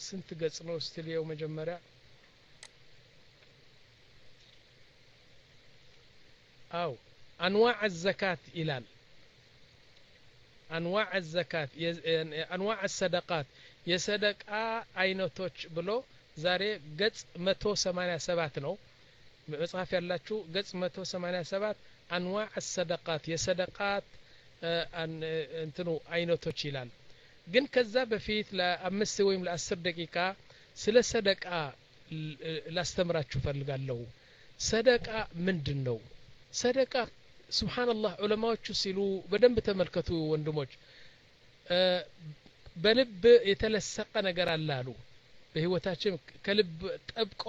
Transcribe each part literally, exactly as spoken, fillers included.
ስንት ገጽ ነው ስትልየው መጀመሪያ አው አንዋዕ الزكاه ይላል አንዋዕ الزكاه አንዋዕ الصدقات የሰደቃ አይነቶች ብሎ ዛሬ ገጽ መቶ ሰማንያ ሰባት ነው መጽሐፍ ያላችሁ ገጽ መቶ ሰማንያ ሰባት አንዋዕ الصدقات የሰደቃት እንትኑ አይነቶች ይላል ግን ከዛ በፊት ለአምስት ወይም ለአስር ደቂቃ ስለ ሰደቃ ላስተምራችሁ ፈልጋለሁ ሰደቃ ምንድነው ሰደቃ ሱብሃንአላህ ዑለማዎቹ ሲሉ በደንብ ተመልከቱ ወንድሞች በልብ የተለሰቀ ነገር አለ አሉ በህይወታችን ከልብ ጠብቆ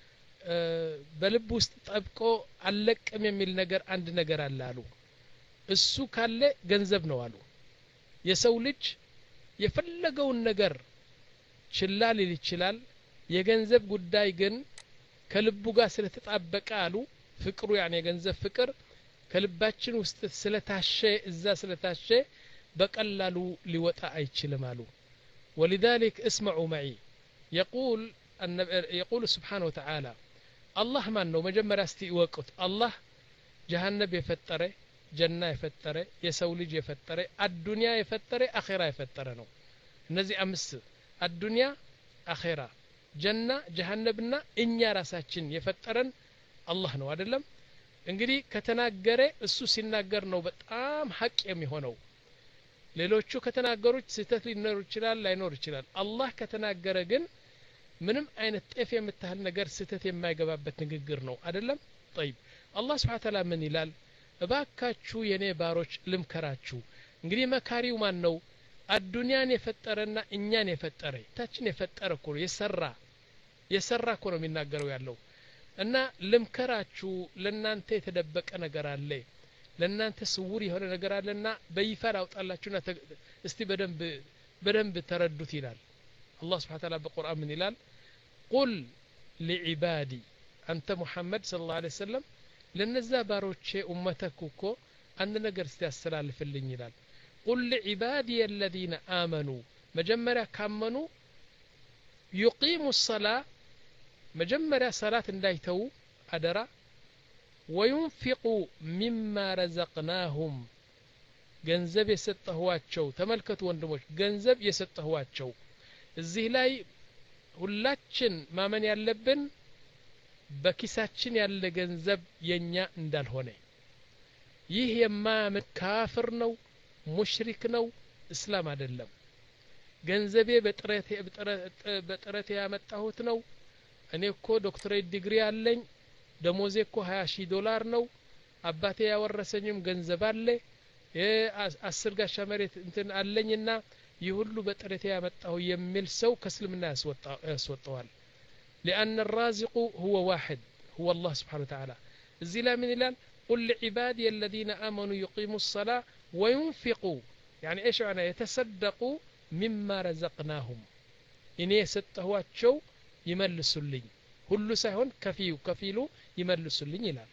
በልብ ውስጥ ጠብቆ አለቅም የሚል ነገር አንድ ነገር አለ አሉ እሱ ካለ ገንዘብ ነው አሉ የሰው ልጅ የፈለገውን ነገር ችላ ሊል ይችላል የገንዘብ ጉዳይ ግን ከልቡ ጋር ስለተጣበቀ አሉ ፍቅሩ يعني የገንዘብ ፍቅር ከልባችን ውስጥ ስለታሸ እዛ ስለታሸ በቀላሉ ሊወጣ አይችልም አሉ ولذلك اسمعوا معي يقول يقول سبحانه وتعالى الله ማን ነው መጀመሪያ እስቲ ይወቁት الله جهنم የፈጠረ ጀና የፈጠረ የሰው ልጅ የፈጠረ አዱንያ የፈጠረ አኺራ የፈጠረ ነው እነዚህ አምስት አዱንያ አኺራ ጀና ጀሃነምና እኛ ራሳችን የፈጠረን አላህ ነው አይደለም እንግዲህ ከተናገረ እሱ ሲናገር ነው በጣም ሐቅ የሚሆነው ሌሎቹ ከተናገሩት ስህተት ሊኖር ይችላል ላይኖር ይችላል አላህ ከተናገረ ግን ምንም አይነት ጤፍ የምታህል ነገር ስህተት የማይገባበት ንግግር ነው አይደለም طيب አላህ Subhanahu Wa Ta'ala ምን ይላል እባካችሁ የኔ ባሮች ልምከራችሁ እንግዲህ መካሪው ማን ነው አዱንያን የፈጠረና እኛን የፈጠረ ታችን የፈጠረ እኮ የሰራ የሰራ እኮ ነው የሚናገረው ያለው እና ልምከራችሁ ለናንተ የተደበቀ ነገር አለ ለናንተ ስውር የሆነ ነገር አለና በይፋ አውጣላችሁና እስቲ በደንብ በደንብ ተረዱት ይላል አላህ Subhanahu Wa Ta'ala በቁርአን ምን ይላል ቁል لعبادي አንተ ሙሐመድ ሰለላሁ ዐለይሂ ወሰለም ለነዛ ባሮቼ ኡመተክ እኮ አንድ ነገር እስቲ ያስተላልፍልኝ ይላል ቁል لعبادي الذين آمنوا መጀመሪያ ካመኑ يقيموا الصلاة መጀመሪያ ሰላት እንዳይተው አደራ وينفقوا مما رزقناهم ገንዘብ የሰጠኋቸው ተመልከቱ ወንድሞች ገንዘብ የሰጠኋቸው እዚህ ላይ ሁላችን ማመን ያለብን በኪሳችን ያለ ገንዘብ የኛ እንዳልሆነ ይህ የማያምን ካፍር ነው ሙሽሪክ ነው እስላም አይደለም ገንዘቤ በጥረቴ በጥረቴ ያመጣሁት ነው እኔ እኮ ዶክተሬት ዲግሪ አለኝ ደሞዜ እኮ ሃያ ሺህ ዶላር ነው አባቴ ያወረሰኝም ገንዘብ አለ አስር ጋሻ መሬት እንትን አለኝና ይሁሉ በጥረቴ ያመጣሁ የሚል ሰው ከእስልምና ያስወጣዋል لأن الرازق هو واحد هو الله سبحانه وتعالى الزلا من الآن قل لعبادي الذين آمنوا يقيموا الصلاة وينفقوا يعني إيش معنى يتصدقوا مما رزقناهم إني ستهواتشو يملسوا لي ሁሉ ሳይሆን ከፊው ከፊሉ ይመልሱልኝ ይላል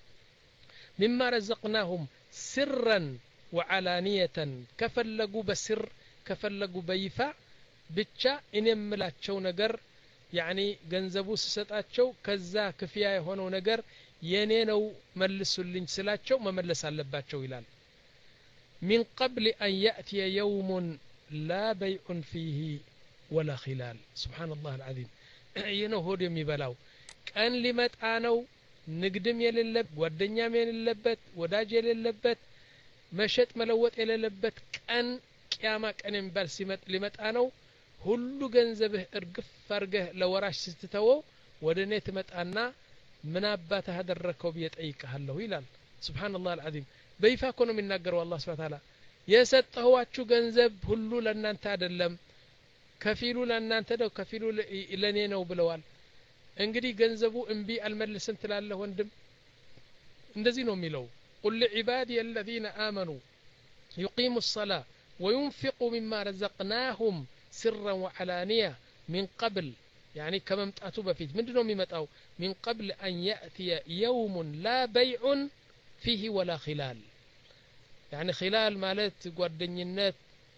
مما رزقناهم سرا وعلانية ከፈለጉ በስር ከፈለጉ በይፋ ብቻ እኔምላቸው ነገር يعني ገንዘቡ ሲሰጣቸው ከዛ ክፍያ የሆነው ነገር የኔ ነው መልሱልኝ ስላቸው መመለስ አለባቸው ይላል من قبل أن يأتي يوم لا بيع فيه ولا خلال سبحان الله العظيم ይነው ሆድ የሚበላው ቀን ሊመጣ ነው ንግድም የሌለበት ጓደኛም የሌለበት ወዳጅ የሌለበት መሸጥ መለወጥ የሌለበት ቀን ቂያማ ቀን የሚባል ሲመጥ ሊመጣ ነው ሁሉ ገንዘብህ እርግፍ አርገህ ለወራሽ ስትተወው ወደኔ ትመጣና ምን አባትህ አደረከው በየጠይቀሃለሁ ይላል ሱብሃንአላህ አልዓዚም በይፋ እኮ ነው የሚናገረው አላህ Subhanahu Wa Ta'ala የሰጠኋችሁ ገንዘብ ሁሉ ለእናንተ አይደለም ከፊሉ ለእናንተ ነው ከፊሉ ለኔ ነው ብለዋል እንግዲህ ገንዘቡ እንቢ አልመልስም ትላለህ ወንድም እንደዚህ ነው የሚለው قل لعبادي الذين آمنوا يقيموا الصلاة وينفقوا مما رزقناهم سرا وعلانية من قبل يعني كما متأتوا بفيت من دونهم يمتأوا من قبل أن يأتي يوم لا بيع فيه ولا خلال يعني خلال مالت قدنينات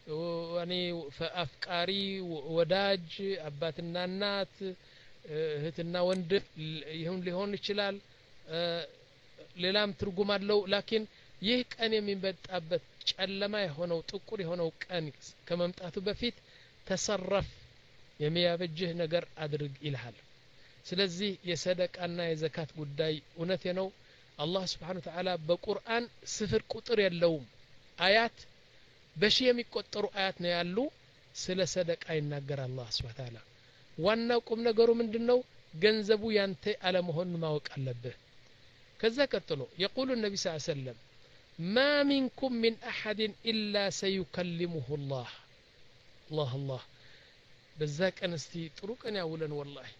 ያኔ አፍቃሪ ወዳጅ አባትና እናት እህትና ወንድም ይሁን ሊሆን ይችላል ሌላም ትርጉም አለው ላኪን ይህ ቀን የሚመጣበት ጨለማ የሆነው ጥቁር የሆነው ቀን ከመምጣቱ በፊት ተሰረፍ የሚያበጅህ ነገር አድርግ ይልሃል ስለዚህ የሰደቃና የዘካት ጉዳይ እውነቴ ነው አላህ Subhanahu Wa Ta'ala በቁርአን ስፍር ቁጥር የለውም አያት በሺ የሚቆጠሩ አያት ነው ያሉ ስለ ሰደቃ ይናገር አላህ Subhanahu Wa Ta'ala ዋናው ቁም ነገሩ ምንድነው ገንዘቡ ያንተ አለመሆን ማወቅ አለብህ ከዛ ቀጥሎ يقول النبي صلى الله عليه وسلم ما منكم من أحد إلا سيكلمه الله الله الله በዛቅ እንስቲ ጥሩ ቀን ያውለን والله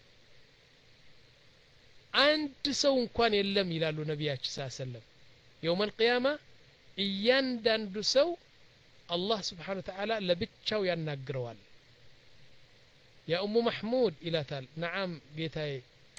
አንድ ሰው እንኳን የለም ይላሉ ነብያችን ሰለላሁ ዐለይሂ ወሰለም يوم القيامة እያንዳንዱ ሰው አላህ Subhanahu Wa Ta'ala ለብቻው ያናግረዋል ያ ኡሙ መህሙድ ይላታል ነዓም ጌታዬ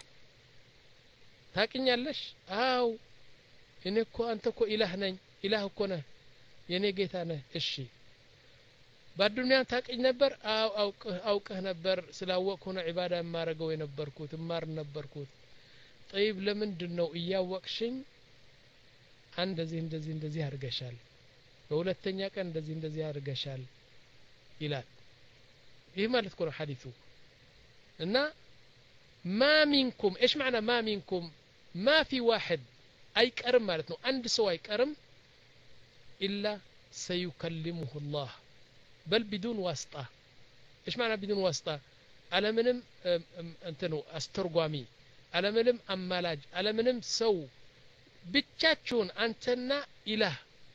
ታቅኛለሽ አው እኔ እኮ አንተ እኮ ኢላህ ነኝ ኢላህ እኮ ነህ የኔ ጌታ ነህ እሺ በዱንያ ታቅኝ ነበር አው አውቀህ አውቀህ ነበር ስላወቅሁ ነው ዒባዳ ማረገው የነበርኩት ማር ነበርኩት طيب ለምንድነው እያወቅሽኝ እንደዚህ እንደዚህ እንደዚህ አርገሻል በሁለተኛ ቀን እንደዚህ እንደዚህ አርገሻል ይላል ይህ ማለት ነው ሐዲሱ እና ما منكم ايش معنى ما منكم ما في واحد አይቀርም ማለት ነው አንድ ሰው አይቀርም الا سيكلمه الله بل بدون واسطه ايش معنى بدون واسطه على منم انتنو استرغامي على منم امالاج على منم سو ብቻችሁን አንተና ኢላህ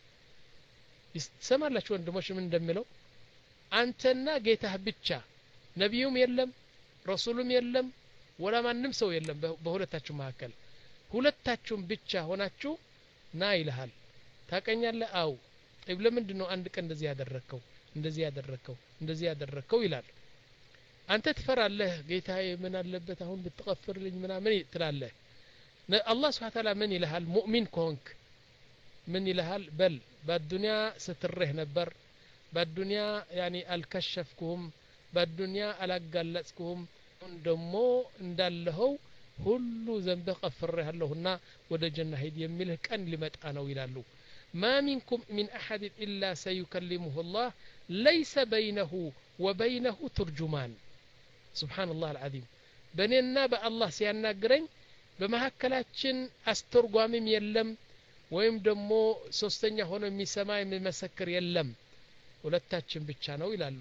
ይሰማላችሁ ወንድሞች ምን እንደሚለው አንተና ጌታህ ብቻ ነብዩም የለም ረሱሉም የለም ወላ ማንም ሰው የለም በሁለታችሁ መካከል ሁለታችሁም ብቻ ሆናችሁ ና ይልሃል ታቀኛለህ አው طيب ለምንድነው አንድ ቀን እንደዚህ ያደረከው እንደዚህ ያደረከው እንደዚህ ያደረከው ይላል አንተ ትፈራለህ ጌታዬ ምን አለበት አሁን ብትቀፍርልኝ ምናምን ትላለህ الله سبحانه وتعالى من يلهال مؤمن كونك من يلهال بل بالدنيا ستره نبر بالدنيا يعني الكشفكم بالدنيا ألقلتكم دمو اندالهو ሁሉ ዘንበ ቀፍረሃለሁና ወደ ጀና ሄድ የሚልህ ቀን ሊመጣ ነው ይላሉ ما منكم من أحد إلا سيكلمه الله ليس بينه وبينه ترجمان سبحان الله العظيم بنينا بالله ሲያናግረኝ በመሐከላችን አስተርጓሚም የለም ወይም ደግሞ ሶስተኛ ሆኖ የሚሰማ የሚመሰክር የለም ሁለታችን ብቻ ነው ይላሉ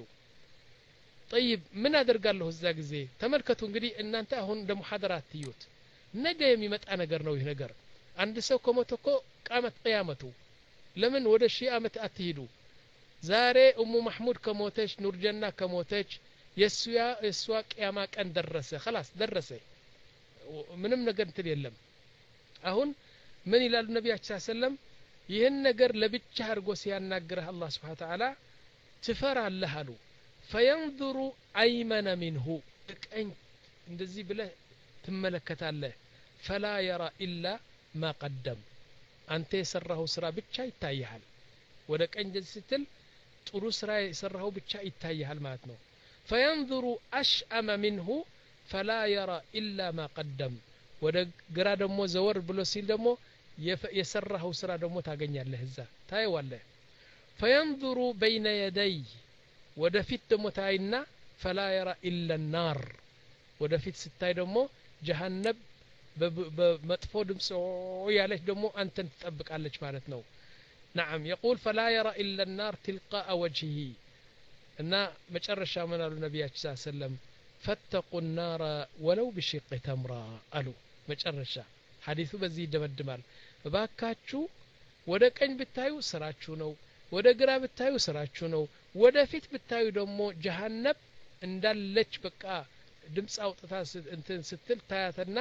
طيب ምን አደርጋለሁ እዛ ጊዜ ተመልከቱ እንግዲህ እናንተ አሁን ለሙሐደራት ትዩት ነገ የሚመጣ ነገር ነው ይህ ነገር አንድ ሰው ከሞተኮ ቃመት ቂያመቱ ለምን ወደ ሺህ አመት አትሄዱ ዛሬ ኡሙ መህሙድ ከሞተች ኑር ጀና ከሞተች የሱያ የሷ ቂያማ ቀን ደረሰ خلاص ደረሰ ምንም ነገር እንትን የለም አሁን ምን ይላል ነብያችን ሰለላሁ ዐለይሂ ወሰለም ይሄን ነገር ለብቻ አርጎ ሲያናግረህ አላህ Subhanahu Wa Ta'ala ትፈራለህ አሉ فينظر ايمن منه ቀኝ እንደዚህ ብለህ ትመለከታለህ فلا يرى الا ما قدم አንተ የሰራኸው ስራ ብቻ ይታያል ወደ ቀኝ ስትል ጥሩ ስራ የሰራኸው ብቻ ይታያል ማለት ነው فينظر اشأم منه فلا يرى إلا ما قدم ወደ ግራ ደሞ ዘወር ብሎ ሲል ደሞ የሰራው ስራ ደሞ ታገኛለህ እዛ ታይዋለህ فينظر بين يدي ወደፊት ደሞ ታይና فلا يرى إلا النار ወደፊት ስታይ ደሞ ጀሃነም በመጥፎ ድምጽ ያለች ደሞ አንተን ትጠብቃለች ማለት ነው نعم يقول فلا يرى إلا النار تلقاء وجهه እና መጨረሻ ምን አሉ ነብያችን ሰለላሁ ዐለይሂ ወሰለም فاتقوا النار ولو بشق تمرة قالوا መጨረሻ ሐዲሱ በዚህ ይደመድማል ባካችሁ ወደ ቀኝ ብታዩ ስራችሁ ነው ወደ ግራ ብታዩ ስራችሁ ነው ወደፊት ብታዩ ደግሞ ጀሃነም እንዳለች በቃ ድምጽ አውጥታ እንትን ስትል ታያተና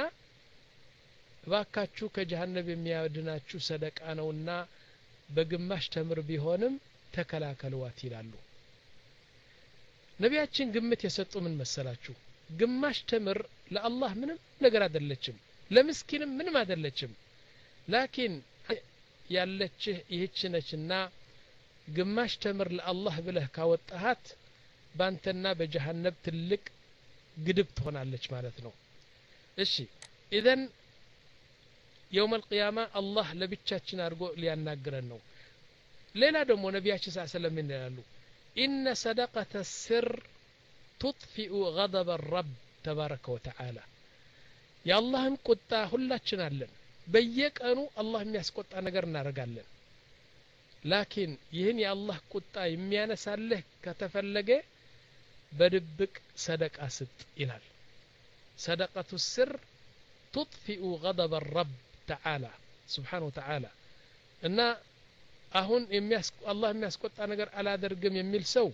ባካችሁ ከጀሃነም የሚያድናችሁ ሰደቃ ነውና በግማሽ ተምር ቢሆንም ተከላከሉዋት ይላሉ ነቢያችን ግምት የሰጡ ምን መሰላችሁ ግማሽ ተምር ለአላህ ምንም ነገር አይደለችም ለምስኪንም ምንም አይደለችም ላኪን ያለች ይህች ነችና ግማሽ ተምር ለአላህ ብለህ ካወጣሃት ባንተና በጀሃነም ትልቅ ግድብ ትሆናለች ማለት ነው እሺ ኢዘን يوم القيامة الله ለብቻችን አድርጎ ሊያናግረን ነው ሌላ ደግሞ ነብያችን ሰለላሁ ዐለይሂ ወሰለም ይላሉ إن صدقة السر تطفئ غضب الرب تبارك وتعالى يا الله ቁጣ ሁላችን አለን በየቀኑ አላህ የሚያስቆጣ ነገር እናደርጋለን ላኪን ይህን የአላህ ቁጣ የሚያነሳልህ ከተፈለገ በድብቅ ሰደቃ ስጥ ይላል صدقة السر تطفئ غضب الرب تعالى سبحانه وتعالى እና አሁን የሚያስ አላህ የሚያስቆጣ ነገር አላደርግም የሚል ሰው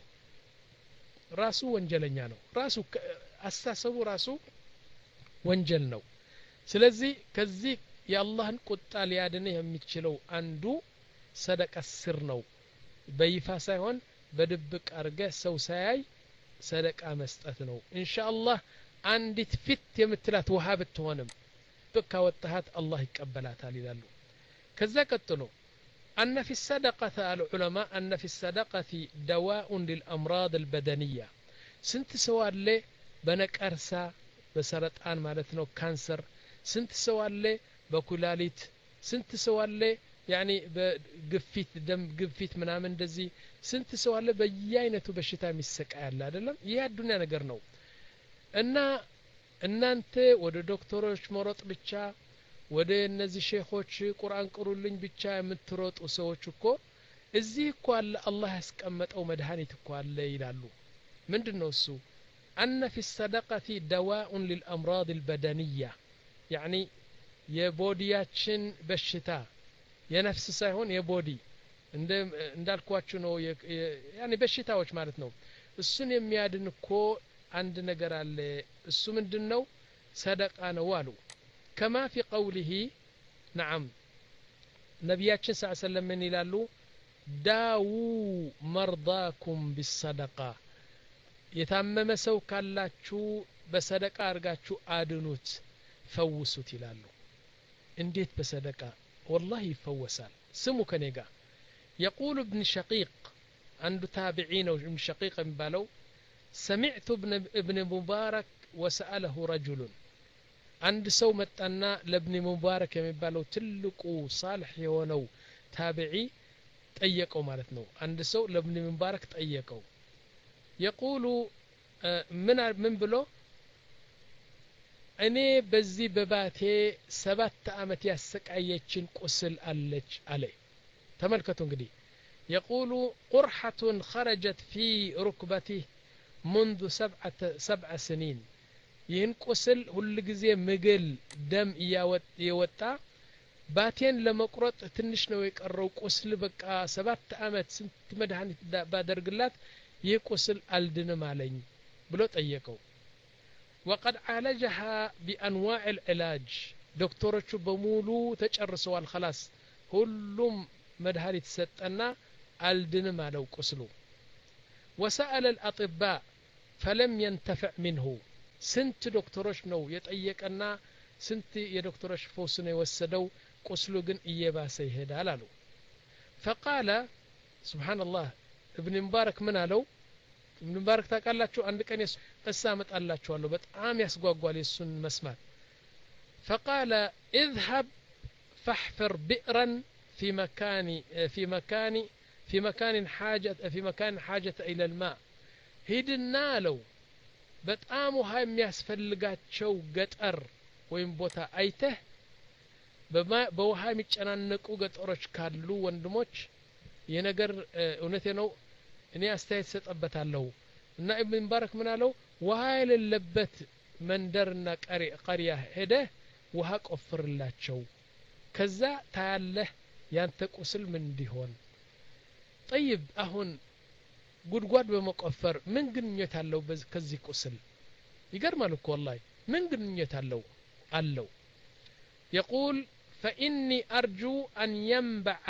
ራሱ ወንጀለኛ ነው ራሱ አስተሳሰቡ ራሱ ወንጀል ነው ስለዚህ ከዚህ የአላህን ቁጣ ሊያድንህ የሚችለው አንዱ ሰደቃ ስር ነው በይፋ ሳይሆን በድብቅ አርገህ ሰው ሳያይ ሰደቃ መስጠት ነው ኢንሻአላህ አንዲት ፊት የምትላት ውሃ ብትሆንም በካወጣሃት አላህ ይቀበላታል ይላሉ ከዛ ቀጥሎ أن في الصدقة العلماء أن في الصدقة دواء للأمراض البدنية سنت سوال لي بنك أرسا بسرطان مالتنا كانسر سنت سوال لي بكولاليت سنت سوال لي يعني بقفيت دم قفيت منامن دزي سنت سوال لي بياينتو بشتا مسك أعلا دلم يا الدنيا نقرنو أن أن أنت ودو دكتوروش مرض بتشا ወደ እነዚህ ሼኾች ቁርአን ቅሩልኝ ብቻ የምትሮጡ ሰዎች እኮ እዚህ እኮ አለ አላህ ያስቀመጠው መድኃኒት እኮ አለ ይላሉ ምንድነው እሱ أن في الصدقة دواء للأمراض البدنية يعني የቦዲያችን በሽታ የነፍስ ሳይሆን የቦዲ እንደ እንዳልኳችሁ ነው يعني በሽታዎች ማለት ነው እሱን የሚያድን እኮ አንድ ነገር አለ እሱ ምንድነው ሰደቃ ነው አሉ كما في قوله نعم نبياتنا صلى الله عليه وسلم من يلالو داووا مرضاكم بالصدقة يتمم سو كالاتشو بصدقة أرغاتشو آدنوت فوسوت يلالو انديت بصدقة والله يفوسال سمو كنيقا يقول ابن شقيق عنده تابعين ابن شقيق مبالو سمعت ابن, ابن مبارك وسأله رجل عند سو متنا لابن مبارك የሚባለው ትልቁ صالح የሆነው ታቢዒ ጠየቀው ማለት ነው አንድ ሰው ለابن مبارك ጠየቀው يقول ምን ምን ብሎ እኔ በዚህ በባቴ ሰባት አመት ያሰቃየችን ቁስል አለች አለ ተመልከቱ እንግዲህ يقول قرحة خرجت في ركبته منذ سبعة سبع سنين ይህን ቁስል ሁሉ ጊዜ ምግል ደም እያወጣ ባቴን ለመቁረጥ ትንሽ ነው የቀረው ቁስል በቃ ሰባት አመት ስንት መድኃኒት ባደርግላት ይህ ቁስል አልድንም አለኝ ብሎ ጠየቀው وقد عالجها بانواع العلاج دكتوروቹ በሙሉ ተጨርሰዋል خلاص ሁሉም መድኃኒት ሰጠና አልድንም አለው ቁስሉ وسأل الأطباء فلم ينتفع منه ስንት ዶክተሮች ነው የጠየቀና ስንት የዶክተሮች ፈውስ ነው የወሰደው ቁስሉ ግን እየባሰ ይሄዳል አሉ فقال سبحان الله ابن مبارك ምን አለው ابن مبارك ታውቃላችሁ አንድ ቀን ቀሳ መጣላችኋለሁ በጣም ያስጓጓል የሱን መስማት فقال اذهب فاحفر بئرا في مكان في مكان في مكان حاجة في مكان حاجة إلى الماء ሂድና አለው በጣም ውሃ የሚያስፈልጋቸው ገጠር ወይም ቦታ አይተህ በውሃ የሚጨናነቁ ገጠሮች ካሉ ወንድሞች የነገር እውነቴ ነው እኔ አስተያየት ሰጠበታለሁ እና ኢብን ሙባረክ ምን አለው ውሃ የሌለበት መንደርና ቀሪያ ሄደ ውሃ ቆፍርላቸው ከዛ ታያለህ ያንተ ቁስል ምን እንዲሆን طيب አሁን ጉድጓድ በመቆፈር ምን ግንኙነት አለው ከዚህ ቁስል ይገርማል እኮ والله ምን ግንኙነት አለው አለው يقول فإني أرجو أن ينبع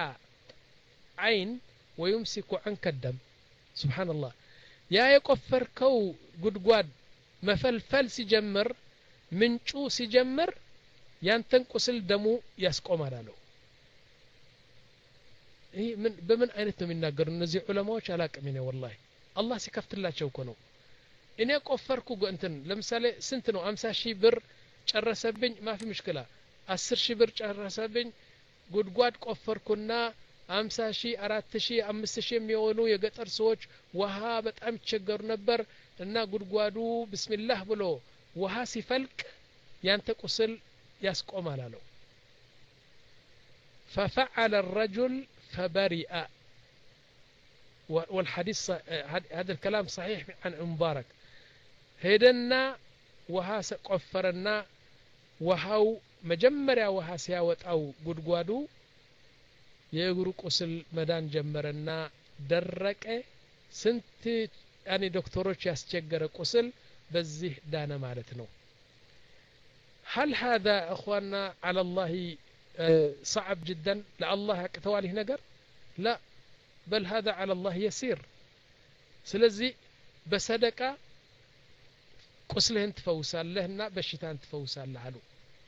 عين ويمسك عنك الدم سبحان الله يا يقفركو ጉድጓድ መፈልፈል ሲጀምር ምንጩ ሲጀምር ያንተን ቁስል ደሙ ያስቆማል አለው ይሄ ምን በምን አይነት ነው የሚናገሩ እነዚህ ዑለማዎች አላቅም እኔ ወላሂ አላህ ሲከፍትላቸው እኮ ነው እኔ ቆፈርኩ እንትን ለምሳሌ ስንት ነው አምሳ ሺህ ብር ጨረሰብኝ ማፊ ምሽክላ አስር ሺህ ብር ጨረሰብኝ ጉድጓድ ቆፈርኩና አምሳ ሺህ አራት ሺህ አምስት ሺህ የሚሆኑ የገጠር ሰዎች ውሃ በጣም ይቸገሩ ነበር እና ጉድጓዱ ቢስሚላህ ብሎ ውሃ ሲፈልቅ ያንተ ቁስል ያስቆማል አለው ففعل الرجل فبرئ والحديث هذا الكلام صحيح عن مبارك هيدنا وها قفرنا وهاو مجمريا وها سياوطاو ጉድጓዱ የእግሩ ቁስል መዳን ጀመረና ደረቀ ስንት ያኔ ዶክተሮች ያስቸገረ ቁስል በዚህ ዳነ ማለት ነው هل هذا اخواننا على الله صعب جدا لا الله يقتواله ነገር لا بل هذا على الله يسير ስለዚህ በሰደቃ ቁስልህን ትፈውሳለህና በሽታን ትፈውሳለህ አሉ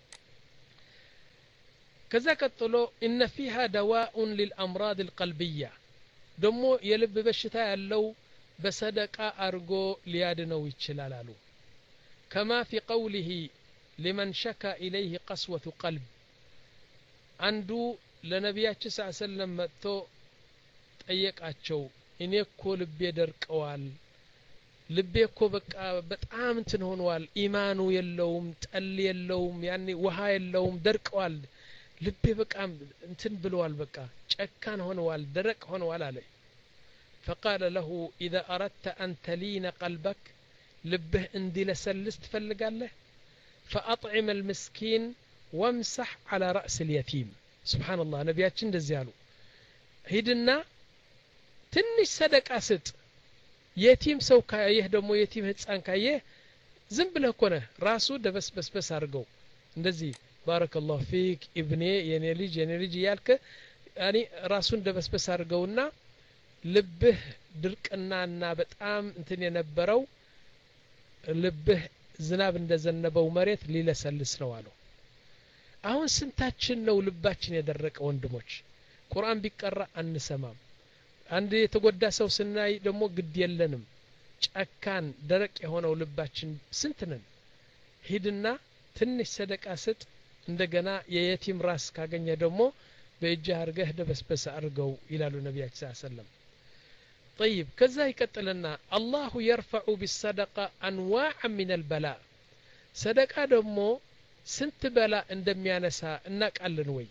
ከዛ ቀጥሎ ان فيها دواء للامراض القلبيه ደሞ የልብ በሽታ ያለው በሰደቃ አርጎ ሊያድነው ይችላል አሉ كما في قوله لمن شكى اليه قسوه قلب አንዱ ለነቢያችን ሰለላሁ ዐለይሂ ወሰለም መጥቶ ጠየቃቸው እኔ እኮ ልቤ ደርቀዋል ልቤ እኮ በቃ በጣም እንትን ሆኗል ኢማኑ የለውም ጠል የለውም ያኔ ውሃ የለውም ደርቀዋል ልቤ በቃ እንትን ብለዋል በቃ ጨካን ሆነዋል ደረቅ ሆነዋል አለ فقال له اذا اردت ان تلين قلبك ልብህ እንዲለሰልስ ትፈልጋለህ فاطعم المسكين وامسح على راس اليتيم سبحان الله ነቢያችን እንደዚህ አሉ ሂድና ትንሽ ሰደቃ ስጥ የቲም ሰው ካየህ ደሞ የቲም ህፃን ካየህ ዝም ብለህ እኮ ነህ ራሱ ደበስበስበስ አድርገው እንደዚህ ባረከላሁ ፊክ ኢብኔ የኔ ልጅ የኔ ልጅ ያልከ ያኒ ራሱን ደበስበስ አድርገውና ልብህ ድርቅናና በጣም እንትን የነበረው ልብህ ዝናብ እንደዘነበው መሬት ሊለሰልስ ነው አለው አሁን ስንታችን ነው ልባችን የደረቀ ወንድሞች ቁርአን ቢቀራ አንሰማም አንድ የተጎዳ ሰው ስናይ ደሞ ግድ የለንም ጨካን ደረቅ የሆነው ልባችን ስንት ነን ሂድና ትንሽ ሰደቃ ስጥ እንደገና የየቲም ራስ ካገኘ ደሞ በእጅህ አርገህ ደበስበስ አርገው ይላሉ ነብያችን ሰለላሁ ዐለይሂ ወሰለም طيب كذا يقتلنا الله يرفع بالصدقه انواعا من البلاء صدقه دمو سنت بلاء እንደሚያነሳ እናቃለን ወይ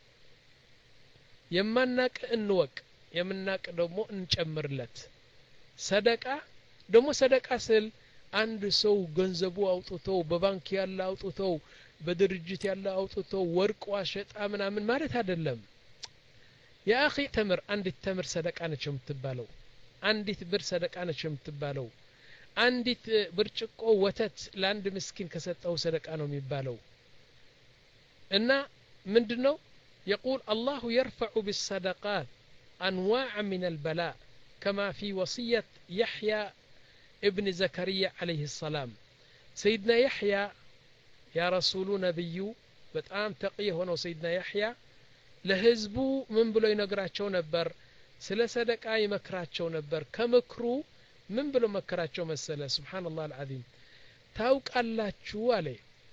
የማናቅ እንወቅ የምናቅ ደግሞ እንጨምርለት ሰደቃ ደግሞ ሰደቃ ስል አንድ ሰው ገንዘቡ አውጥቶ በባንክ ያለ አውጥቶ በድርጅት ያለ አውጥቶ ወርቅ ዋሸጣ ምናምን ማለት አይደለም ያ اخي ተምር አንዲት ተምር ሰደቃ ነች የምትባለው አንዲት ብር ሰደቃ ነች የምትባለው አንዲት ብርጭቆ ወተት ለአንድ ምስኪን ከሰጠው ሰደቃ ነው የሚባለው እና ምንድነው يقول الله يرفع بالصدقات انواع من البلاء كما في وصية يحيى ابن زكريا عليه السلام سيدنا يحيى يا رسول نبي በጣም ተقي ሆኖ سيدنا يحيى ለህዝቡ ምን ብሎ ይነግራቸው ነበር ስለ ሰደቃ ይመክራቸው ነበር ከምክሩ ምን ብሎ መከራቸው መሰለ ሱብሃንአላህ አልዓዚም ታውቃላችሁ አለ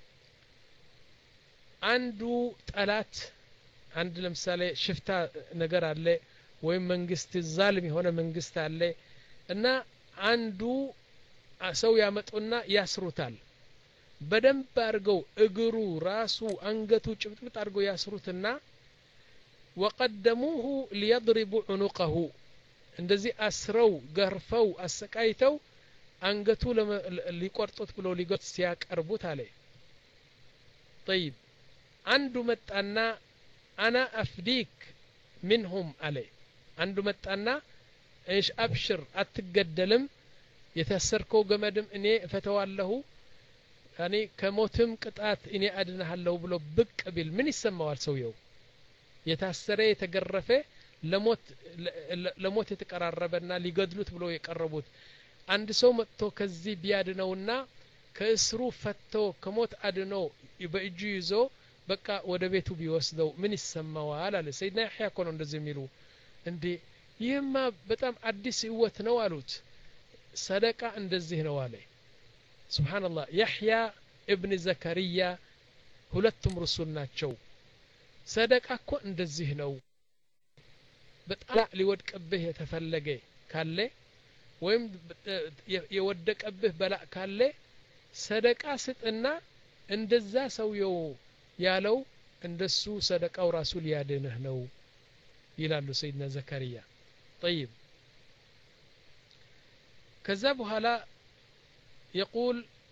አንዱ ጠላት አንድ ለምሳሌ ሽፍታ ነገር አለ ወይ መንግስት ዛልም የሆነ መንግስት አለ እና አንዱ ሰው ያመጡና ያስሩታል በደንብ አርገው እግሩ ራሱ አንገቱ ጭብጥብጥ አርገው ያስሩትና وقدموه ليضربوا عنقه እንደዚህ አስረው ገርፈው አሰቃይተው አንገቱ ሊቆርጡት ብለው ሊገት ሲያቀርቡት አለ طيب አንዱ መጣና انا افديك منهم علي አንዱ መጣና እሺ አብሽር አትገደልም የታሰርከው ገመድም እኔ ፈተዋለሁ ያኔ ከሞትም ቅጣት እኔ አድነሃለሁ ብሎ ብቅ ቢል ምን ይሰማዋል ሰውየው የታሰረ የተገረፈ ለሞት ለሞት የተቀራረበና ሊገድሉት ብሎ የቀረቡት አንድ ሰው መጥቶ ከዚህ ቢያድነውና ከእስሩ ፈቶ ከሞት አድኖ በእጁ ይዞ በቃ ወደ ቤቱ ቢወስደው ምን ይሰማዋል አለ ሰይድና ያህያ ኮን እንደዚህ የሚሉ እንዴ ይህማ በጣም አዲስ ህይወት ነው አሉት ሰደቃ እንደዚህ ነው አለ ሱብሃንአላህ ያህያ ኢብኑ ዘከሪያ ሁለቱም ረሱል ናቸው ሰደቃ እኮ እንደዚህ ነው በጣም ሊወድቅብህ የተፈለገ ካለ ወይም የወደቀብህ በላእ ካለ ሰደቃ ስጥና እንደዛ ሰውየው ያለው እንደሱ ሰደቃው ራሱ ሊያድንህ ነው ይላሉ ሰይድና ዘከሪያ طيب كذا بحالا يقول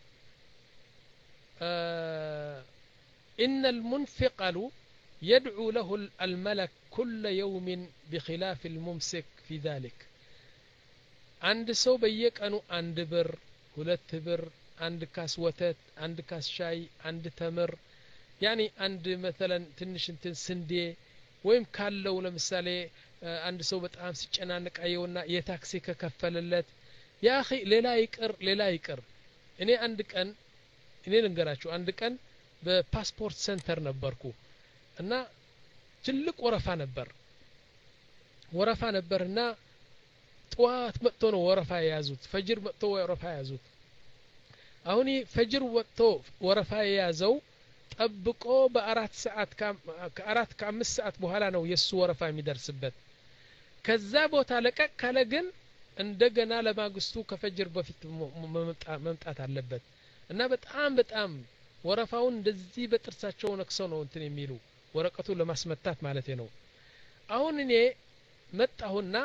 آه إن المنفق يدعو له الملك كل يوم بخلاف الممسك في ذلك عند سو بيك أنو عند بر ሁለት ብር አንድ ካስ ወተት አንድ ካስ ሻይ አንድ ተምር يعني عند مثلا ትንሽ እንትን ስንዴ ወይም ካለው ለምሳሌ አንድ ሰው በጣም ሲጨናነቅ አየውና የታክሲ ከከፈለለት ያ اخي ሌላ ይቅር ሌላ ይቅር እኔ አንድ ቀን እኔ ልንገራችሁ አንድ ቀን በፓስፖርት ሴንተር ነበርኩ እና ትልቅ ወረፋ ነበር ወረፋ ነበርና ጧት መጥቶ ነው ወረፋ የያዙት ፈጅር መጥቶ ወረፋ የያዙት አሁን ፈጅር ወጥቶ ወረፋ የያዘው ጠብቆ በአራት ሰዓት ከአራት ከአምስት ሰዓት በኋላ ነው የሱ ወረፋ የሚደርስበት ከዛ ቦታ ለቀቅ ካለ ግን እንደገና ለማግስቱ ከፈጅር በፊት መምጣት አለበት እና በጣም በጣም ወረፋውን እንደዚህ በጥርሳቸው ነክሰው ነው እንትን የሚሉ ወረቀቱ ለማስመታት ማለት ነው አሁን እኔ መጣሁና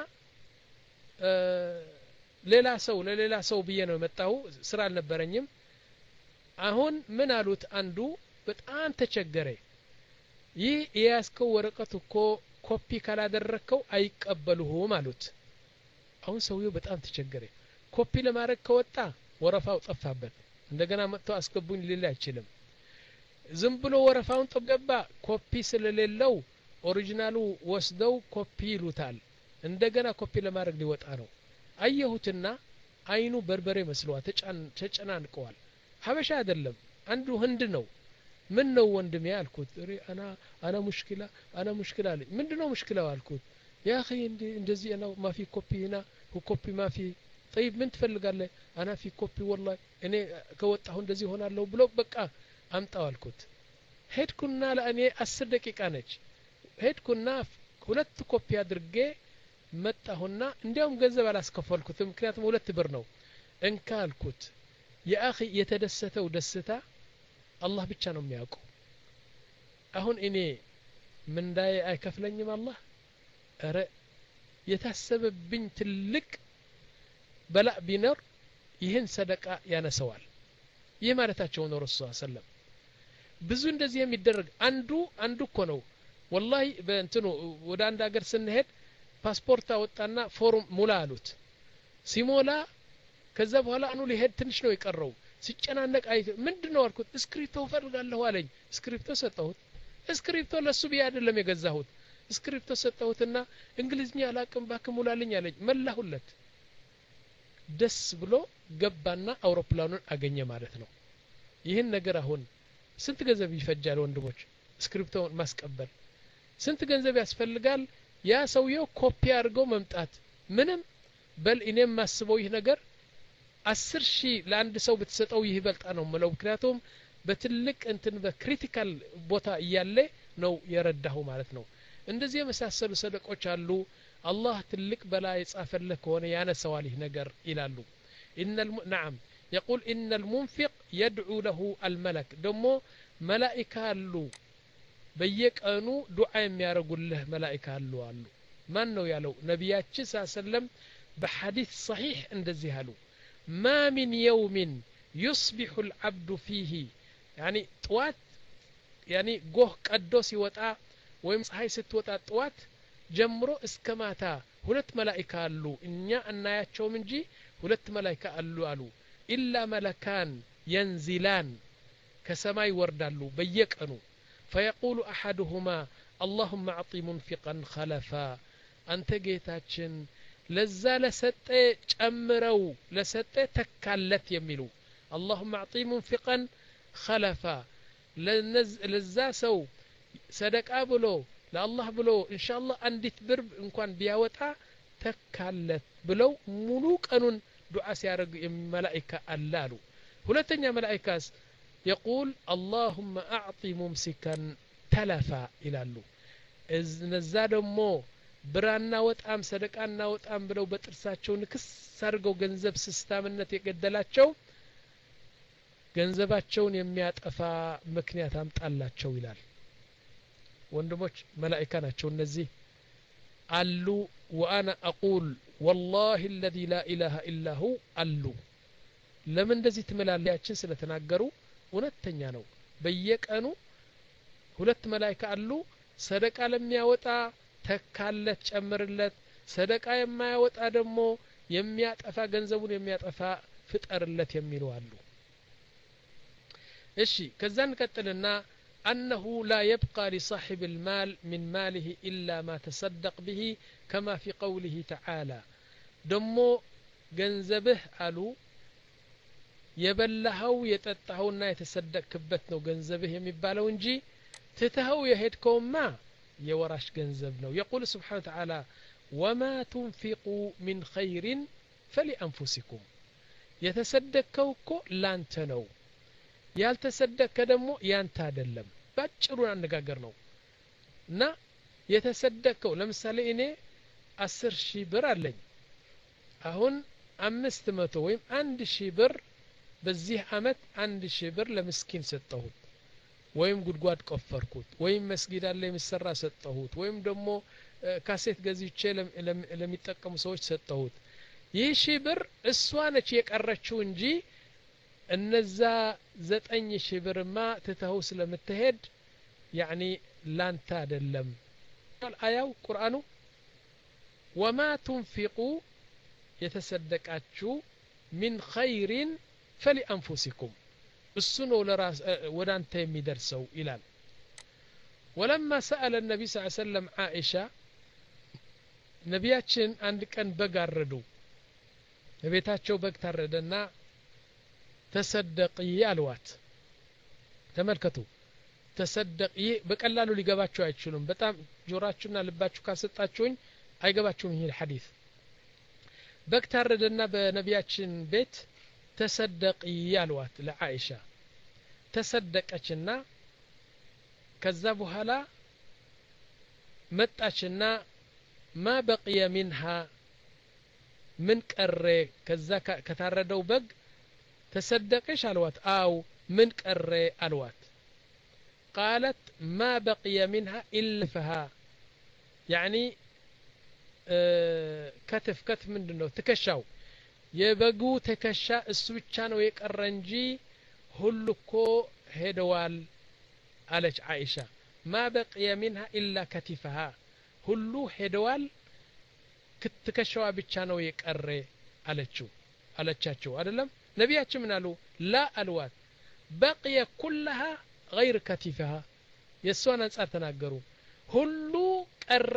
ሌላ ሰው ለሌላ ሰው ብዬ ነው መጣሁ ስራ አልነበረኝም አሁን ምን አሉት አንዱ በጣም ተቸገረ ይህ ያስከው ወረቀቱ እኮ ኮፒ ካላደረከው አይቀበሉህም አሉት አሁን ሰውየው በጣም ተቸገረ ኮፒ ለማድረግ ከወጣ ወረፋው ጠፋበት እንደገና መጥቶ አስገቡኝ ሊል አይችልም ዝም ብሎ ወረፋውን ጠገባ ኮፒ ስለሌለው ኦሪጂናሉ ወስደው ኮፒ ይሉታል እንደገና ኮፒ ለማድረግ ሊወጣ ነው አየሁትና አይኑ በርበሬ መስሏ ተጨናንቀዋል ሀበሻ አይደለም አንዱ ህንድ ነው ምን ነው ወንድሜ አልኩት انا انا مشكله انا مشكله አለኝ ምንድነው مشكله አልኩት يا اخي እንደዚህ انا ما في كوبي هنا وكوبي ما في طيب ምን ትፈልጋለህ انا في كوبي والله እኔ ከወጣሁ እንደዚህ ሆናለሁ ብሎ በቃ አምጣው አልኩት ሄድኩና ለእኔ አስር ደቂቃ ነች ሄድኩና ሁለት ኮፒ አድርጌ መጣሁና እንዲያውም ገንዘብ አላስከፈልኩትም ምክንያቱም ሁለት ብር ነው እንካ አልኩት يا اخي የተደሰተው ደስታ አላህ ብቻ ነው የሚያውቀው አሁን እኔ ምን ዳይ አይከፍለኝም አላህ አረ የታሰበብኝ ትልቅ በላ ቢነር ይህን ሰደቃ ያነሰዋል ይህ ማለታቸው ነው ረሱል ሰለላሁ ብዙ እንደዚህ የሚደረግ አንዱ አንዱ እኮ ነው والله በእንትኑ ወደ አንድ ሀገር ስንሄድ ፓስፖርት አወጣና ፎርም ሙላ አሉት ሲሞላ ከዛ በኋላ አኑ ሊሄድ ትንሽ ነው የቀረው ሲጨናነቅ አይ ምንድነው አልኩት ስክሪፕቶ ፈልጋለሁ አለኝ ስክሪፕቶ ሰጠሁት ስክሪፕቶ ለሱ ቢያ አይደለም የገዛሁት ስክሪፕቶ ሰጠሁትና እንግሊዝኛ አላቅም ባክሙላልኝ አለኝ መላሁለት ደስ ብሎ ገባና አውሮፕላኑን አገኘ ማለት ነው ይህን ነገር አሁን ስንት ገንዘብ ይፈጃል ወንድሞች ስክሪፕቶን ማስቀበል ስንት ገንዘብ ያስፈልጋል ያ ሰውየው ኮፒ አድርገው መምጣት ምንም በል እኔም ማስበው ይህ ነገር አስር ሺህ ለአንድ ሰው ብትሰጠው ይህ ይበልጣ ነው ማለት ምክንያቱም በትልቅ እንትን በክሪቲካል ቦታ እያለ ነው የረዳው ማለት ነው እንደዚህ የመሳሰሉ ሰደቆች አሉ አላህ ትልቅ በላ የጻፈለ ከሆነ ያነሰዋል ይህ ነገር ይላሉ ان الم... نعم يقول ان المنفق يدعو له الملك دمو ملائكه አሉ በየቀኑ ዱዓ የሚያረጉልህ መላእክት አሉ አሉ ማን ነው ያለው ነብያችን ሰለም በሐዲስ صحيح እንደዚህ አሉ ما من يوم يصبح العبد فيه يعني طوات يعني ጎህ ቀዶ ሲወጣ ወይም ፀሐይ ስትወጣ طوات ጀምሮ እስከ ማታ ሁለት መላእክት አሉ እኛ እናያቸውም እንጂ ሁለት መላእክት አሉ አሉ إلا ملكان ينزلان ከሰማይ ወርዳሉ በየቀኑ فيقول احدهما اللهم اعط منفقا خلفا انت ጌታችን ለዛ ለሰጠ ጨምረው ለሰጠ ተካለት የሚሉ اللهم اعط منفقا خلفا ለዛ ሰው ሰደቃ ብሎ ለአላህ ብሎ ኢንሻአላህ አንዲት ብር እንኳን ቢያወጣ ተካለት ብለው ሙሉ ቀኑን ዱዓ ሲያደርግ መላእክት አላሉ ሁለተኛ መላእክት يقول اللهم اعط ممسكا تلفا ይላሉ እነዛ ደግሞ ብራና ወጣም ሰደቃና ወጣም ብለው በጥርሳቸው ንክስ አድርገው ገንዘብ ስስታምነት የገደላቸው ገንዘባቸውን የሚያጠፋ ምክንያት አምጣላቸው ይላል ወንድሞች መላእክት ናቸው እነዚህ አሉ وانا اقول والله الذي لا اله الا هو አሉ ለምን እንደዚህ ትመላለያችን ስለተናገሩ እውነተኛ ነው በየቀኑ ሁለት መላእክት አሉ ሰደቃ ለሚያወጣ ተካለት ጨምርለት ሰደቃ የማያወጣ ደግሞ የሚያጠፋ ገንዘቡን የሚያጠፋ ፍጠርለት የሚሉ አሉ እሺ ከዛን ቀጥልና أنه لا يبقى لصاحب المال من ماله إلا ما تصدق به كما في قوله تعالى دمو ገንዘብህ አሉ የበላኸው የጠጣኸውና የተሰደቅክበት ነው ገንዘብህ የሚባለው እንጂ ትተኸው የሄድከውማ የወራሽ ገንዘብ ነው يقول سبحانه وتعالى وما تنفقوا من خير فلأنفسكم የተሰደቅከው እኮ ላንተ ነው ያልተሰደከ ደግሞ ያንተ አይደለም ባጭሩ አነጋገር ነው እና የተሰደከው ለምሳሌ እኔ አስር ሺህ ብር አለኝ አሁን አምስት መቶ ወይም አንድ ሺህ ብር በዚህ አመት አንድ ሺህ ብር ለምስኪን ሰጠሁት ወይም ጉድጓድ ቆፈርኩት ወይም መስጊድ አለ የሚሰራ ሰጠሁት ወይም ደግሞ ካሴት ገዝቼ ለሚጠቀሙ ሰዎች ሰጠሁት ይህ ሺህ ብር እሷ ነች የቀረችው እንጂ እነዛ ዘጠኝ ሺህ ብርማ ትተው ስለምትሄድ يعني ላንተ አይደለም አያው ቁርአኑ وما تنفقوا የተሰደቃችሁ من خير فلأنفسكم እሱ ነው ለራስ ወዳንተ የሚደርሰው ይላል ولما سأل النبي صلى الله عليه وسلم عائشة ነቢያችን አንድ ቀን በግ አረዱ በቤታቸው በግ ታረደና ተሰደቂ አልዋት ተመልከቱ ተሰደቂ በቀላሉ ሊገባችሁ አይችሉም በጣም ጆራችሁና ልባችሁ ካሰጣችሁኝ አይገባችሁም ይሄ ሐዲስ በግ ታረደና በነቢያችን ቤት ተሰደቂ አልዋት ለአኢሻ ተሰደቀችና ከዛ በኋላ መጣችና ما بقي منها من ቀረ ከዛ ከታረደው በግ تصدقش الوات أو من قرى الوات قالت ما بقي منها إلا فها يعني اه كتف كتف من دنو تكشاو يبقو تكشا السويتشان ويقرنجي هلكو هدوال على عائشة ما بقي منها إلا كتفها هلو هدوال تكشوا بيتشان ويقرى على تشو على تشاتشو أدلم نبياتش من قالوا لا الوات بقي كلها غير كتفها يسوان انصار تناغروا ሁሉ ቀረ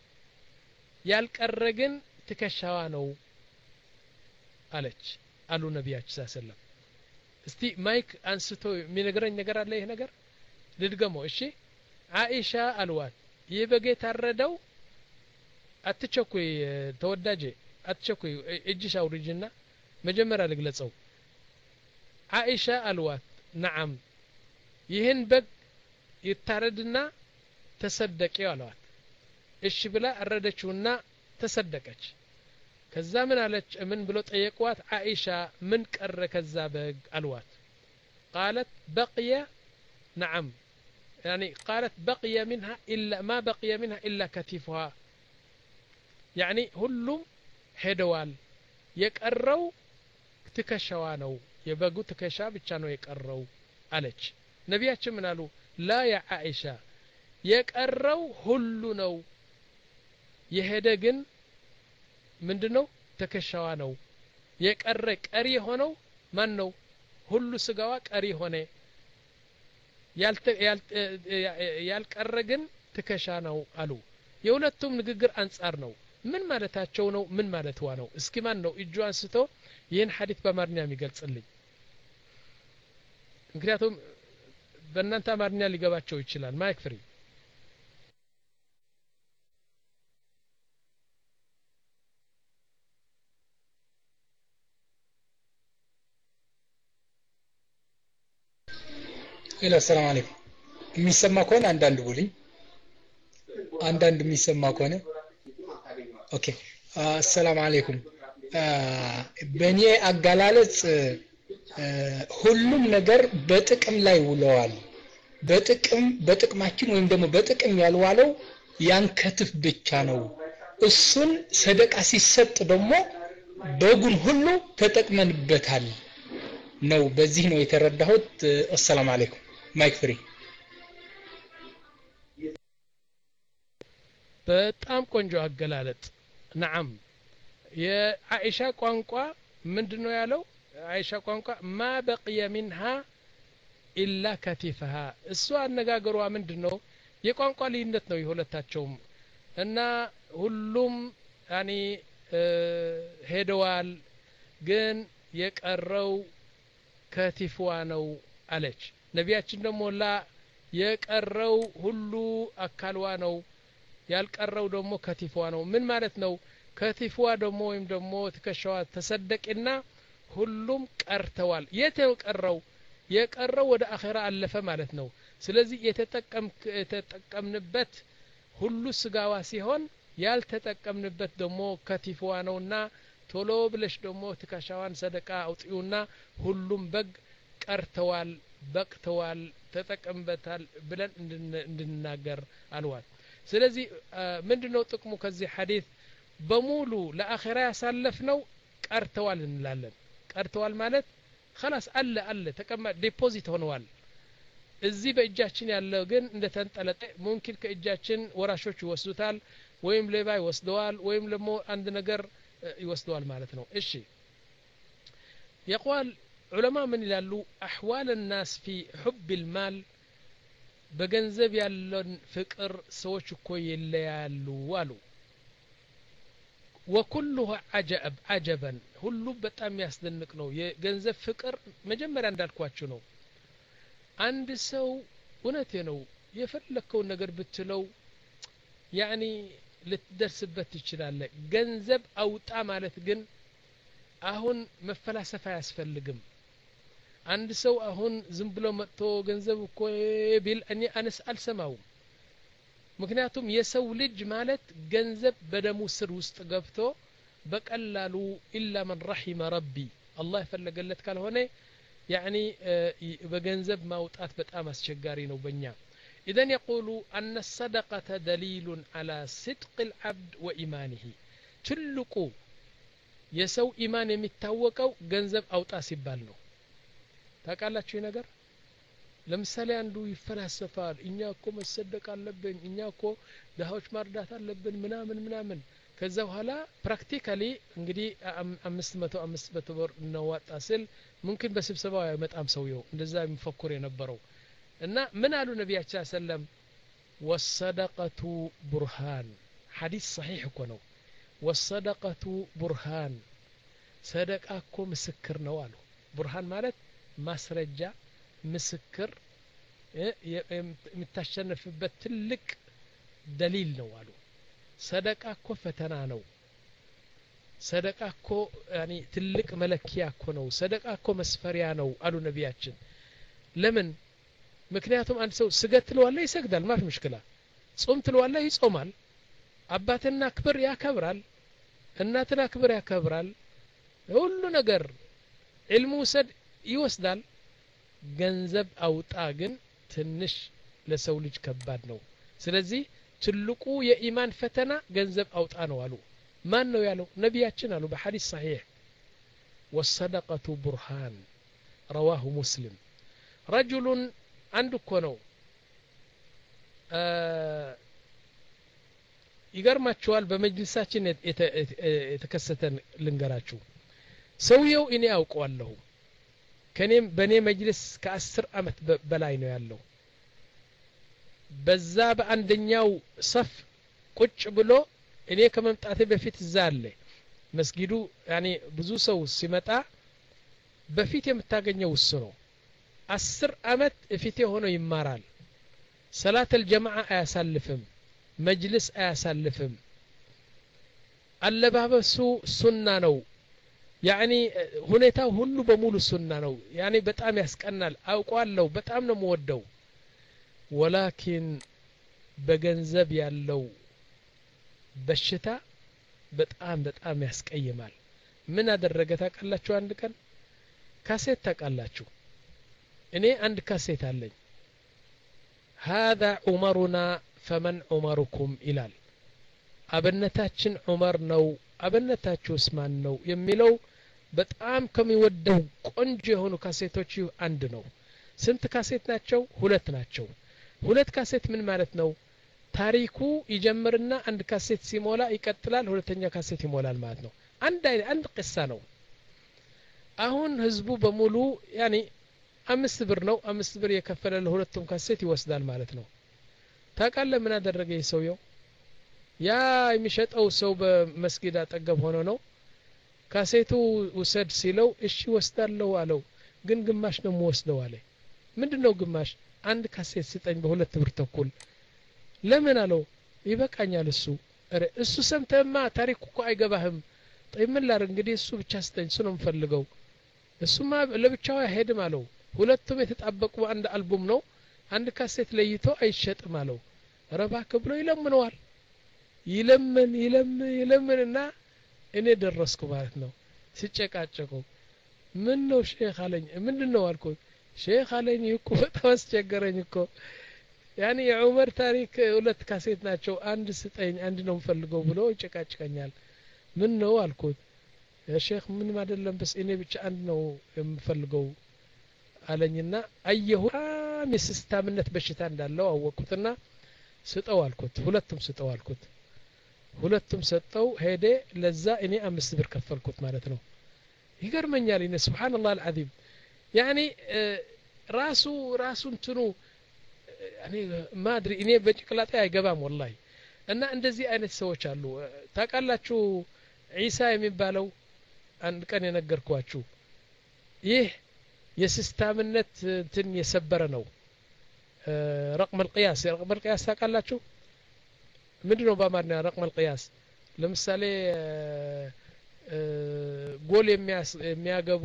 ያልቀረ ግን ትከሻዋ ነው አለች አሉ ነብያችን ሰለላሁ ዐለይሂ ወሰለም እስቲ ማይክ አንስቶ የሚነግረኝ ነገር አለ ይሄ ነገር ልድገመው እሺ አኢሻ አልዋት ይበጌ ታረደው አትቸኩይ ተወዳጄ አትቸኩይ እጅሽ አውርጅና መጀመሪያ ልግለጸው አኢሻ አልዋት ነዓም ይህን በግ ይታረድና ተሰደቀው አልዋት እሺ ብላ አረደችውና ተሰደቀች ከዛ ምን አለች ምን ብሎ ጠየቋት አኢሻ ምን ቀረ ከዛ በግ አልዋት قالت بقي نعم يعني قالت بقي منها إلا ما بقي منها إلا كتفها يعني ሁሉም ሄደዋል የቀረው ትከሻዋ ነው የበጉ ትከሻ ብቻ ነው የቀረው አለች ነብያችን ምን አሉ ላ ያ አኢሻ የቀረው ሁሉ ነው የሄደ ግን ምንድነው ተከሻዋ ነው የቀረ ቀሪ ሆነው ማን ነው ሁሉ ስጋዋ ቀሪ ሆነ ያልተ ያልቀረ ግን ትከሻ ነው አሉ የሁለቱም ንግግር አንጻር ነው ምን ማለታቸው ነው ምን ማለትዋ ነው እስኪ ማን ነው እጁ አንስቶ ይህን ሐዲስ በአማርኛ የሚገልጽልኝ ምክንያቱም በእናንተ አማርኛ ሊገባቸው ይችላል ማይክ ፍሪ إلى السلام عليكم የሚሰማ ከሆነ አንዳንድ bully አንዳንድ የሚሰማ ከሆነ ኦኬ السلام عليكم በእኔ አጋላለጽ ሁሉም ነገር በጥቅም ላይ ውለዋል በጥቅም በጥቅማችን ወይም ደግሞ በጥቅም ያልዋለው ያን ከትፍ ብቻ ነው እሱን ሰደቃ ሲሰጥ ደግሞ በጉን ሁሉ ተጠቅመንበታል ነው በዚህ ነው የተረዳሁት السلام عليكم ማይክ ፍሪ በጣም ቆንጆ አገላለጥ نعم የአኢሻ ቋንቋ ምንድነው ያለው አይሻ ቋንቋ ما بقي منها إلا كتفها እሱ አነጋገሯ ምንድነው የቋንቋ ልዩነት ነው የሁለታቸውም እና ሁሉም ያኒ ሄደዋል ግን የቀረው ከቲፍዋ ነው አለች ነቢያችን ደግሞ ላ የቀረው ሁሉ አካልዋ ነው ያልቀረው ደግሞ ከቲፍዋ ነው ምን ማለት ነው ከቲፍዋ ደግሞ ወይም ደግሞ ትከሻዋ ተሰደቅና ሁሉም ቀርተዋል የተቀረው የቀረው ወደ አኺራ አለፈ ማለት ነው ስለዚህ የተጠቀም የተጠቀምንበት ሁሉ ስጋዋ ሲሆን ያልተጠቀምንበት ደግሞ ከቲፍዋ ነውና ቶሎ ብለሽ ደግሞ ትከሻዋን ሰደቃ አውጥዩና ሁሉም በግ ቀርተዋል በቅተዋል ተጠቀምበታል ብለን እንድንናገር አልዋል ስለዚህ ምንድነው ጥቅሙ ከዚህ ሐዲስ በሙሉ ለአኺራ ያሳለፍነው ቀርተዋል እንላለን ቀርተዋል ማለት خلاص አለ አለ ተቀማ ዲፖዚት ሆነዋል እዚህ በእጃችን ያለው ግን እንደተንጠለጠ ሙምኪን ከእጃችን ወራሾች ይወስዱታል ወይም ሌባ ይወስደዋል ወይም ደግሞ አንድ ነገር ይወስደዋል ማለት ነው እሺ يقول علماء من ይላሉ احوال الناس في حب المال በገንዘብ ያለን ፍቅር ሰዎች እኮ ይለያሉ አሉ وكله عجب عجبا ሁሉ በጣም ያስደንቅ ነው የገንዘብ ፍቅር መጀመሪያ እንዳልኳችሁ ነው አንድ ሰው እውነቴ ነው የፈለከው ነገር ብትለው ያኒ ልትደርስበት ይችላል ገንዘብ አውጣ ማለት ግን አሁን መፈላሰፍ አያስፈልግም አንድ ሰው አሁን ዝም ብሎ መጥቶ ገንዘብ እኮ ቢል እኔ አነስ አልሰማው ምክንያቱም የሰው ልጅ ማለት ገንዘብ በደሙ ስር ውስጥ ገብቶ በቀላሉ ኢላ من رحم ربي الله يفلገለት ካልሆነ يعني በገንዘብ ማውጣት በጣም አስቸጋሪ ነው በእኛ اذا يقول ان الصدقه دليل على صدق العبد وايمانه ትልቁ የሰው ኢማን የሚታወቀው ገንዘብ አውጣ ሲባል ነው ታውቃላችሁ ነገር ለምሳሌ አንዱ ይፈላሰፋል እኛ እኮ መሰደቅ አለብን እኛ እኮ ደሃዎች ማርዳት አለብን ምናምን ምናምን ከዛ በኋላ ፕራክቲካሊ እንግዲህ አምስት መቶ አምስት መቶ ብር እናዋጣ ስል ሙምኪን በስብሰባው አይመጣም ሰውየው እንደዛ የሚፈክር የነበረው እና ምን አሉ ነብያችን ሰለም ወሰደቀቱ ቡርሃን ሐዲስ صحيح እኮ ነው ወሰደቀቱ ቡርሃን ሰደቃ እኮ ምስክር ነው አሉ ቡርሃን ማለት ማስረጃ ምስክር የምታሸነፍበት ትልቅ ደሊል ነው አሉ ሰደቃ እኮ ፈተና ነው ሰደቃ እኮ ያኒ ትልቅ መለኪያ እኮ ነው ሰደቃ እኮ መስፈሪያ ነው አሉ ነብያችን ለምን ምክንያቱም አንድ ሰው ስገድ ትለዋለህ ይሰግዳል ማፍ ምሽክላ ጾም ትለዋለህ ይጾማል አባትና ክብር ያከብራል እናትና ክብር ያከብራል ሁሉ ነገር ዒልሙ ሰድ ይወስዳል ገንዘብ አውጣ ግን ትንሽ ለሰው ልጅ ከባድ ነው ስለዚህ ትልቁ የኢማን ፈተና ገንዘብ አውጣ ነው አሉ ማን ነው ያለው ነብያችን አሉ በሐዲስ صحيح والصدقه برهان رواه مسلم رجل አንድ እኮ ነው ይገርማችኋል በመጅልሳችን የተከሰተን ልንገራችሁ ሰውየው እኔ አውቀዋለሁ ከኔም በኔ መጅልስ ከ10 አመት በላይ ነው ያለው በዛ በአንደኛው ሰፍ ቁጭ ብሎ እኔ ከመምጣቴ በፊት እዛ አለ መስጊዱ ያኒ ብዙ ሰው ሲመጣ በፊት የምታገኘው እሱ ነው አስር አመት እፊቴ ሆኖ ይማራል ሰላት الجماعه አያሳልፍም መጅልስ አያሳልፍም አለባበሱ ሱና ነው ያኒ ሁኔታው ሁሉ በሙሉ ሱና ነው ያኒ በጣም ያስቀናል አውቀዋለሁ በጣም ነው የምወደው ወላኪን በገንዘብ ያለው በሽታ በጣም በጣም ያስቀይማል ምን አደረገ ታውቃላችሁ አንድ ቀን ካሴት ታውቃላችሁ እኔ አንድ ካሴት አለኝ هذا عمرنا فمن عمركم ይላል አብነታችን ዑመር ነው አብነታችሁ ዑስማን ነው የሚለው በጣም ከሚወደው ቆንጆ የሆኑ ካሴቶች አንድ ነው ስንት ካሴት ናቸው ሁለት ናቸው ሁለት ካሴት ምን ማለት ነው ታሪኩ ይጀምርና አንድ ካሴት ሲሞላ ይቀጥላል ሁለተኛ ካሴት ይሞላል ማለት ነው አንድ አንድ ቅሳ ነው አሁን ህዝቡ በሙሉ ያኒ አምስት ብር ነው አምስት ብር የከፈለ ለሁለቱም ካሴት ይወስዳል ማለት ነው ታውቃለህ ምን አደረገ ይሰውየው ያ የሚሸጠው ሰው በመስጊድ አጠገብ ሆኖ ነው ካሴቱ ውሰድ ሲለው እሺ ወስዳለሁ አለው ግን ግማሽ ነው ወስደው አለ ምንድነው ግማሽ አንድ ካሴት ስጠኝ በሁለት ብር ተኩል ለምን አለው ይበቃኛል እሱ አረ እሱ ሰምተማ ታሪኩ እኮ አይገባህም ጠይምን ላር እንግዲህ እሱ ብቻ ስጠኝ እሱ ነው የምፈልገው እሱማ ለብቻው አይሄድም አለው ሁለቱም የተጣበቁ አንድ አልበም ነው አንድ ካሴት ለይቶ አይሸጥም አለው ረባክ ብሎ ይለምነዋል ይለምን ይለምን ይለምንና እኔ ደረስኩ ማለት ነው ሲጨቃጨቁ ምን ነው ሼክ አለኝ ምንድነው አልኩት ሼክ አለኝ እኮ በጣም አስቸገረኝ እኮ ያኒ የዑመር ታሪክ ሁለት ካሴት ናቸው አንድ ስጠኝ አንድ ነው የምፈልገው ብሎ ይጨቃጨቀኛል ምን ነው አልኩት ሼክ ምንም አይደለም በስ እኔ ብቻ አንድ ነው የምፈልገው አለኝና አየሁ ምስስታምነት በሽታ እንዳለው አወቁትና ስጠው አልኩት ሁለቱም ስጠው አልኩት ሁለቱም ሰጠው ሄደ ለዛ እኔ አምስት ብር ከፈልኩት ማለት ነው ይገርመኛል እኔ ሱብሃንአላህ አልዓዚም ያኒ ራሱ ራሱ እንትኑ እኔ ማድሪ እኔ በጭቅላጤ አይገባም ወላሂ እና እንደዚህ አይነት ሰዎች አሉ ታውቃላችሁ ኢሳ የሚባለው አንድ ቀን የነገርኳችሁ ይህ የሲስታምነት እንትን የሰበረ ነው رقم القياس رقم القياس ታውቃላችሁ ምንድነው በአማርኛ رقم القياس ለምሳሌ ጎል የሚያገቡ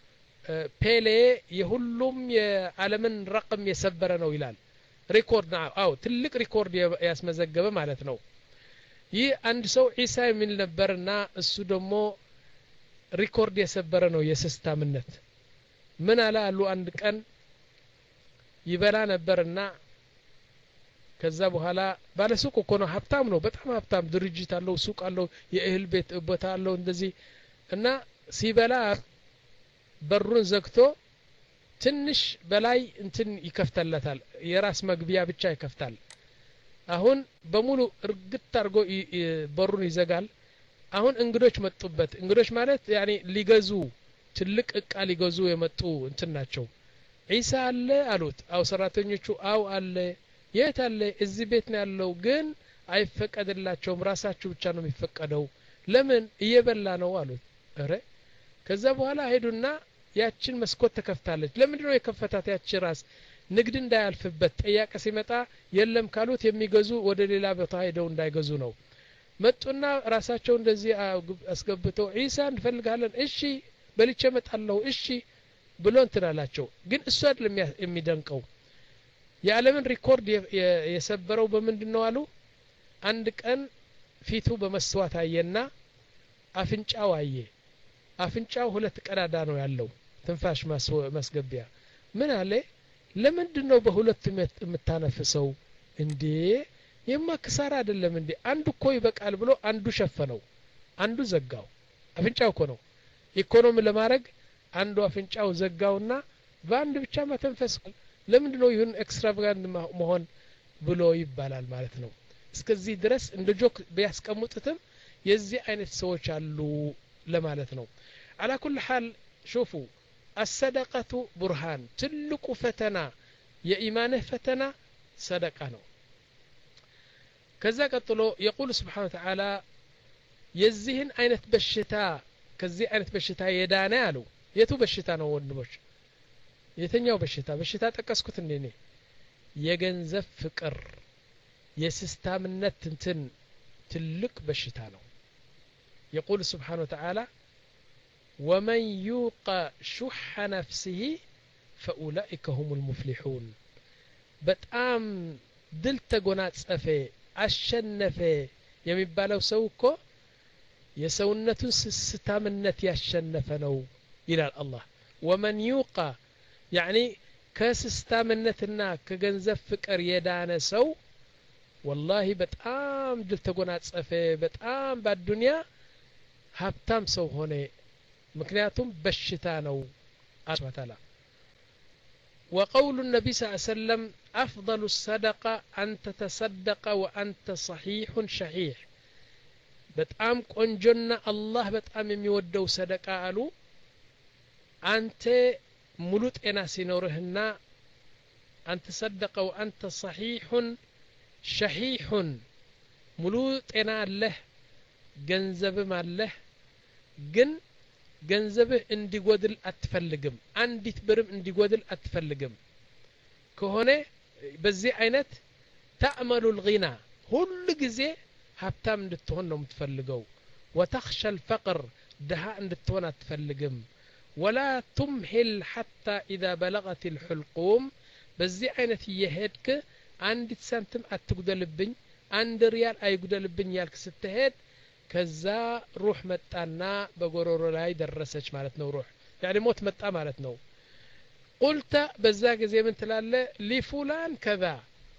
ፔሌ የሁሉም የዓለምን ረቅም የሰበረ ነው ይላል ሪኮርድ ነው አው ትልቅ ሪኮርድ ያስመዘገበ ማለት ነው ይህ አንድ ሰው ኢሳ የሚል ነበርና እሱ ደግሞ ሪኮርድ የሰበረ ነው የሲስታምነት ምን አለ አሉ አንድ ቀን ይበላ ነበርና ከዛ በኋላ ባለ ሱቅ እኮ ነው ሀብታም ነው በጣም ሀብታም ድርጅት አለው ሱቅ አለው የእህል ቤት ቦታ አለው እንደዚህ እና ሲበላ በሩን ዘግቶ ትንሽ በላይ እንትን ይከፍተለታል የራስ መግቢያ ብቻ ይከፍታል አሁን በሙሉ እርግጥ አድርጎ በሩን ይዘጋል አሁን እንግዶች መጡበት እንግዶች ማለት ያኒ ሊገዙ ትልቅ እቃ ሊገዙ የመጡ እንትን ናቸው ኢሳ አለ አሉት አው ሰራተኞቹ አው አለ የት አለ እዚህ ቤት ነው ያለው ግን አይፈቀድላቸውም ራሳቸው ብቻ ነው የሚፈቀደው ለምን እየበላ ነው አሉት አረ ከዛ በኋላ ሄዱና ያችን መስኮት ተከፍታለች ለምንድነው የከፈታት ያቺ ራስ ንግድ እንዳያልፍበት ጠያቀ ሲመጣ የለም ካሉት የሚገዙ ወደ ሌላ ቦታ ሄደው እንዳይገዙ ነው መጡና ራሳቸው እንደዚህ አስገብተው ኢሳ እንፈልጋለን እሺ በልቼ መጣለው እሺ ብሎ እንትላላቸው ግን እሱ አይደለም የሚደንቀው የዓለምን ሪኮርድ የሰበረው በምንድነው አሉ አንድ ቀን ፊቱ በመስዋዕት አየና አፍንጫው አየ አፍንጫው ሁለት ቀዳዳ ነው ያለው ትንፋሽ ማስገቢያ ምን አለ ለምንድነው በሁለቱም የምታነፍሰው እንዴ የማክሳራ አይደለም እንዴ አንዱ እኮ ይበቃል ብሎ አንዱ ሸፈነው አንዱ ዘጋው አፍንጫው እኮ ነው ኢኮኖሚ ለማድረግ አንዱ አፍንጫው ዘጋውና በአንድ ብቻ መተንፈስ ለምንድነው ይሁን ኤክስትራቫጋንት መሆን ብሎ ይባላል ማለት ነው እስከዚህ ድረስ እንደ ጆክ ቢያስቀምጡትም የዚህ አይነት ሰዎች አሉ ለማለት ነው على كل حال شوفوا الصدقه برهان ትልቁ ፈተና የኢማንህ ፈተና ሰደቃ ነው ከዛ ቀጥሎ يقول سبحانه وتعالى የዚህን አይነት በሽታ ከዚህ አይነት በሽታ የዳነ አሉ የቱ በሽታ ነው ወንድሞች የተኛው በሽታ በሽታ ጠቀስኩት እንደኔ የገንዘብ ፍቅር የሲስታምነት እንትን ትልቅ በሽታ ነው يقول سبحانه وتعالى ومن يوق شح نفسه فأولئك هم المفلحون በጣም ድል ተጎናጸፈ አሸነፈ የሚባለው ሰው እኮ የሰውነቱን ስስታምነት ያሸነፈ ነው ይላል አላህ ومن يوق يعني ከስስታምነትና ከገንዘብ ፍቅር የዳነ ሰው والله በጣም ድል ተጎናጸፈ በጣም በዱንያ ሀብታም ሰው ሆነ ምክንያቱም በሽታ ነው አስማታላ وقول النبي صلى الله عليه وسلم أفضل الصدقة أن تتصدق وأنت صحيح شحيح በጣም ቆንጆና አላህ በጣም የሚወደው ሰደቃ አሉ አንተ ሙሉ ጤና ሲኖርህና አንተ ሰደቀ وأنت صحيح شحيح ሙሉ ጤና አለህ ገንዘብም አለህ ግን ገንዘብህ እንዲጎድል አትፈልግም አንዲት ብርም እንዲጎድል አትፈልግም ከሆነ በዚህ አይነት ተአመሉ الغنى ሁሉ ጊዜ ሀብታም እንድትሆን ነው የምትፈልገው وتخشى الفقر ድሃ እንድትሆን አትፈልግም ولا تمهل حتى إذا بلغت الحلقوم በዚህ አይነት እየሄድክ አንዲት ሳንቲም አትጉደልብኝ አንድ ሪያል አይጉደልብኝ ያልክ ስትሄድ ከዛ ሩህ መጣና በጎሮሮ ላይ ደረሰች ማለት ነው ሩህ يعني ሞት መጣ ማለት ነው قلت በዛ ጊዜ ምን ትላለ لفلان كذا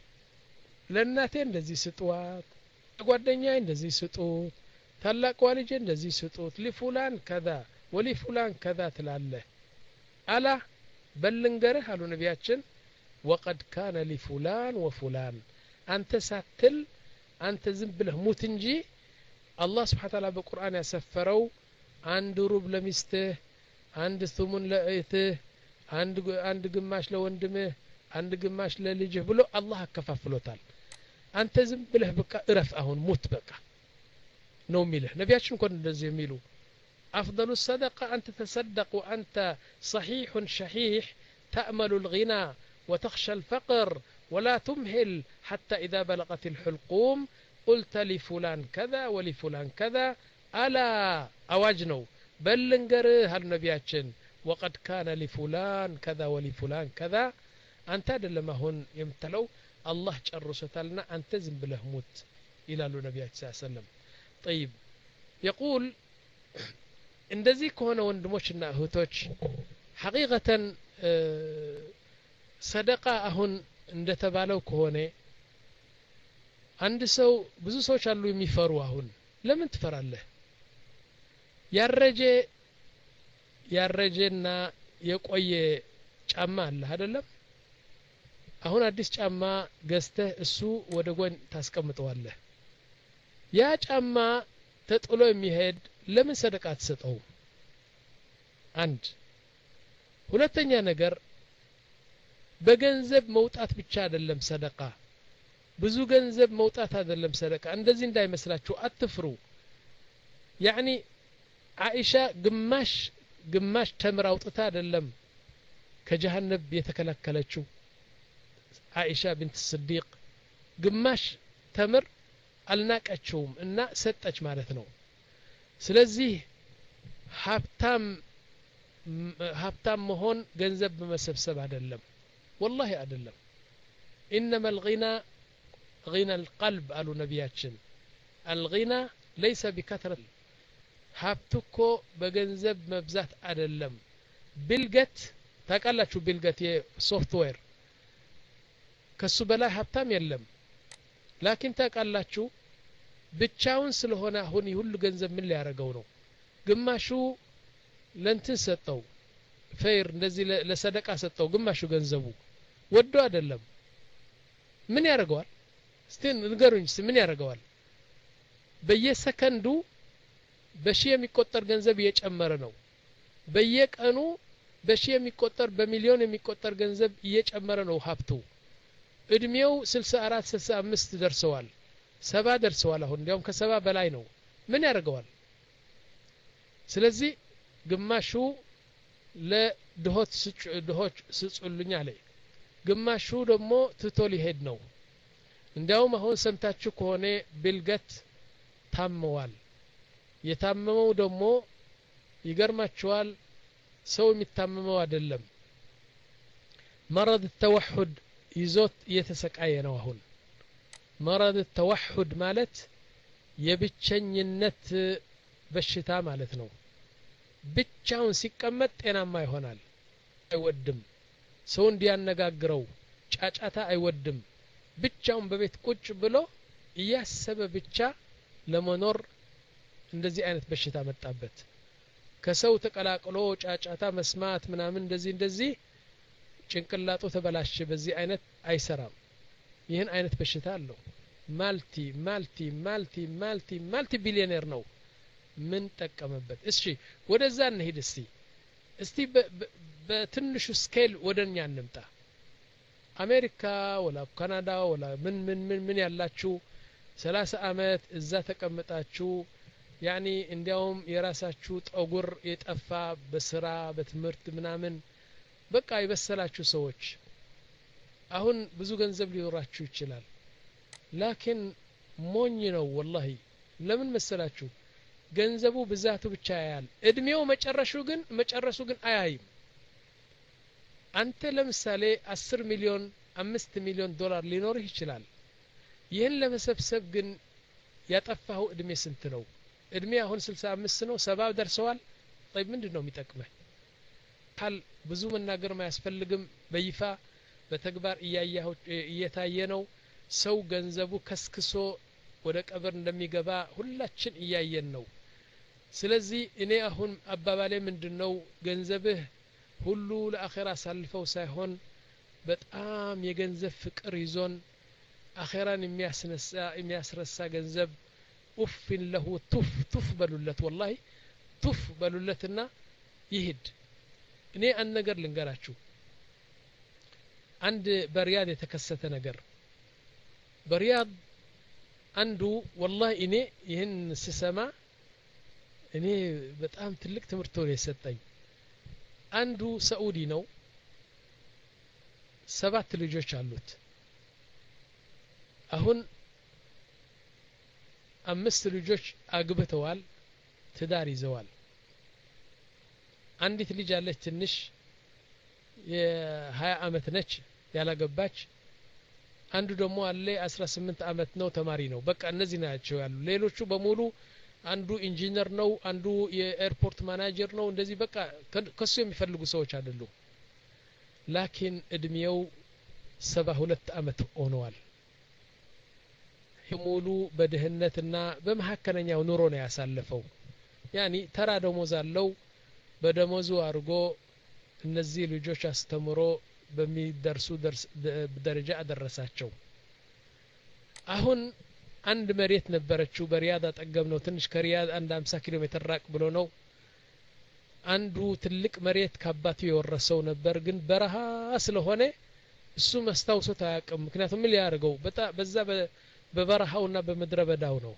ለናቴ እንደዚህ ስጧት ጓደኛዬ እንደዚህ ስጡት ታላቅ ወልጄ እንደዚህ ስጡት لفلان كذا ولفلان كذا ትላለ አላ በልንገርህ አሉ ነቢያችን وقد كان لفلان وفلان አንተ ሳትል አንተ ዝም ብለህ ሙት እንጂ الله سبحانه وتعالى بالقرآن يسفروا عند روب لمسته عند ثمن لأيته عند عند قماش لوندمه عند قماش للجه بلو الله كفافلو تال أنت زم بله بقى إرف أهون موت بقى نومي له نبياتشن كون لازم يميلو أفضل الصدقة أن تتصدق وأنت صحيح شحيح تأمل الغنى وتخشى الفقر ولا تمهل حتى إذا بلغت الحلقوم قلت لفلان كذا ولفلان كذا ألا أواجنو بل نقره هالنبياتشن وقد كان لفلان كذا ولفلان كذا أنت لما هون يمتلو الله جرستلنا أنت زم بله موت إلى النبي صلى الله عليه وسلم طيب يقول እንደዚህ ከሆነ ወንድሞችና እህቶች حقيقة ሰደቃ አሁን እንደተባለው ከሆነ አንድ ሰው ብዙ ሰዎች አሉ የሚፈሩ አሁን ለምን ትፈራለህ ያረጀ ያረጀና የቆየ ጫማ አለ አይደለም አሁን አዲስ ጫማ ገዝተህ እሱ ወደ ጎን ታስቀምጠዋለህ ያ ጫማ ተጥሎ የሚሄድ ለምን ሰደቃ ተሰጠው አንድ ሁለተኛ ነገር በገንዘብ መውጣት ብቻ አይደለም ሰደቃ ብዙ ገንዘብ መውጣት አይደለም ሰደቃ እንደዚህ እንዳይመስላችሁ አትፍሩ يعني عائشة ግማሽ ግማሽ ተምር አውጥታ አይደለም ከጀሃነም የተከለከለችው عائشة بنت الصديق ግማሽ ተምር አልናቀችውም እና ሰጠች ማለት ነው ስለዚህ ሀብታም ሀብታም መሆን ገንዘብ በመሰብሰብ አይደለም والله አይደለም انما الغنى غنى القلب قالوا نبياتشن الغنى ليس بكثرة ሀብትኮ በገንዘብ መብዛት አይደለም ቢልገት ታውቃላችሁ ቢልገት የሶፍትዌር ከሱ በላይ ሀብታም የለም ላኪን ታውቃላችሁ ብቻውን ስለሆነ አሁን ሁሉ ገንዘብ ምን ሊያረጋው ነው ግማሹ ለንትን ሰጠው ፈይር እንደዚህ ለሰደቃ ሰጠው ግማሹ ገንዘቡ ወዶ አይደለም ምን ያረጋዋል እስቲ ንገሩኝ ምን ያረጋዋል በየሰከንዱ በሺ የሚቆጠር ገንዘብ እየጨመረ ነው በየቀኑ በሺ የሚቆጠር በሚሊዮን የሚቆጠር ገንዘብ እየጨመረ ነው ሀብቱ እድሜው ስልሳ አራት ስልሳ አምስት ደርሰዋል ሰባ ደርሰዋል አሁን እንዲያውም ከሰባ በላይ ነው ምን ያረጋዋል ስለዚህ ግማሹ ለድሆት ድሆች ስጹልኝ አለ ግማሹ ደግሞ ትቶ ሊሄድ ነው እንዲያውም አሁን ሰምታችሁ ከሆነ ቢልገት ታመዋል የታመመው ደግሞ ይገርማችኋል ሰው የሚታመመው አይደለም مرض التوحد ይዞት እየተሰቃየ ነው አሁን مرض التوحد ማለት የብቸኝነት በሽታ ማለት ነው ብቻውን ሲቀመጥ ጤናማ ይሆናል አይወድም ሰው እንዲያነጋግረው ጫጫታ አይወድም ብቻውን በቤት ቁጭ ብሎ እያሰበ ብቻ ለመኖር እንደዚህ አይነት በሽታ መጣበት ከሰው ተቀላቅሎ ጫጫታ መስማት ምናምን እንደዚህ እንደዚህ ጭንቅላቱ ተበላሸ በዚህ አይነት አይሰራም ይህን አይነት በሽታ አለው ማልቲ ማልቲ ማልቲ ማልቲ ማልቲ ቢሊዮነር ነው ምን ጠቀመበት እሺ ወደዛ እንሂድ እስቲ እስቲ በትንሹ ስኬል ወደኛ እንምጣ አሜሪካ ወላ ካናዳ ወላ ምን ምን ምን ምን ያላችሁ ሰላሳ አመት እዛ ተቀምጣችሁ ያኒ እንዲያውም የራሳችሁ ጠጉር የጠፋ በስራ በትምህርት ምናምን በቃ ይበሰላችሁ ሰዎች አሁን ብዙ ገንዘብ ሊኖራችሁ ይችላል ላኪን ሞኝ ነው والله ለምን መሰላችሁ ገንዘቡ ብዛቱ ብቻ ያያል እድሜው መጨረሹ ግን መጨረሱ ግን አያይም አንተ ለምሳሌ አስር ሚሊዮን አምስት ሚሊዮን ዶላር ሊኖርህ ይችላል ይህን ለመሰብሰብ ግን ያጠፋው እድሜ ስንት ነው እድሜ አሁን ስልሳ አምስት ነው ሰባ ደርሰዋል طيب ምንድነው የሚጠቅመህ ቃል ብዙ መናገር ማያስፈልግም በይፋ በተግባር እያያው እየታየ ነው ሰው ገንዘቡ ከስክሶ ወደ ቀብር እንደሚገባ ሁላችን እያየን ነው ስለዚህ እኔ አሁን አባባሌ ምንድነው ገንዘብህ ሁሉ ለአኺራ ሳልፈው ሳይሆን በጣም የገንዘብ ፍቅር ይዞን አኺራን የሚያስነሳ የሚያስረሳ ገንዘብ ኡፍን ለሁ ቱፍ ቱፍ በሉለት والله ቱፍ በሉለትና ይሄድ እኔ አንድ ነገር ልንገራችሁ አንድ በሪያድ የተከሰተ ነገር በሪያድ አንዱ والله እኔ ይህን ስሰማ እኔ በጣም ትልቅ ትምህርት ነው የሰጠኝ አንዱ ሳኡዲ ነው ሰባት ልጆች አሉት አሁን አምስት ልጆች አግብተዋል ትዳር ይዘዋል አንዲት ልጅ አለች ትንሽ የ20 አመት ነች ያላገባች አንዱ ደግሞ አለ አስራ ስምንት አመት ነው ተማሪ ነው በቃ እነዚህ ናቸው ያሉ ሌሎቹ በሙሉ አንዱ ኢንጂነር ነው አንዱ የኤርፖርት ማናጀር ነው እንደዚህ በቃ ከሱ የሚፈልጉ ሰዎች አይደሉ ላኪን እድሜው ሰባ ሁለት አመት ሆነዋል ሙሉ በደህነትና በመሐከለኛው ኑሮ ነው ያሳለፈው ያኒ ተራ ደሞዝ አለው በደሞዙ አርጎ እነዚህ ልጆች አስተምሮ በሚደርሱ ደረጃ አደረሳቸው አሁን አንድ መሬት ነበረችው በሪያድ አጠገብ ነው ትንሽ ከሪያድ አንድ ሃምሳ ኪሎ ሜትር ራቅ ብሎ ነው አንዱ ትልቅ መሬት ከአባቱ የወረሰው ነበር ግን በረሃ ስለሆነ እሱ መስታውሶት አያውቅም ምክንያቱም ምን ያርገው በዛ በበረሃውና በመድረ በዳው ነው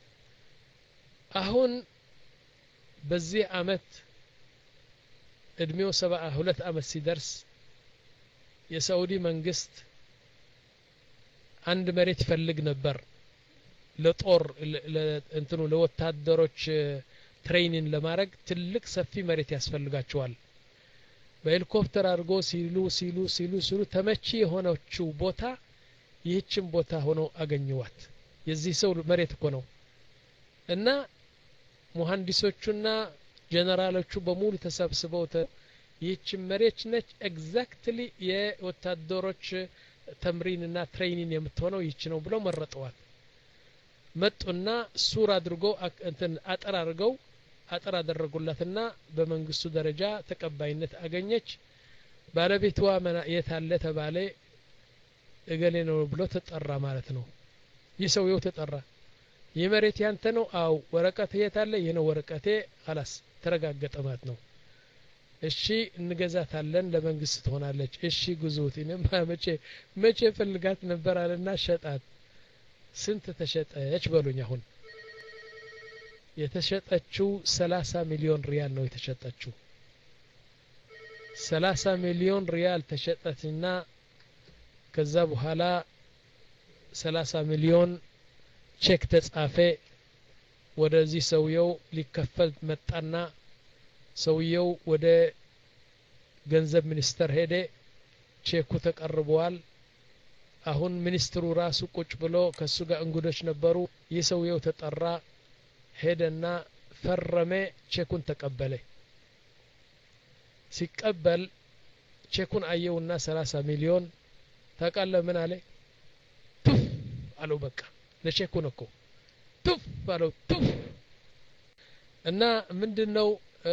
አሁን በዚህ አመት እድሜው ሰባ ሁለት አመት ሲደርስ የሳውዲ መንግስት አንድ መሬት ይፈልግ ነበር ለጦር እንትኑ ለወታደሮች ትሬኒንግ ለማድረግ ትልቅ ሰፊ መሬት ያስፈልጋቸዋል በሄሊኮፕተር አድርጎ ሲሉ ሲሉ ሲሉ ሲሉ ተመቺ የሆነችው ቦታ ይህችን ቦታ ሆኖ አገኘዋት የዚህ ሰው መሬት እኮ ነው እና መሐንዲሶቹና ጀነራሎቹ በሙሉ ተሰብስበው ይህችን መሬት ነች ኤግዛክትሊ የወታደሮች ተምሪንና ትሬኒንግ የምትሆነው ይህች ነው ብለው መረጠዋት መጡና ሱር አድርጎ እንትን አጠር አድርገው አጠር አደረጉላትና በመንግስቱ ደረጃ ተቀባይነት አገኘች ባለቤቷ የታለ ተባለ እገሌ ነው ብሎ ተጠራ ማለት ነው ይሰውየው ተጠራ የመሬት ያንተ ነው አው ወረቀት የታለ የነው ወረቀቴ خلاص ተረጋገጠ ማለት ነው እሺ እንገዛታለን ለመንግስት ትሆናለች እሺ ጉዞት እኔም መቼ መቼ ፈልጋት ነበር አለና ሸጣት ስንት ተሸጠች በሉኝ አሁን የተሸጠችው ሰላሳ ሚሊዮን ሪያል ነው የተሸጠችው ሰላሳ ሚሊዮን ሪያል ተሸጠችና ከዛ በኋላ ሰላሳ ሚሊዮን ቼክ ተጻፈ ወደዚህ ሰውየው ሊከፈል መጣና ሰውየው ወደ ገንዘብ ሚኒስተር ሄደ ቼኩ ተቀርቧል አሁን ሚኒስትሩ ራሱ ቁጭ ብሎ ከሱ ጋር እንግዶች ነበሩ የሰውየው ተጠራ ሄደና ፈረመ ቼኩን ተቀበለ ሲቀበል ቼኩን አየውና ሰላሳ ሚሊዮን ታቃለ ምን አለ ቱፍ አለው በቃ ለቼኩ ነኮ ቱፍ አለው ቱፍ እና ምንድነው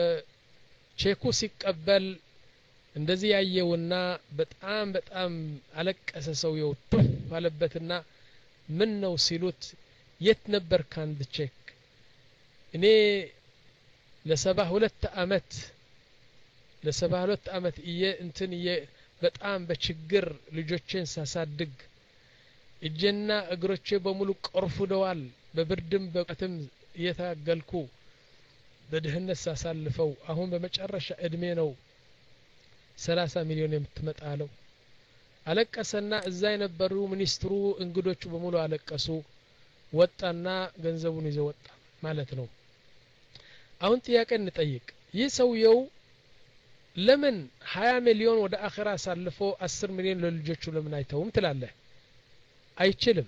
ቼኩ ሲቀበል እንደዚህ ያየውና በጣም በጣም አለቀሰ ሰውየው ቱፍ አለበትና ምን ነው ሲሉት የት ነበር ካንድ ቼክ እኔ ለሰባ ሁለት አመት ለሰባ ሁለት አመት እየ እንትን እየ በጣም በችግር ልጆችን ሳሳድግ እጀና እግሮቼ በሙሉ ቆርፉደዋል በብርድም በቀትም እየታገልኩ በድህነት ሳሳልፈው አሁን በመጨረሻ እድሜ ነው ሰላሳ ሚሊዮን የምትመጣለው አለቀሰና እዛ የነበሩ ሚኒስትሩ እንግዶቹ በሙሉ አለቀሱ ወጣና ገንዘቡን ይዘው ወጣ ማለት ነው አሁን ጥያቄ እንጠይቅ ይህ ሰውየው ለምን ሀያ ሚሊዮን ወደ አኺራ ሳልፎ አስር ሚሊዮን ለልጆቹ ለምን አይተውም ትላለህ አይችልም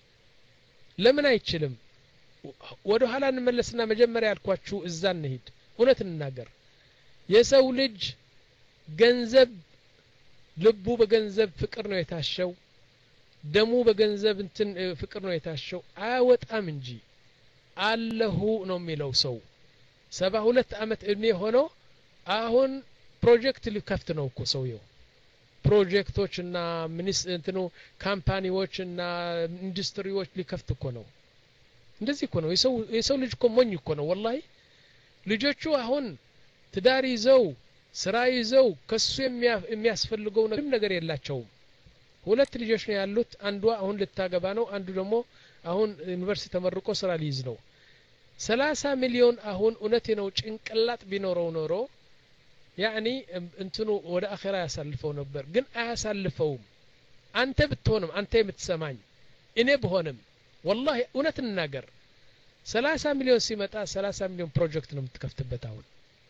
ለምን አይችልም ወደ ኋላ እንመለስና መጀመሪያ ያልኳችሁ እዛ እንሂድ እውነት እንናገር የሰው ልጅ ገንዘብ ልቡ በገንዘብ ፍቅር ነው የታሸው ደሙ በገንዘብ እንትን ፍቅር ነው የታሸው አያወጣም እንጂ አለሁ ነው የሚለው ሰው ሰባ ሁለት አመት እድሜ ሆኖ አሁን ፕሮጀክት ሊከፍት ነው እኮ ሰውየው ፕሮጀክቶችና ሚኒስ እንትኑ ካምፓኒዎችና ኢንዱስትሪዎች ሊከፍት እኮ ነው እንደዚህ እኮ ነው የሰው የሰው ልጅ እኮ ሞኝ እኮ ነው ወላሂ ልጆቹ አሁን ትዳር ይዘው ስራ ይዘው ከሱ የሚያስፈልገው ነገር የላቸውም ሁለት ልጆች ነው ያሉት አንዷ አሁን ልታገባ ነው አንዱ ደግሞ አሁን ዩኒቨርሲቲ ተመርቆ ስራ ሊይዝ ነው ሰላሳ ሚሊዮን አሁን እውነቴ ነው ጭንቅላት ቢኖረው ኖሮ ያኒ እንትኑ ወደ አኺራ ያሳልፈው ነበር ግን አያሳልፈውም አንተ ብትሆንም አንተ የምትሰማኝ እኔ ብሆንም والله እውነት እንናገር ሰላሳ ሚሊዮን ሲመጣ ሰላሳ ሚሊዮን ፕሮጀክት ነው የምትከፍትበት አሁን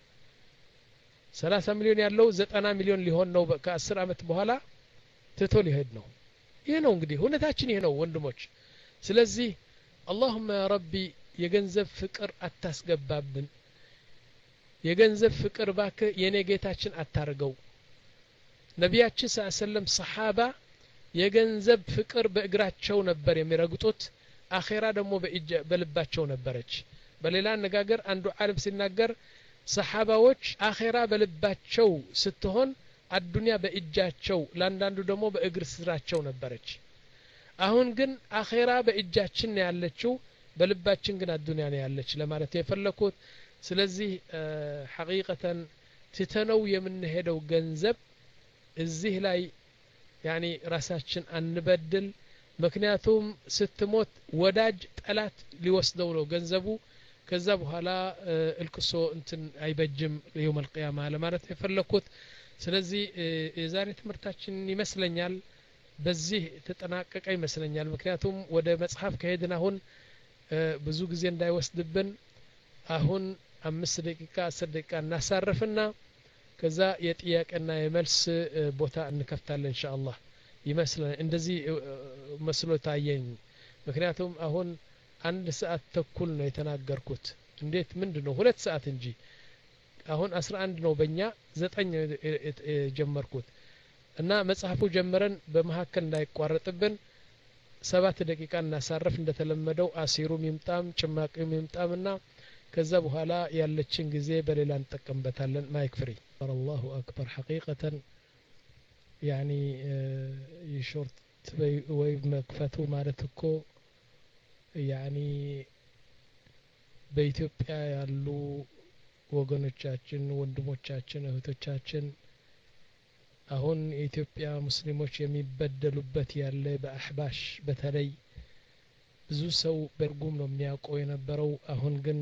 ሰላሳ ሚሊዮን ያለው ዘጠና ሚሊዮን ሊሆን ነው ከአስር አመት በኋላ ትቶ ሊሄድ ነው ይሄ ነው እንግዲህ እውነታችን ይሄ ነው ወንድሞች ስለዚህ اللهم يا ربي የገንዘብ ፍቅር አታስገባብን የገንዘብ ፍቅር ባከ የኔ ጌታችን አታርገው ነቢያችን ሰለላሁ ዐለይሂ ወሰለም ሰሃባ የገንዘብ ፍቅር በእግራቸው ነበር የሚረግጡት አኺራ ደግሞ በልባቸው ነበረች በሌላ አነጋገር አንዱ ዓለም ሲናገር ሰሃባዎች አኺራ በልባቸው ስትሆን አዱንያ በእጃቸው ላንዳንዱ ደግሞ በእግር ስራቸው ነበረች አሁን ግን አኺራ በእጃችን ያለችው በልባችን ግን አዱንያ ነው ያለች ለማለት የፈለኩት ስለዚህ ሐቂቀተን ትተነው የምንሄደው ገንዘብ እዚህ ላይ ያኒ ራሳችን አንበድል ምክንያቱም ስትሞት ወዳጅ ጠላት ሊወስደው ነው ገንዘቡ ከዛ በኋላ እልቅሶ እንትን አይበጅም የውም القيامه ለማለት የፈለኩት ስለዚህ የዛሬ ትምርታችን ይመስለኛል በዚህ ተጠናቀቀ ይመስለኛል ምክንያቱም ወደ መጽሐፍ ከሄድን አሁን ብዙ ጊዜ እንዳይወስድብን አሁን አምስት ደቂቃ አስር ደቂቃ እናሳርፍና ከዛ የጥያቄና የመልስ ቦታ እንከፍታለን ኢንሻአላህ ይመስላል እንደዚህ መስሎ ታየኝ ምክንያቱም አሁን አንድ ሰዓት ተኩል ነው የተናገርኩት እንዴት ምንድነው ሁለት ሰዓት እንጂ አሁን አስራ አንድ ነው በእኛ ዘጠኝ ጀመርኩት እና መጽሐፉ ጀመረን በመሐከል እንዳይቋረጥብን ሰባት ደቂቃ እናሳርፍ እንደተለመደው አሲሩም ይምጣም ጭማቂም ይምጣምና ከዛ በኋላ ያለችን ጊዜ በሌላ እንጠቀምበታለን ማይክ ፍሪ الله اكبر حقيقه يعني يشورت ويب مكفتو مالتكو يعني በኢትዮጵያ ያሉ ወገኖቻችን ወንድሞቻችን እህቶቻችን አሁን የኢትዮጵያ ሙስሊሞች የሚበደሉበት ያለ በአህባሽ በተለይ ብዙ ሰው በርጉም ነው የሚያውቀው የነበረው አሁን ግን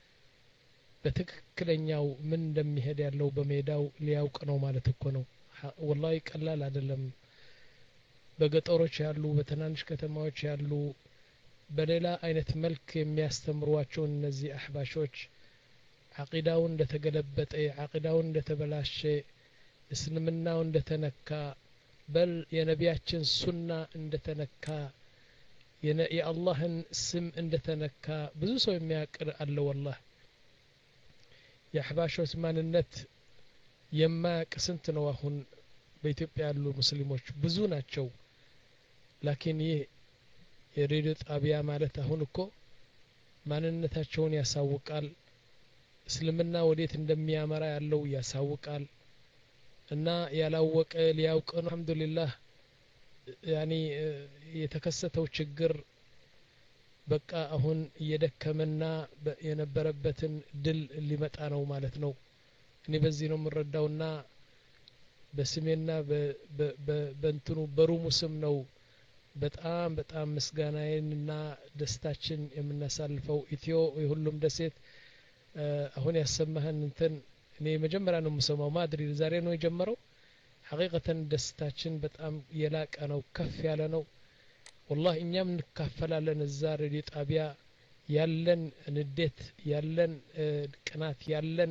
በትክክለኛው ምን እንደሚሄድ ያለው በሜዳው ሊያውቅ ነው ማለት እኮ ነው والله ቀላል አይደለም በገጠሮች ያሉ በትናንሽ ከተማዎች ያሉ በሌላ አይነት መልክ የሚያስተምሯቸው እነዚህ አህባሾች عقيداው እንደተገለበጠ عقيداው እንደተበላሸ እስልምናው እንደተነካ በል የነቢያችን ሱና እንደተነካ የአላህን ስም እንደተነካ ብዙ ሰው የሚያቅር አለ والله የአህባሾች ማንነት የማያቅ ስንት ነው አሁን በኢትዮጵያ ያሉ ሙስሊሞች ብዙ ናቸው ላኪን ይህ የሬዲዮ ጣቢያ ማለት አሁን እኮ ማንነታቸውን ያሳውቃል እስልምና ወዴት እንደሚያመራ ያለው ያሳውቃል እና ያላወቀ ሊያውቅ ነው አልহামዱሊላህ ያኒ የተከሰተው ችግር በቃ አሁን እየደከመና የነበረበትን ድል ሊመጣ ነው ማለት ነው እኔ በዚህ ነው የምረዳውና በስሜና በእንትኑ በሩሙ ስም ነው በጣም በጣም ምስጋናዬንና ደስታችን የምናሳልፈው ኢትዮ የሁሉም ደሴት አሁን ያሰማህን እንትን እኔ መጀመሪያ ነው የምሰማው ማድሪ ዛሬ ነው የጀመረው ሐቂቀተን ደስታችን በጣም የላቀ ነው ከፍ ያለ ነው والله እኛም እንካፈላለን እዛ ሬዲዮ ጣቢያ ያለን ንዴት ያለን ቅናት ያለን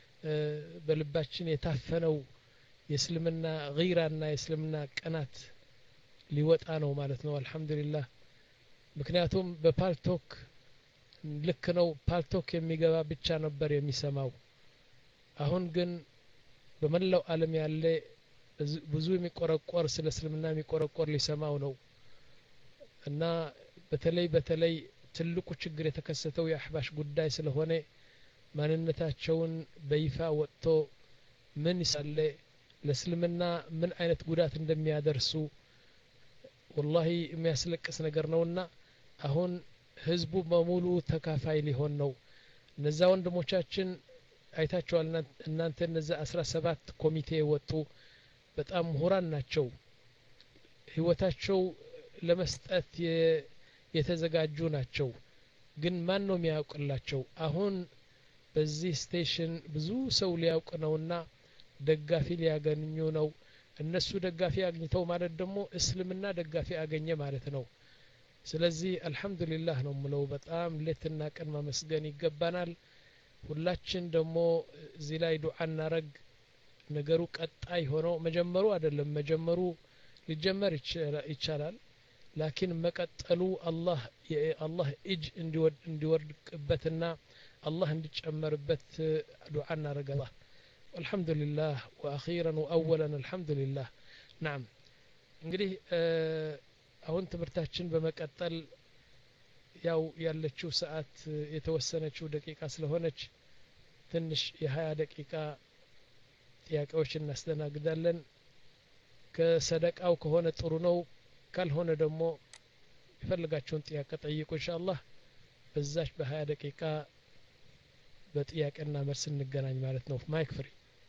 በልባችን የታፈነው የእስልምና غيራና የእስልምና ቅናት ሊወጣ ነው ማለት ነው አልহামዱሊላህ ምክንያቱም በፓልቶክ ልክ ነው ፓልቶክ የሚገባ ብቻ ነበር የሚሰማው አሁን ግን በመላው ዓለም ያለ ብዙ የሚቆረቆር ስለ እስልምና የሚቆረቆር ሊሰማው ነው እና በተለይ በተለይ ትልቁ ችግር የተከሰተው የአህባሽ ጉዳይ ስለሆነ ማንነታቸውን በይፋ ወጥቶ ምን ይሳለ ለእስልምና ምን አይነት ጉዳት እንደሚያደርሱ والله የሚያስለቅስ ነገር ነውና አሁን ህዝቡ በሙሉ ተካፋይ ሊሆን ነው እነዛ ወንድሞቻችን አይታቸዋል እናንተ እነዛ አስራ ሰባት ኮሚቴ ወጡ በጣም ምሁራን ናቸው ህይወታቸው ለመስጠት የተዘጋጁ ናቸው ግን ማን ነው የሚያውቅላቸው አሁን በዚህ ስቴሽን ብዙ ሰው ሊያውቅ ነውና ደጋፊ ሊያገኙ ነው እነሱ ደጋፊ አግኝተው ማለት ደግሞ እስልምና ደጋፊ አገኘ ማለት ነው ስለዚህ አልহামዱሊላህ ነው ምለው በጣም ለትና ቀን ማመስገን ይገባናል ሁላችን ደግሞ እዚህ ላይ ዱዓ እናረግ ነገሩ ቀጣይ ሆኖ መጀመሩ አይደለም መጀመሩ ሊጀመር ይቻላል ላኪን መቀጠሉ አላህ የአላህ እጅ እንዲወድ እንዲወርድበትና አላህ እንዲጨመርበት ዱዓ እናረጋለን والحمد لله واخيرا واولا الحمد لله نعم እንግዲህ አሁን ትምርታችን በመቀጠል ያው ያለችው ሰዓት የተወሰነችው ደቂቃ ስለሆነች ትንሽ የ20 ደቂቃ ጥያቄዎች እናስተናግዳለን ከሰደቃው ከሆነ ጥሩ ነው ካልሆነ ደግሞ ይፈልጋችሁን ጥያቄ ጠይቁ ኢንሻአላህ በዛች በ20 ደቂቃ በጥያቄና መልስ እንገናኝ ማለት ነው ማይክ ፍሪ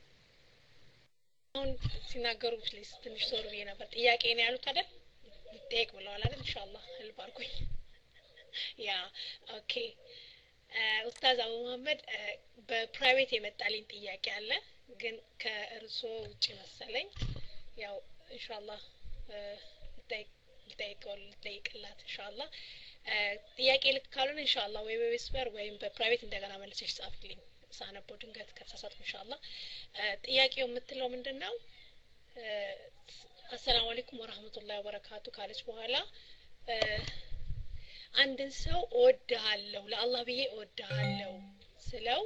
አሁን ሲናገሩ ፕሊስ ትንሽ ሶር ብዬ ነበር ጥያቄ ነው ያሉት አይደል ጠይቅ ብለዋል አይደል ኢንሻአላህ ህልብ አርኩኝ ያ ኦኬ ኡስታዝ አቡ መሐመድ በፕራይቬት የመጣልኝ ጥያቄ አለ ግን ከእርሶ ውጪ መሰለኝ ያው ኢንሻአላህ ጠይቅ ጠይቀው ጠይቅላት ኢንሻአላህ ጥያቄ ልክ ካሉን ኢንሻአላህ ወይ በዌስፐር ወይም በፕራይቬት እንደገና መልሰሽ ጻፍልኝ ሳነቦ ድንገት ከተሳሳትኩ ኢንሻአላህ ጥያቄው የምትለው ምንድነው አሰላሙ አለይኩም ወራህመቱላሂ ወበረካቱ ካለች በኋላ አንድን ሰው እወድሃለሁ ለአላህ ብዬ እወድሃለሁ ስለው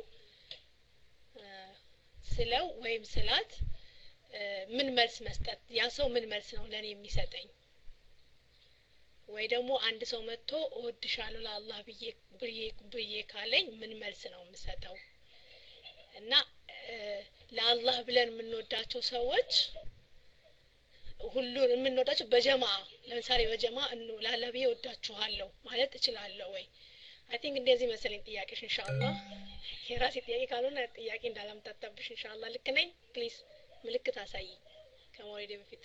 ስለው ወይም ስላት ምን መልስ መስጠት ያ ሰው ምን መልስ ነው ለኔ የሚሰጠኝ ወይ ደግሞ አንድ ሰው መጥቶ እወድሻለሁ ለአላህ ብዬ ብዬ ብዬ ካለኝ ምን መልስ ነው የምሰጠው እና ለአላህ ብለን የምንወዳቸው ሰዎች ሁሉን የምንወዳቸው በጀማ ለምሳሌ በጀማ እንኑ ለአላህ ብዬ እወዳችኋለሁ ማለት እችላለሁ ወይ አይ ቲንክ እንደዚህ መሰለኝ ጥያቄሽ ኢንሻአላህ የራሴ ጥያቄ ካልሆነ ጥያቄ እንዳላምጣጣብሽ ኢንሻአላህ ልክ ነኝ ፕሊዝ ምልክት አሳይ ከመወለዴ በፊት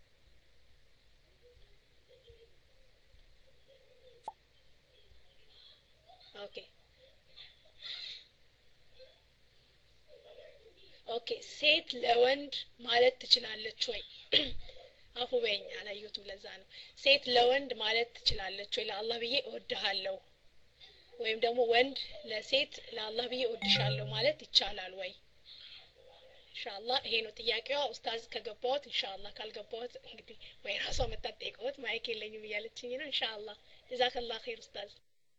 ኦኬ ኦኬ ሴት ለወንድ ማለት ትችላለች ወይ አፉ በእኛ አላየሁትም ለዛ ነው ሴት ለወንድ ማለት ትችላለች ወይ ለአላህ ብዬ እወድሃለሁ ወይም ደግሞ ወንድ ለሴት ለአላህ ብዬ እወድሻለሁ ማለት ይቻላል ወይ? ኢንሻአላህ ይሄ ነው ጥያቄዋ። ኡስታዝ ከገባሁት ኢንሻአላህ፣ ካልገባሁት እንግዲህ ወይ ራሷ መጣ ጠይቀውት ማይክ የለኝም እያለችኝ ነው። ኢንሻአላህ ጀዛከላህ ኸይር ኡስታዝ።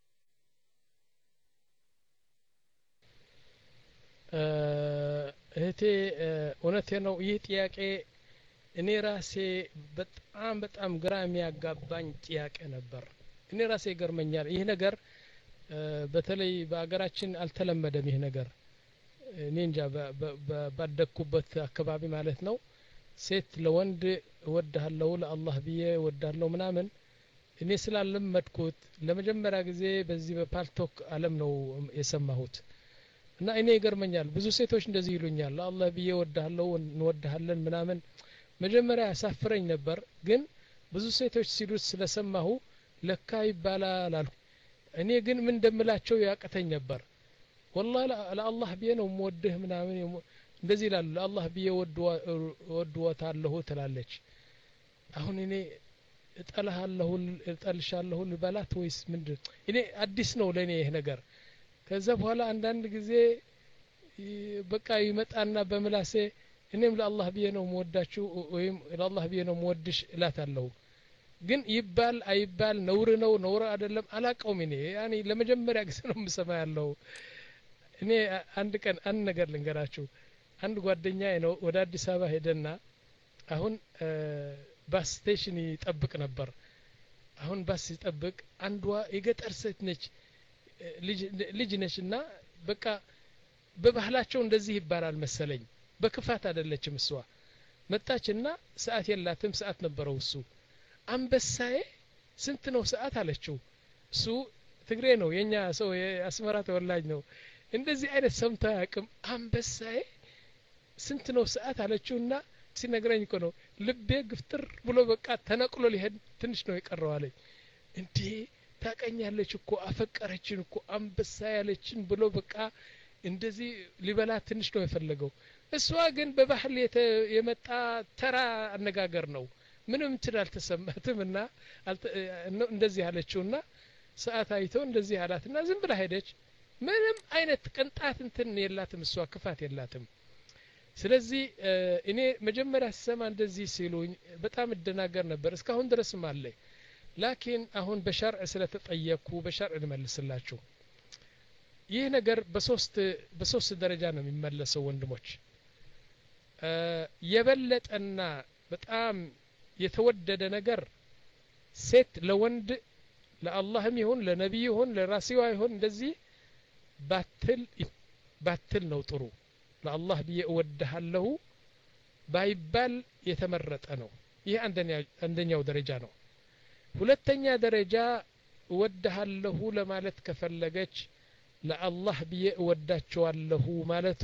እህቴ እውነቴ ነው። ይህ ጥያቄ እኔ ራሴ በጣም በጣም ግራ የሚያጋባኝ ጥያቄ ነበር። እኔ ራሴ ይገርመኛል ይህ ነገር። በተለይ በአገራችን አልተለመደም ይህ ነገር። እኔ እንጃ ባደኩበት አካባቢ ማለት ነው። ሴት ለወንድ እወድሃለሁ ለአላህ ብዬ እወድሃለሁ ምናምን እኔ ስላለመድኩት ለመጀመሪያ ጊዜ በዚህ በፓልቶክ ዓለም ነው የሰማሁት። እና እኔ ይገርመኛል ብዙ ሴቶች እንደዚህ ይሉኛል ለአላህ ብዬ እወድሃለሁ እንወድሃለን ምናምን። መጀመሪያ ያሳፍረኝ ነበር፣ ግን ብዙ ሴቶች ሲሉት ስለሰማሁ ለካ ይባላል አልኩ። እኔ ግን ምን እንደምላቸው ያቀተኝ ነበር። والله ለአላህ ብዬ ነው የምወድህ ምናምን እንደዚህ ይላሉ። ለአላህ ብዬ እወድዎታለሁ ትላለች። አሁን እኔ እጠላሃለሁ እጠልሻለሁ ልበላት ወይስ ምንድን? እኔ አዲስ ነው ለኔ ይሄ ነገር። ከዛ በኋላ አንዳንድ ጊዜ በቃ ይመጣና በምላሴ እኔም ለአላህ ብዬ ነው የምወዳችሁ ወይም ለአላህ ብዬ ነው የምወድሽ እላታለሁ። ግን ይባል አይባል ነውር ነው ነውር አይደለም አላቀውም። እኔ ያኔ ለመጀመሪያ ጊዜ ነው የምሰማ ያለው። እኔ አንድ ቀን አንድ ነገር ልንገራችሁ። አንድ ጓደኛዬ ነው ወደ አዲስ አበባ ሄደና አሁን ባስ ስቴሽን ይጠብቅ ነበር። አሁን ባስ ይጠብቅ አንዷ የገጠር ሴት ነች ልጅ ነችና በቃ በባህላቸው እንደዚህ ይባላል መሰለኝ። በክፋት አይደለችም እሷ። መጣችና ሰዓት የላትም ሰዓት ነበረው እሱ። አንበሳዬ ስንት ነው ሰዓት አለችው። እሱ ትግሬ ነው የኛ ሰው የአስመራ ተወላጅ ነው። እንደዚህ አይነት ሰምታ ያቅም አንበሳዬ ስንት ነው ሰዓት አለችውና ሲነግረኝ እኮ ነው ልቤ ግፍትር ብሎ በቃ ተነቅሎ ሊሄድ ትንሽ ነው የቀረው አለኝ። እንዴ ታቀኛለች እኮ አፈቀረችን እኮ አንበሳ ያለችን ብሎ በቃ እንደዚህ ሊበላ ትንሽ ነው የፈለገው። እሷ ግን በባህል የመጣ ተራ አነጋገር ነው። ምንም እንትን አልተሰማትምና እንደዚህ አለችውና ሰዓት አይቶ እንደዚህ አላትና ዝም ብላ ሄደች። ምንም አይነት ቅንጣት እንትን የላትም እሷ ክፋት የላትም። ስለዚህ እኔ መጀመሪያ ስሰማ እንደዚህ ሲሉኝ በጣም እደናገር ነበር። እስካሁን ድረስም አለ። ላኪን አሁን በሸርዕ ስለተጠየቁ በሸርዕ ልመልስላችሁ። ይህ ነገር በሶስት በሶስት ደረጃ ነው የሚመለሰው ወንድሞች። የበለጠና በጣም የተወደደ ነገር ሴት ለወንድ ለአላህም ይሁን ለነብዩ ይሁን ለራሲዋ ይሁን እንደዚህ ባትል ባትል ነው ጥሩ። ለአላህ ብዬ እወድሃለሁ ባይባል የተመረጠ ነው። ይህ አንደኛው ደረጃ ነው። ሁለተኛ ደረጃ እወድሃለሁ ለማለት ከፈለገች ለአላህ ብዬ እወዳቸዋለሁ ማለቱ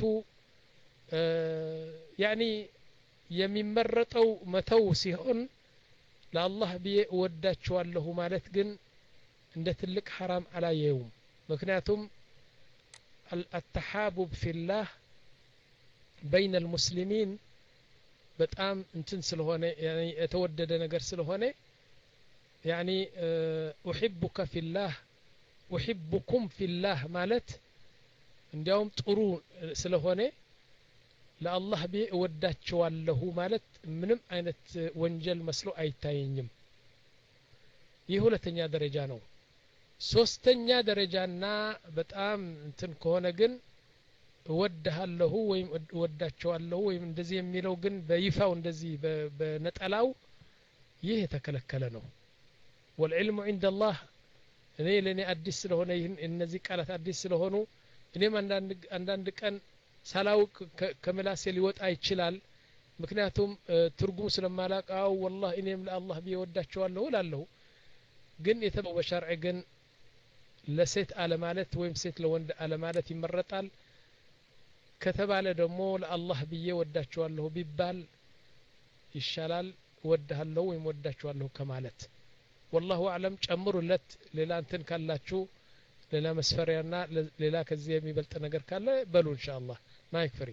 ያኒ የሚመረጠው መተው ሲሆን ለአላህ ብዬ እወዳቸዋለሁ ማለት ግን እንደ ትልቅ ሐራም አላየውም። ምክንያቱም التحابب في الله بين المسلمين በጣም እንትን ስለሆነ ያኒ የተወደደ ነገር ስለሆነ ያኒ احبك في الله احبكم في الله ማለት እንዲያውም ጥሩ ስለሆነ ለአላህ ብዬ እወዳቸዋለሁ ማለት ምንም አይነት ወንጀል መስሎ አይታየኝም። ይህ ሁለተኛ ደረጃ ነው። ሶስተኛ ደረጃና በጣም እንትን ከሆነ ግን እወድሃለሁ ወይም እወዳቸዋለሁ ወይም እንደዚህ የሚለው ግን በይፋው እንደዚህ በነጠላው ይህ የተከለከለ ነው። والعلم عند الله እኔ ለኔ አዲስ ስለሆነ ይህን እነዚህ ቃላት አዲስ ስለሆኑ እኔም አንዳንድ አንዳንድ ቀን ሳላውቅ ከመላሴ ሊወጣ ይችላል። ምክንያቱም ትርጉም ስለማላውቀው والله እኔም ለአላህ ብዬ እወዳቸዋለሁ እላለሁ። ግን የተባው በሸርዕ ግን ለሴት አለማለት ወይም ሴት ለወንድ አለማለት ይመረጣል። ከተባለ ደግሞ ለአላህ ብዬ እወዳቸዋለሁ ቢባል ይሻላል እወድሃለሁ ወይም እወዳቸዋለሁ ከማለት። والله اعلم ጨምሩለት። ሌላ እንትን ካላችሁ ሌላ መስፈሪያና ሌላ ከዚህ የሚበልጥ ነገር ካለ በሉ ኢንሻአላህ ማይክ ፍሪ።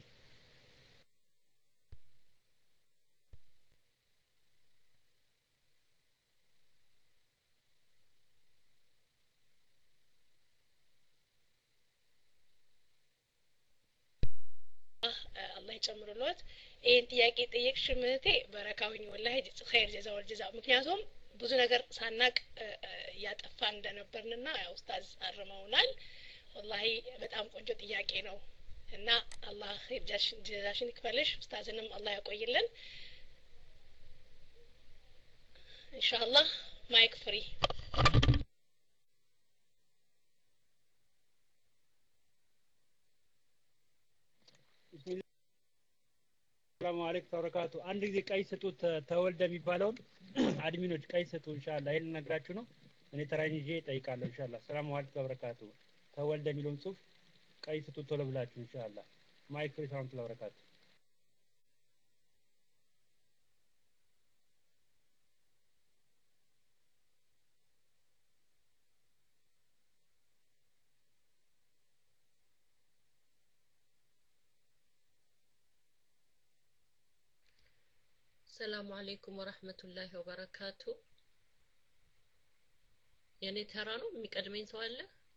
አላህ ይጨምርልዎት ይሄን ጥያቄ ጠየቅሽ ምህቴ በረካውኝ ወላሂ ኸይር ጀዛው ጀዛ ምክንያቱም ብዙ ነገር ሳናቅ ያጠፋ እንደነበርንና ያው ኡስታዝ አርመውናል ወላሂ በጣም ቆንጆ ጥያቄ ነው እና አላህ ኸይር ጀዛሽን ይክፈልሽ ኡስታዝንም አላህ ያቆይልን ኢንሻአላህ ማይክ ፍሪ ሰላም አለይኩም ወበረካቱ አንድ ጊዜ ቀይ ስጡት ተወልደ የሚባለውን አድሚኖች ቀይ ስጡ ኢንሻአላህ ይሄን ነግራችሁ ነው እኔ ተራኝ ይዤ እጠይቃለሁ ኢንሻአላህ ሰላም አለይኩም ወበረካቱ ተወልደ የሚለውን ጽሁፍ ቀይ ስጡት ቶሎ ብላችሁ ኢንሻአላህ ማይክ ፍሪ ሰላም ወበረካቱ السلام عليكم ورحمة الله وبركاته يعني ترانو مقدمين سؤال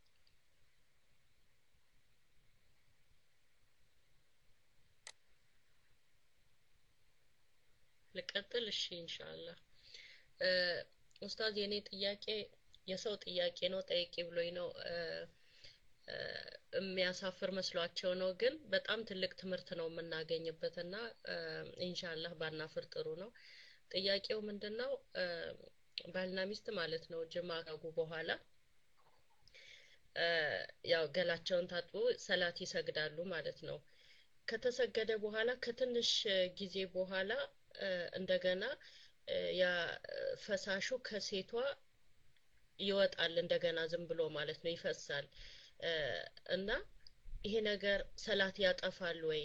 لقتل الشيء إن شاء الله أه أستاذ يعني ጥያቄ የሰው ጥያቄ ነው ጠይቄ ብሎኝ ነው የሚያሳፍር መስሏቸው ነው ግን በጣም ትልቅ ትምህርት ነው የምናገኝበትና ኢንሻአላህ ባናፍር ጥሩ ነው ጥያቄው ምንድነው ባልና ሚስት ማለት ነው ጅማ ካጉ በኋላ ያው ገላቸውን ታጥቦ ሰላት ይሰግዳሉ ማለት ነው ከተሰገደ በኋላ ከትንሽ ጊዜ በኋላ እንደገና ያ ፈሳሹ ከሴቷ ይወጣል እንደገና ዝም ብሎ ማለት ነው ይፈሳል እና ይሄ ነገር ሰላት ያጠፋል ወይ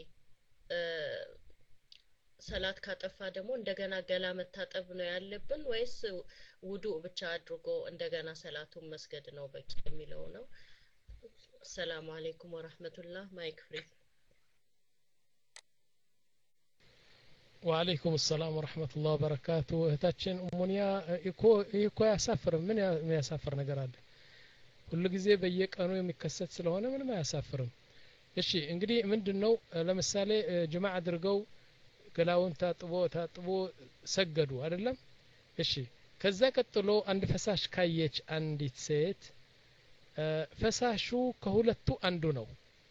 ሰላት ካጠፋ ደግሞ እንደገና ገላ መታጠብ ነው ያለብን ወይስ ውዱእ ብቻ አድርጎ እንደገና ሰላቱን መስገድ ነው በቂ የሚለው ነው ሰላም አለይኩም ወራህመቱላህ ማይክ ፍሪ وعليكم السلام ورحمة الله وبركاته እህታችን ኡሙኒያ እኮ እኮ ያሳፍር ምን ያሳፍር ነገር አለ ሁሉ ጊዜ በየቀኑ የሚከሰት ስለሆነ ምንም አያሳፍርም እሺ እንግዲህ ምንድነው ለምሳሌ ጅማዕ አድርገው ገላውን ታጥቦ ታጥቦ ሰገዱ አይደለም እሺ ከዛ ቀጥሎ አንድ ፈሳሽ ካየች አንዲት ሴት ፈሳሹ ከሁለቱ አንዱ ነው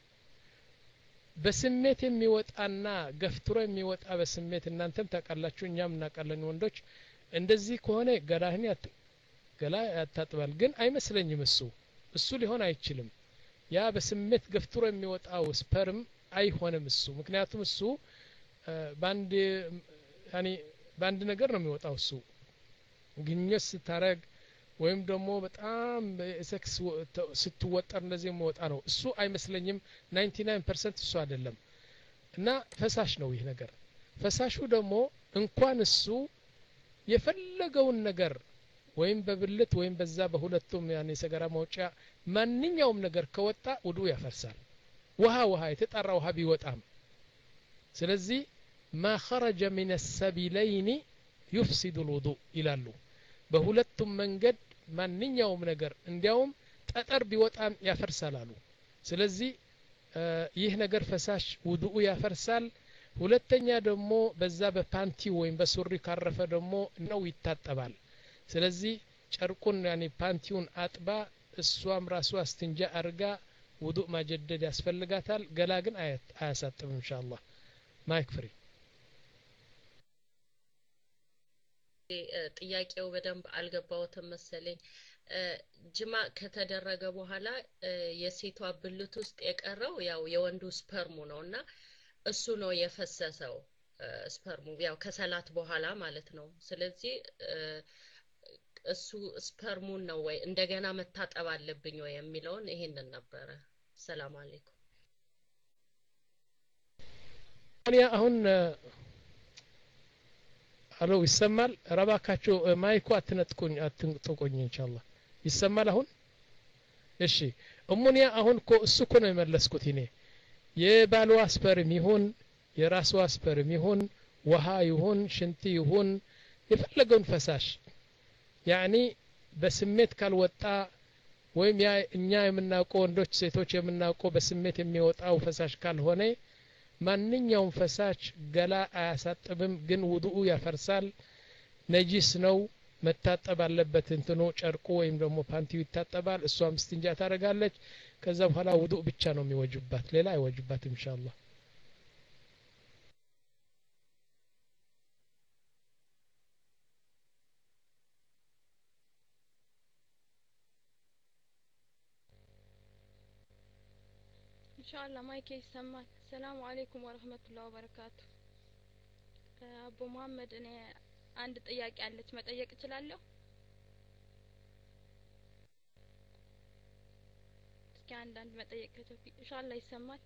በስሜት የሚወጣና ገፍትሮ የሚወጣ በስሜት እናንተም ታቃላችሁ እኛም እናቃለን ወንዶች እንደዚህ ከሆነ ገላህን ያት ገላ ያታጥባል ግን አይመስለኝም እሱ እሱ ሊሆን አይችልም ያ በስሜት ገፍትሮ የሚወጣው ስፐርም አይሆንም እሱ ምክንያቱም እሱ ባንድ ያኒ ባንድ ነገር ነው የሚወጣው እሱ ግንኙነት ስታረግ ወይም ደግሞ በጣም ሴክስ ስትወጠር እንደዚህ የሚወጣ ነው እሱ አይመስለኝም ናይንቲ ናይን ፐርሰንት እሱ አይደለም እና ፈሳሽ ነው ይሄ ነገር ፈሳሹ ደግሞ እንኳን እሱ የፈለገውን ነገር ወይም በብልት ወይም በዛ በሁለቱም ያኔ ሰገራ መውጫ ማንኛውም ነገር ከወጣ ውዱ ያፈርሳል ውሃ ውሃ የተጣራ ውሃ ቢወጣም ስለዚህ ما خرج من السبيلين يفسد الوضوء ይላሉ በሁለቱም መንገድ ማንኛውም ነገር እንዲያውም ጠጠር ቢወጣም ያፈርሳል አሉ ስለዚህ ይህ ነገር ፈሳሽ ውዱኡ ያፈርሳል ሁለተኛ ደግሞ በዛ በፓንቲ ወይም በሱሪ ካረፈ ደግሞ ነው ይታጠባል ስለዚህ ጨርቁን ያኔ ፓንቲውን አጥባ እሷም ራሱ አስተንጃ አርጋ ውዱእ ማጀደድ ያስፈልጋታል ገላ ግን አያሳጥብም ኢንሻአላህ ማይክ ፍሪ ጥያቄው በደንብ አልገባውትም መሰለኝ ጅማ ከተደረገ በኋላ የሴቷ ብልት ውስጥ የቀረው ያው የወንዱ ስፐርሙ ነውና እሱ ነው የፈሰሰው ስፐርሙ ያው ከሰላት በኋላ ማለት ነው ስለዚህ እሱ ስፐርሙን ነው ወይ እንደገና መታጠብ አለብኝ ወይ የሚለውን ይሄንን ነበር ሰላም አለይኩም እኔ አሁን አሎ ይሰማል ረባካችሁ ማይኩ አትነጥቁኝ አትንጥቁኝ ኢንሻአላህ ይሰማል አሁን እሺ እሙኒያ አሁን ኮ እሱ ኮ ነው የመለስኩት እኔ የባሏ ስፐርም ይሁን የራሷ ስፐርም ይሁን ውሃ ይሁን ሽንቲ ይሁን የፈለገውን ፈሳሽ ያኒ በስሜት ካልወጣ ወይም ያ እኛ የምናውቀው ወንዶች ሴቶች የምናውቀው በስሜት የሚወጣው ፈሳሽ ካልሆነ ማንኛውም ፈሳሽ ገላ አያሳጥብም ግን ውዱኡ ያፈርሳል ነጂስ ነው መታጠብ አለበት እንትኑ ጨርቁ ወይም ደግሞ ፓንቲው ይታጠባል እሷም ስትንጃ ታረጋለች ከዛ በኋላ ውዱእ ብቻ ነው የሚወጅባት ሌላ አይወጅባት ኢንሻአላህ ኢንሻአላህ ማይክ ይሰማል ሰላም አለይኩም ወራህመቱላሂ ወበረካቱ አቡ መሐመድ እኔ አንድ ጥያቄ አለች መጠየቅ እችላለሁ እስኪ አንድ አንድ መጠየቅ ከተፊ ኢንሻአላህ ይሰማል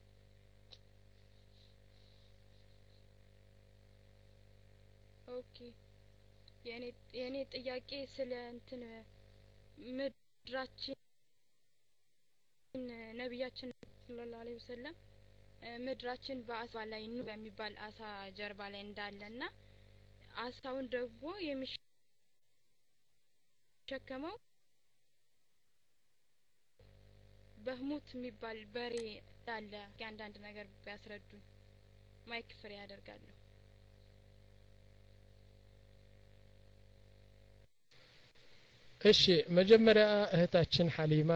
ኦኬ የኔ የኔ ጥያቄ ስለ እንትን ምድራችን ነብያችን ሰለላሁ ዐለይሂ ወሰለም ምድራችን በአሳ ላይ ኑ በሚባል አሳ ጀርባ ላይ እንዳለና አሳውን ደግሞ የሚሸከመው በህሙት የሚባል በሬ እንዳለ አንዳንድ ነገር ቢያስረዱኝ ማይክ ፍሬ ያደርጋለሁ እሺ መጀመሪያ እህታችን ሐሊማ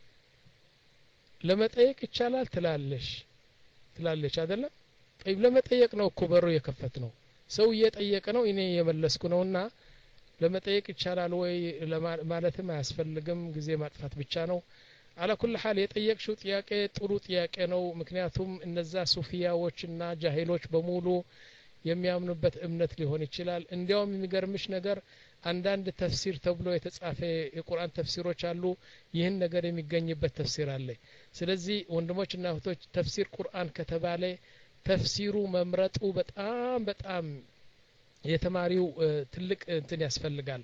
ለመጠየቅ ይቻላል ትላለሽ ትላለች አይደለም طيب ለመጠየቅ ነው እኮ በሩ የከፈት ነው ሰው እየጠየቀ ነው እኔ የመለስኩ ነውና ለመጠየቅ ይቻላል ወይ ማለትም አያስፈልግም ጊዜ ማጥፋት ብቻ ነው على كل حال የጠየቅሽው ጥያቄ ጥሩ ጥያቄ ነው ምክንያቱም እነዛ ሱፊያዎችና ጃሂሎች በሙሉ የሚያምኑበት እምነት ሊሆን ይችላል እንዲያውም የሚገርምሽ ነገር አንዳንድ ተፍሲር ተብሎ የተጻፈ የቁርአን ተፍሲሮች አሉ ይህን ነገር የሚገኝበት ተፍሲር አለ ስለዚህ ወንድሞችና እህቶች ተፍሲር ቁርአን ከተባለ ተፍሲሩ መምረጡ በጣም በጣም የተማሪው ትልቅ እንትን ያስፈልጋል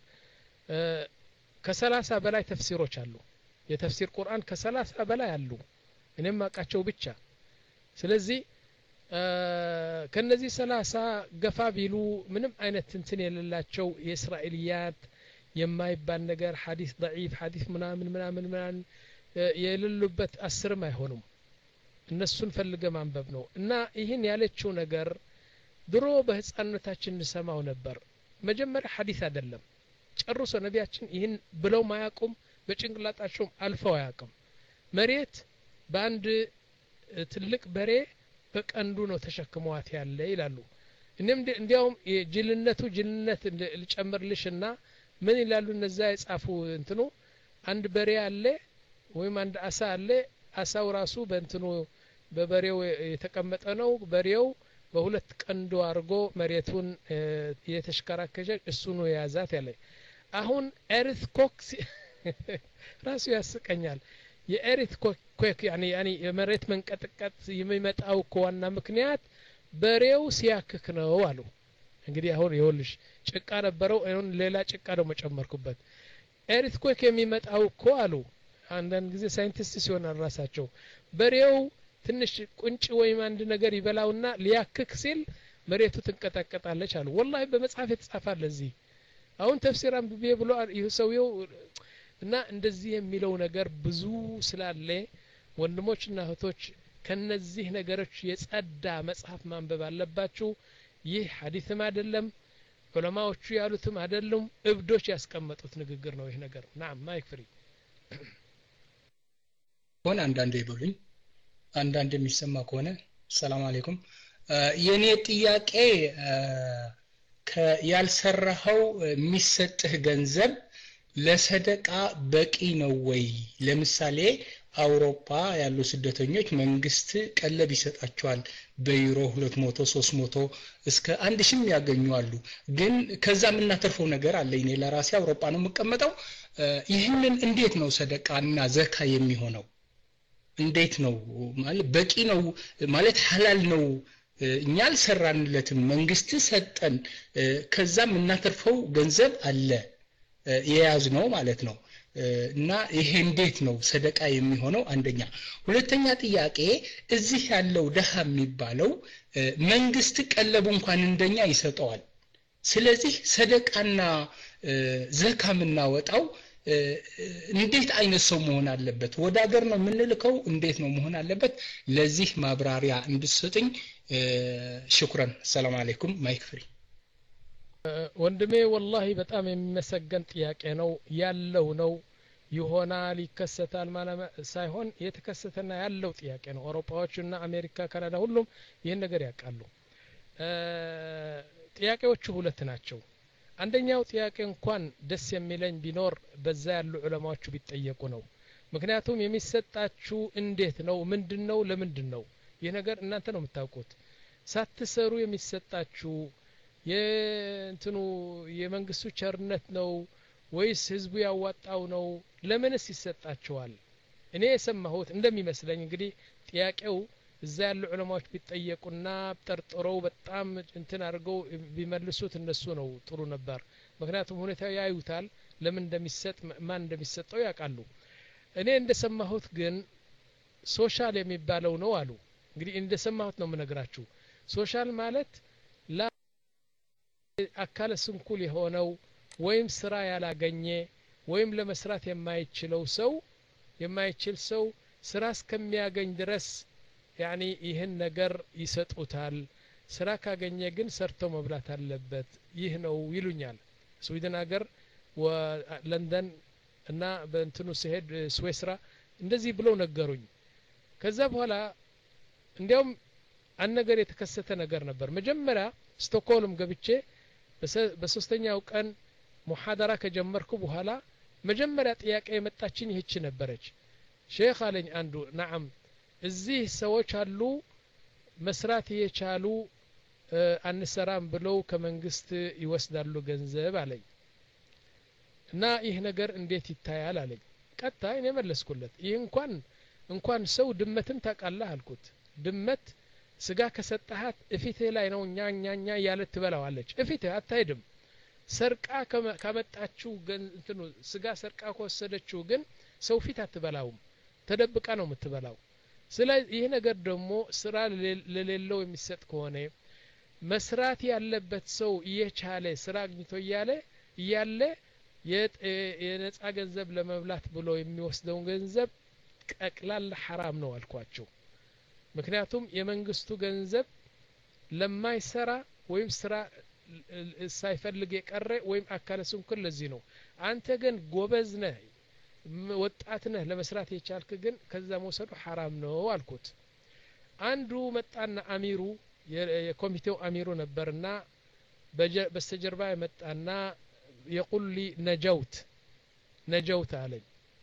ከ30 በላይ ተፍሲሮች አሉ የተፍሲር ቁርአን ከ30 በላይ አሉ እኔም አቃቸው ብቻ ስለዚህ ከነዚህ ሰላሳ ገፋ ቢሉ ምንም አይነት እንትን የሌላቸው የእስራኤልያት የማይባል ነገር ሐዲስ ضعيف ሐዲስ ምናምን ምናምን ምናምን የሌሉበት አስርም አይሆኑም እነሱን ፈልገ ማንበብ ነው እና ይህን ያለችው ነገር ድሮ በህፃንነታችን እንሰማው ነበር መጀመሪያ ሐዲስ አይደለም ጨርሶ ነቢያችን ይህን ብለው ማያቁም በጭንቅላታቸው አልፈው አያቁም መሬት በአንድ ትልቅ በሬ በቀንዱ ነው ተሸክመዋት ያለ ይላሉ እነም እንዲያውም ጅልነቱ ጅልነት ልጨምርልሽና ምን ይላሉ እነዛ የጻፉ እንትኑ አንድ በሬ አለ ወይም አንድ አሳ አለ አሳው ራሱ በእንትኑ በበሬው የተቀመጠ ነው በሬው በሁለት ቀንዱ አርጎ መሬቱን የተሽከራከረ እሱ ነው ያዛት ያለ አሁን ኤርት ኮክስ ራሱ ያስቀኛል የኤርት ኮክ ያኒ ያኒ የመሬት መንቀጥቀጥ የሚመጣው ከዋና ምክንያት በሬው ሲያክክ ነው አሉ እንግዲህ አሁን ይወልሽ ጭቃ ነበረው አሁን ሌላ ጭቃ ደግሞ ጨመርኩበት ኤርት ኮክ የሚመጣው እኮ አሉ አንዳንድ ጊዜ ሳይንቲስት ሲሆን ራሳቸው በሬው ትንሽ ቁንጭ ወይም አንድ ነገር ይበላውና ሊያክክ ሲል መሬቱ ትንቀጠቀጣለች አሉ ወላሂ በመጽሐፍ የተጻፈ ለዚህ አሁን ተፍሲራን ቢቤ ብሎ ይሰውየው እና እንደዚህ የሚለው ነገር ብዙ ስላለ ወንድሞችና እህቶች ከነዚህ ነገሮች የጸዳ መጽሐፍ ማንበብ አለባችሁ ይህ ሐዲስም አይደለም ዑለማዎቹ ያሉትም አይደለም እብዶች ያስቀመጡት ንግግር ነው ይህ ነገር ናም ማይክ ፍሪ ሆነ አንዳንዴ ይበሉኝ አንዳንዴ የሚሰማ ከሆነ ሰላም አለይኩም የኔ ጥያቄ ያልሰራኸው የሚሰጥህ ገንዘብ ለሰደቃ በቂ ነው ወይ ለምሳሌ አውሮፓ ያሉ ስደተኞች መንግስት ቀለብ ይሰጣቸዋል በዩሮ ሁለት መቶ ሶስት መቶ እስከ አንድ ሺህ ያገኙአሉ ግን ከዛ ምናተርፈው ነገር አለ እኔ ለራሴ አውሮፓ ነው መቀመጠው ይህንን እንዴት ነው ሰደቃና ዘካ የሚሆነው እንዴት ነው ማለት በቂ ነው ማለት ሐላል ነው እኛ አልሰራንለትም መንግስት ሰጠን ከዛ ምናተርፈው ገንዘብ አለ የያዝ ነው ማለት ነው እና ይሄ እንዴት ነው ሰደቃ የሚሆነው አንደኛ ሁለተኛ ጥያቄ እዚህ ያለው ደሃ የሚባለው መንግስት ቀለቡ እንኳን እንደኛ ይሰጠዋል ስለዚህ ሰደቃና ዘካ ምናወጣው እንዴት አይነት ሰው መሆን አለበት ወደ ሀገር ነው የምንልከው እንዴት ነው መሆን አለበት ለዚህ ማብራሪያ እንድትሰጥኝ ሽክራን ሰላም አለይኩም ማይክ ፍሪ ወንድሜ ወላሂ በጣም የሚመሰገን ጥያቄ ነው ያለው ነው ይሆናል ይከሰታል ማለት ሳይሆን የተከሰተና ያለው ጥያቄ ነው አውሮፓዎችና አሜሪካ ካናዳ ሁሉም ይሄን ነገር ያውቃሉ ጥያቄዎቹ ሁለት ናቸው አንደኛው ጥያቄ እንኳን ደስ የሚለኝ ቢኖር በዛ ያሉ ዑለማዎቹ ቢጠየቁ ነው ምክንያቱም የሚሰጣችሁ እንዴት ነው ምንድነው ለምንድነው ይሄ ነገር እናንተ ነው የምታውቁት ሳትሰሩ የሚሰጣችሁ የእንትኑ የመንግስቱ ቸርነት ነው ወይስ ህዝቡ ያዋጣው ነው ለምንስ ይሰጣቸዋል እኔ የሰማሁት እንደሚመስለኝ እንግዲህ ጥያቄው እዛ ያሉ ዑለማዎች ቢጠየቁና ጠርጥረው በጣም እንትን አድርገው ቢመልሱት እነሱ ነው ጥሩ ነበር ምክንያቱም ሁኔታው ያዩታል ለምን እንደሚሰጥ ማን እንደሚሰጠው ያውቃሉ እኔ እንደሰማሁት ግን ሶሻል የሚባለው ነው አሉ እንግዲህ እንደሰማሁት ነው የምነግራችሁ ሶሻል ማለት ላ አካለ ስንኩል የሆነው ወይም ስራ ያላገኘ ወይም ለመስራት የማይችለው ሰው የማይችል ሰው ስራ እስከሚያገኝ ድረስ ያኒ ይህን ነገር ይሰጡታል ስራ ካገኘ ግን ሰርቶ መብላት አለበት ይህ ነው ይሉኛል ስዊድን ሀገር ወለንደን እና በእንትኑ ሲሄድ ስዊስራ እንደዚህ ብለው ነገሩኝ ከዛ በኋላ እንዲያውም አንድ ነገር የተከሰተ ነገር ነበር መጀመሪያ ስቶክሆልም ገብቼ በሶስተኛው ቀን ሙሐደራ ከጀመርኩ በኋላ መጀመሪያ ጥያቄ የመጣችኝ ይህች ነበረች ሼክ አለኝ አንዱ ነዓም እዚህ ሰዎች አሉ መስራት የቻሉ አንሰራም ብለው ከመንግስት ይወስዳሉ ገንዘብ አለኝ እና ይህ ነገር እንዴት ይታያል አለኝ ቀጣ እኔ መለስኩለት ይህ እንኳን እንኳን ሰው ድመትን ታቃለህ አልኩት ድመት ስጋ ከሰጣሃት እፊትህ ላይ ነው ኛኛኛ ያለ ትበላዋለች እፊትህ አታይድም ሰርቃ ከመጣችው እንትኑ ስጋ ሰርቃ ከወሰደችው ግን ሰው ፊት አትበላውም ተደብቃ ነው የምትበላው ስለዚህ ይሄ ነገር ደግሞ ስራ ለሌለው የሚሰጥ ከሆነ መስራት ያለበት ሰው እየቻለ ስራ አግኝቶ ያለ ያለ የነፃ ገንዘብ ለመብላት ብሎ የሚወስደው ገንዘብ ቀቅላል حرام ነው አልኳቸው ምክንያቱም የመንግስቱ ገንዘብ ለማይሰራ ወይም ስራ ሳይፈልግ የቀረ ወይም አካለ ስንኩል ለዚህ ነው አንተ ግን ጎበዝ ነህ ወጣት ነህ ለመስራት የቻልክ ግን ከዛ መውሰዱ حرام ነው አልኩት አንዱ መጣና አሚሩ የኮሚቴው አሚሩ ነበርና በስተጀርባ መጣና يقول لي نجوت نجوت علي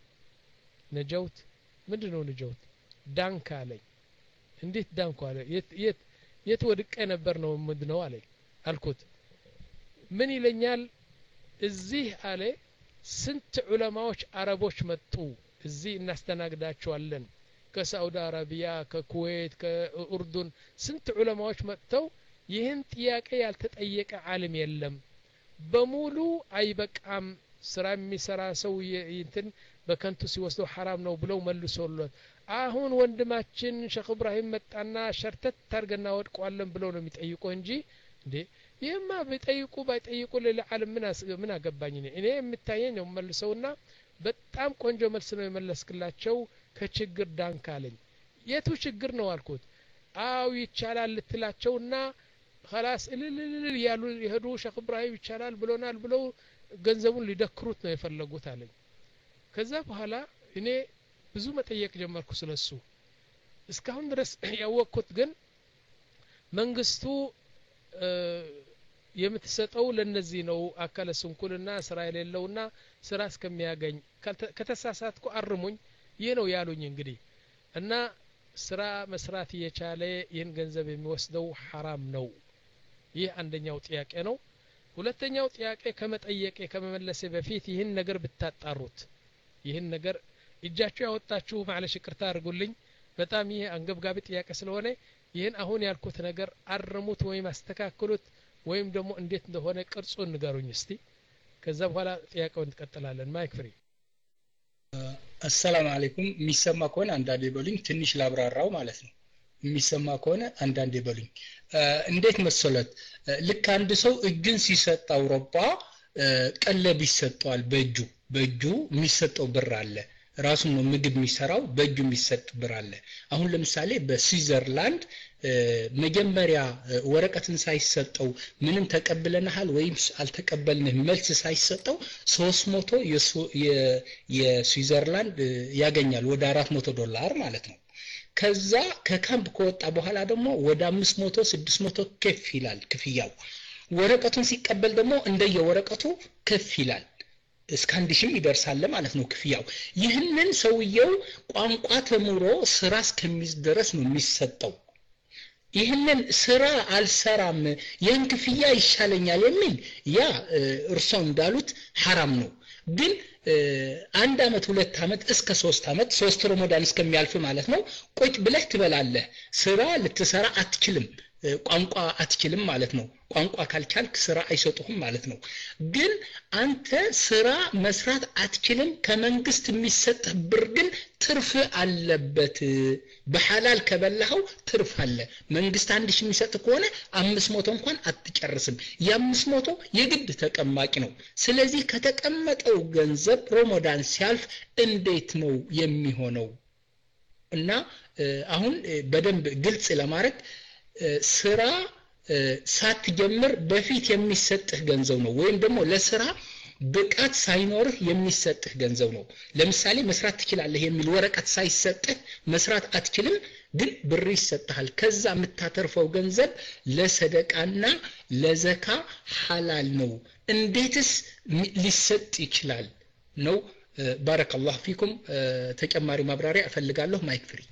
نجوت ምንድነው ነጀውት ዳንክ አለኝ እንዴት ዳንኩ አለ የት የት የት ወድቀ ነበር ነው ምንድነው አለኝ አልኩት ምን ይለኛል እዚህ አለ ስንት ዑለማዎች አረቦች መጡ እዚህ እናስተናግዳቸዋለን ከሳውዲ አረቢያ ከኩዌት ከኡርዱን ስንት ዑለማዎች መጥተው ይህን ጥያቄ ያልተጠየቀ ዓለም የለም በሙሉ አይበቃም ስራ የሚሰራ ሰው እንትን በከንቱ ሲወስደው حرام ነው ብለው መልሶለት አሁን ወንድማችን ሼክ ኢብራሂም መጣና ሸርተት ታርገና ወድቋለን ብለው ነው የሚጠይቁ እንጂ እንዴ ይሄማ ቢጠይቁ ባይጠይቁ ለዓለም ምን ምን አገባኝ እኔ የምታየኝ ነው መልሰውና በጣም ቆንጆ መልስ ነው የመለስክላቸው ከችግር ዳንካለኝ የቱ ችግር ነው አልኩት አው ይቻላል ልትላቸውና خلاص እልልል ያሉ ይሄዱ ሼክ ኢብራሂም ይቻላል ብሎናል ብለው ገንዘቡን ሊደክሩት ነው የፈለጉት አለኝ ከዛ በኋላ እኔ ብዙ መጠየቅ ጀመርኩ ስለሱ እስካሁን ድረስ ያወቅኩት ግን መንግስቱ የምትሰጠው ለነዚህ ነው አካለ ስንኩልና ስራ የሌለውና ስራ እስከሚያገኝ ከተሳሳትኩ አርሙኝ ይሄ ነው ያሉኝ እንግዲህ እና ስራ መስራት እየቻለ ይህን ገንዘብ የሚወስደው حرام ነው ይህ አንደኛው ጥያቄ ነው ሁለተኛው ጥያቄ ከመጠየቄ ከመመለሴ በፊት ይህን ነገር ብታጣሩት ይህን ነገር እጃችሁ ያወጣችሁ ማለሽ ይቅርታ አድርጉልኝ በጣም ይሄ አንገብጋቢ ጥያቄ ስለሆነ ይህን አሁን ያልኩት ነገር አርሙት ወይም አስተካክሉት ወይም ደግሞ እንዴት እንደሆነ ቅርጹን ንገሩኝ እስቲ ከዛ በኋላ ጥያቄውን እንቀጥላለን ማይክ ፍሪ السلام عليكم የሚሰማ ከሆነ አንዳንዴ በሉኝ ትንሽ ላብራራው ማለት ነው የሚሰማ ከሆነ አንዳንዴ በሉኝ እንዴት መሰለት ልክ አንድ ሰው እጁን ሲሰጥ አውሮፓ ቀለብ ይሰጣል በእጁ በእጁ የሚሰጠው ብር አለ ራሱ ነው ምግብ የሚሰራው በእጁ የሚሰጥ ብር አለ አሁን ለምሳሌ በስዊዘርላንድ መጀመሪያ ወረቀትን ሳይሰጠው ምንም ተቀበለናል ወይም አልተቀበልንም መልስ ሳይሰጠው ሶስት መቶ የስዊዘርላንድ ያገኛል ወደ አራት መቶ ዶላር ማለት ነው ከዛ ከካምፕ ከወጣ በኋላ ደግሞ ወደ አምስት መቶ ስድስት መቶ ከፍ ይላል ክፍያው ወረቀቱን ሲቀበል ደግሞ እንደየወረቀቱ ከፍ ይላል እስከ አንድ ሺህ ይደርሳል ማለት ነው ክፍያው ይህንን ሰውየው ቋንቋ ተምሮ ስራ እስከሚይዝ ድረስ ነው የሚሰጠው ይህንን ስራ አልሰራም ይህን ክፍያ ይሻለኛል የሚል ያ እርሶ እንዳሉት حرام ነው ግን አንድ አመት ሁለት አመት እስከ ሶስት አመት ሶስት ረመዳን እስከሚያልፍ ማለት ነው ቁጭ ብለህ ትበላለህ ስራ ልትሰራ አትችልም ቋንቋ አትችልም ማለት ነው ቋንቋ ካልቻልክ ስራ አይሰጡህም ማለት ነው ግን አንተ ስራ መስራት አትችልም ከመንግስት የሚሰጥህ ብር ግን ትርፍ አለበት በሐላል ከበላኸው ትርፍ አለ መንግስት አንድ ሺህ የሚሰጥ ከሆነ አምስት መቶ እንኳን አትጨርስም የአምስት መቶ የግድ ተቀማጭ ነው ስለዚህ ከተቀመጠው ገንዘብ ረመዳን ሲያልፍ እንዴት ነው የሚሆነው እና አሁን በደንብ ግልጽ ለማድረግ ስራ ሳትጀምር በፊት የሚሰጥህ ገንዘብ ነው ወይም ደግሞ ለስራ ብቃት ሳይኖርህ የሚሰጥህ ገንዘብ ነው ለምሳሌ መስራት ትችላለህ የሚል ወረቀት ሳይሰጥህ መስራት አትችልም ግን ብር ይሰጥሃል ከዛ የምታተርፈው ገንዘብ ለሰደቃና ለዘካ ሐላል ነው እንዴትስ ሊሰጥ ይችላል ነው ባረከላሁ ፊኩም ተጨማሪ ማብራሪያ እፈልጋለሁ ማይክ ፍሪ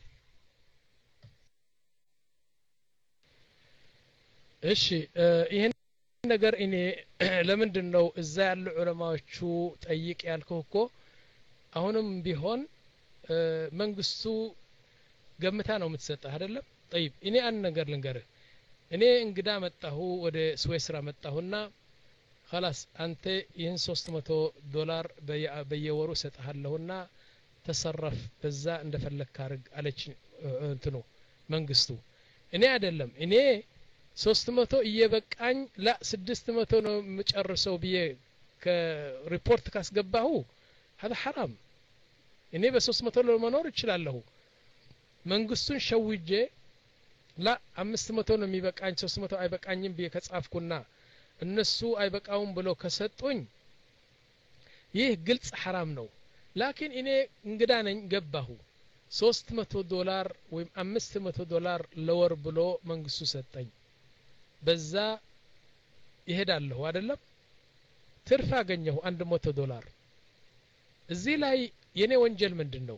እሺ ይሄን ነገር እኔ ለምንድነው እዛ ያሉ ዑለማዎቹ ጠይቅ ያልከው እኮ አሁንም ቢሆን መንግስቱ ገምታ ነው የምትሰጠው አይደለም طيب እኔ አንድ ነገር ልንገርህ እኔ እንግዳ መጣሁ ወደ ስዊስራ መጣሁና خلاص አንተ ይህን ሶስት መቶ ዶላር በየወሩ ሰጣለሁና ተሰረፍ በዛ እንደፈለክ አርግ አለች እንትኑ መንግስቱ እኔ አይደለም እኔ ሶስት መቶ እየበቃኝ ላ ስድስት መቶ ነው መጨረሰው ብዬ ከሪፖርት ካስገባሁ هذا حرام እኔ በሶስት መቶ ለመኖር እችላለሁ መንግስቱን ሸውጄ ላ አምስት መቶ ነው የሚበቃኝ ሶስት መቶ አይበቃኝም ብዬ ከጻፍኩና እነሱ አይበቃውም ብለው ከሰጡኝ ይህ ግልጽ حرام ነው ላኪን እኔ እንግዳ ነኝ ገባሁ ሶስት መቶ ዶላር ወይም አምስት መቶ ዶላር ለወር ብሎ መንግስቱ ሰጠኝ በዛ ይሄዳለሁ አይደለም ትርፍ አገኘሁ መቶ ዶላር እዚህ ላይ የኔ ወንጀል ምንድነው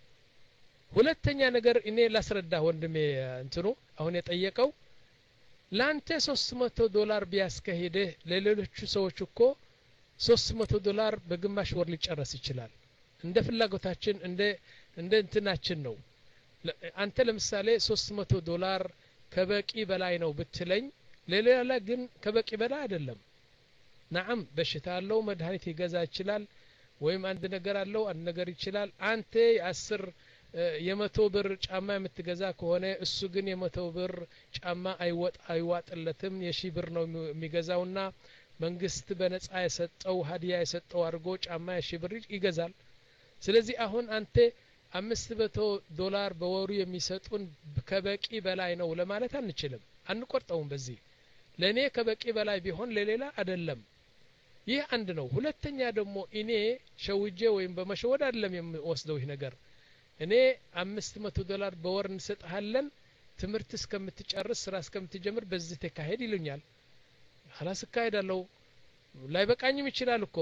ሁለተኛ ነገር እኔ ላስረዳ ወንድሜ እንትኑ አሁን የጠየቀው ላንተ ሶስት መቶ ዶላር ቢያስከሄድህ ለሌሎቹ ሰዎች እኮ ሶስት መቶ ዶላር በግማሽ ወር ሊጨርስ ይችላል እንደ ፍላጎታችን እንደ እንደ እንትናችን ነው አንተ ለምሳሌ ሶስት መቶ ዶላር ከበቂ በላይ ነው ብትለኝ ለሌላ ግን ከበቂ በላይ አይደለም نعم በሽታ አለው መድኃኒት ይገዛ ይችላል ወይም አንድ ነገር አለው አንድ ነገር ይችላል አንተ አስር የመቶ ብር ጫማ የምትገዛ ከሆነ እሱ ግን የመቶ ብር ጫማ አይወጥ አይዋጥለትም የሺ ብር ነው የሚገዛውና መንግስት በነፃ የሰጠው ሀዲያ የሰጠው አድርጎ ጫማ የሺ ብር ይገዛል ስለዚህ አሁን አንተ አምስት መቶ ዶላር በወሩ የሚሰጡን ከበቂ በላይ ነው ለማለት አንችልም አንቆርጠውም በዚህ ለኔ ከበቂ በላይ ቢሆን ለሌላ አይደለም ይህ አንድ ነው ሁለተኛ ደግሞ እኔ ሸውጄ ወይም በመሸወድ አይደለም የሚወስደው ይህ ነገር እኔ አምስት መቶ ዶላር በወር እንሰጣለን ትምርት እስከምትጨርስ ስራ እስከምትጀምር በዚህ ተካሄድ ይሉኛል خلاص ካሄዳለው ላይ በቃኝም ይችላል እኮ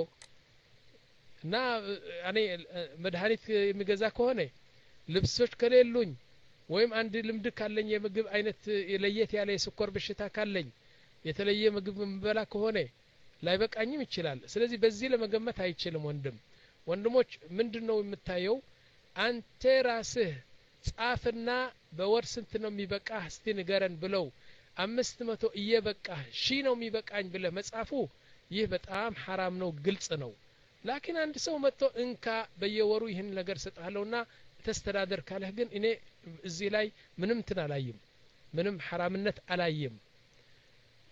እና እኔ መድኃኒት የሚገዛ ከሆነ ልብሶች ከሌሉኝ ወይም አንድ ልምድ ካለኝ የምግብ አይነት ለየት ያለ የስኳር በሽታ ካለኝ የተለየ ምግብ ምበላ ከሆነ ላይ በቃኝም ይችላል ስለዚህ በዚህ ለመገመት አይችልም ወንድም ወንድሞች ምንድነው የምታየው አንተ ራስህ ጻፍና በወር ስንት ነው የሚበቃህ እስቲ ንገረን ብለው አምስት መቶ እየበቃህ ሺ ነው የሚበቃኝ ብለ መጻፉ ይህ በጣም حرام ነው ግልጽ ነው ላኪን አንድ ሰው መጥቶ እንካ በየወሩ ይህን ነገር ሰጣለውና ተስተዳደር ካለህ ግን እኔ እዚህ ላይ ምንም እንትን አላይም ምንም حرامነት አላይም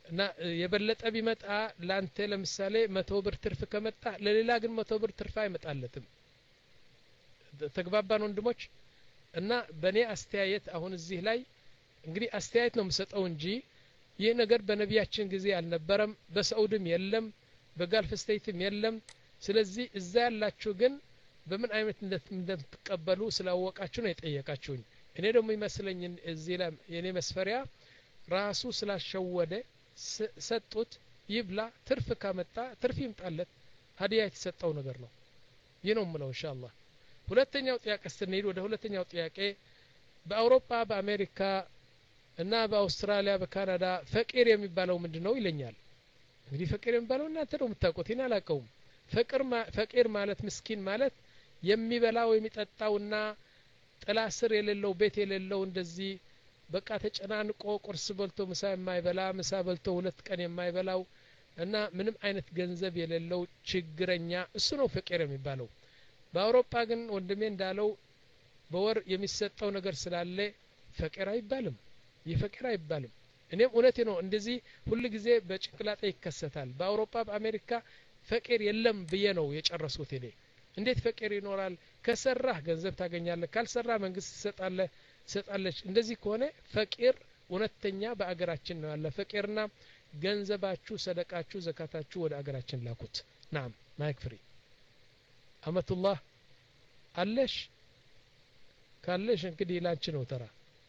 እና የበለጠ ቢመጣ ላንተ ለምሳሌ መቶ ብር ትርፍ ከመጣ ለሌላ ግን መቶ ብር ትርፍ አይመጣለትም ተግባባን ወንድሞች እና በኔ አስተያየት አሁን እዚህ ላይ እንግዲህ አስተያየት ነው የምሰጠው እንጂ ይህ ነገር በነቢያችን ጊዜ አልነበረም በሳዑድም የለም በጋልፍ ስቴትም የለም ስለዚህ እዛ ያላችሁ ግን በምን አይነት እንደምትቀበሉ ስላወቃችሁ ነው የጠየቃችሁኝ እኔ ደግሞ ይመስለኝ እዚህ ላይ የኔ መስፈሪያ ራሱ ስላሸወደ ሰጡት ይብላ ትርፍ ካመጣ ትርፍ ይምጣለት ሀዲያ የተሰጠው ነገር ነው ይህ ነው የምለው ኢንሻአላህ ሁለተኛው ጥያቄ ስንሄድ ወደ ሁለተኛው ጥያቄ በአውሮፓ በአሜሪካ እና በአውስትራሊያ በካናዳ ፈቂር የሚባለው ምንድነው ይለኛል እንግዲህ ፈቂር የሚባለው እናንተ ነው የምታውቁት እኔ አላውቀውም ፈቂር ፈቂር ማለት ምስኪን ማለት የሚበላው የሚጠጣውና ጥላ ስር የሌለው ቤት የሌለው እንደዚህ በቃ ተጨናንቆ ቁርስ በልቶ ምሳ የማይበላ ምሳ በልቶ ሁለት ቀን የማይበላው እና ምንም አይነት ገንዘብ የሌለው ችግረኛ እሱ ነው ፈቂር የሚባለው በአውሮፓ ግን ወንድሜ እንዳለው በወር የሚሰጠው ነገር ስላለ ፈቂር አይባልም ይፈቂር አይባልም እኔም እውነቴ ነው እንደዚህ ሁሉ ጊዜ በጭንቅላጤ ይከሰታል በአውሮፓ በአሜሪካ ፈቂር የለም ብዬ ነው የጨረሱት እኔ እንዴት ፈቂር ይኖራል ከሰራህ ገንዘብ ታገኛለህ ካልሰራ መንግስት ይሰጣል ሰጣለች እንደዚህ ከሆነ ፈቂር እውነተኛ በአገራችን ነው ያለ ፈቂርና ገንዘባችሁ ሰደቃችሁ ዘካታችሁ ወደ አገራችን ላኩት ናም ማይክ ፍሪ አመቱላህ አለሽ ካለሽ እንግዲህ ላንቺ ነው ተራ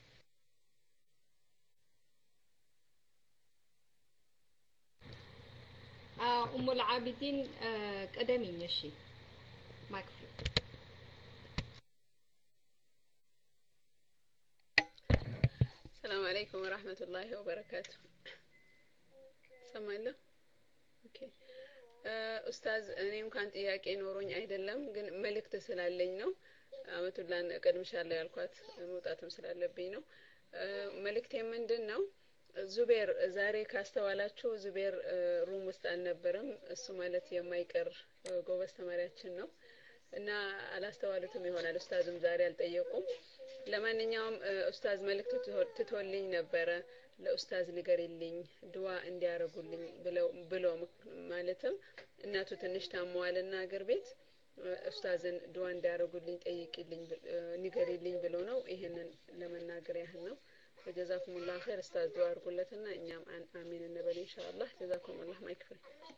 ኡሙ العابدين ቀደሚኝ እሺ ማይክ ፍሪ السلام عليكم ورحمة الله وبركاته سمعنا اوكي ኡስታዝ እኔም ካን ጥያቄ ኖሮኝ አይደለም ግን መልእክት ስላለኝ ነው አመቱላን ቀድምሻለሁ ያልኳት መውጣትም ስላለብኝ ነው መልእክቴ ምንድነው ዙቤር ዛሬ ካስተዋላችሁ ዙቤር ሩም ውስጥ አልነበረም እሱ ማለት የማይቀር ጎበዝ ተማሪያችን ነው እና አላስተዋሉትም ይሆናል ኡስታዝም ዛሬ አልጠየቁም ለማንኛውም ኡስታዝ መልእክት ትቶልኝ ነበረ ለኡስታዝ ንገሪልኝ ዱዓ እንዲያረጉልኝ ብለው ብሎ ማለትም እናቱ ትንሽ ታሟልና አገር ቤት ኡስታዝን ዱዓ እንዲያረጉልኝ ጠይቂልኝ ንገሪልኝ ብሎ ነው ይሄንን ለመናገር ያህል ነው وجزاكم الله خير استاذ دعاء አርጉለትና እኛም አሚን እንበል ኢንሻአላህ جزاكم الله ማይክፈል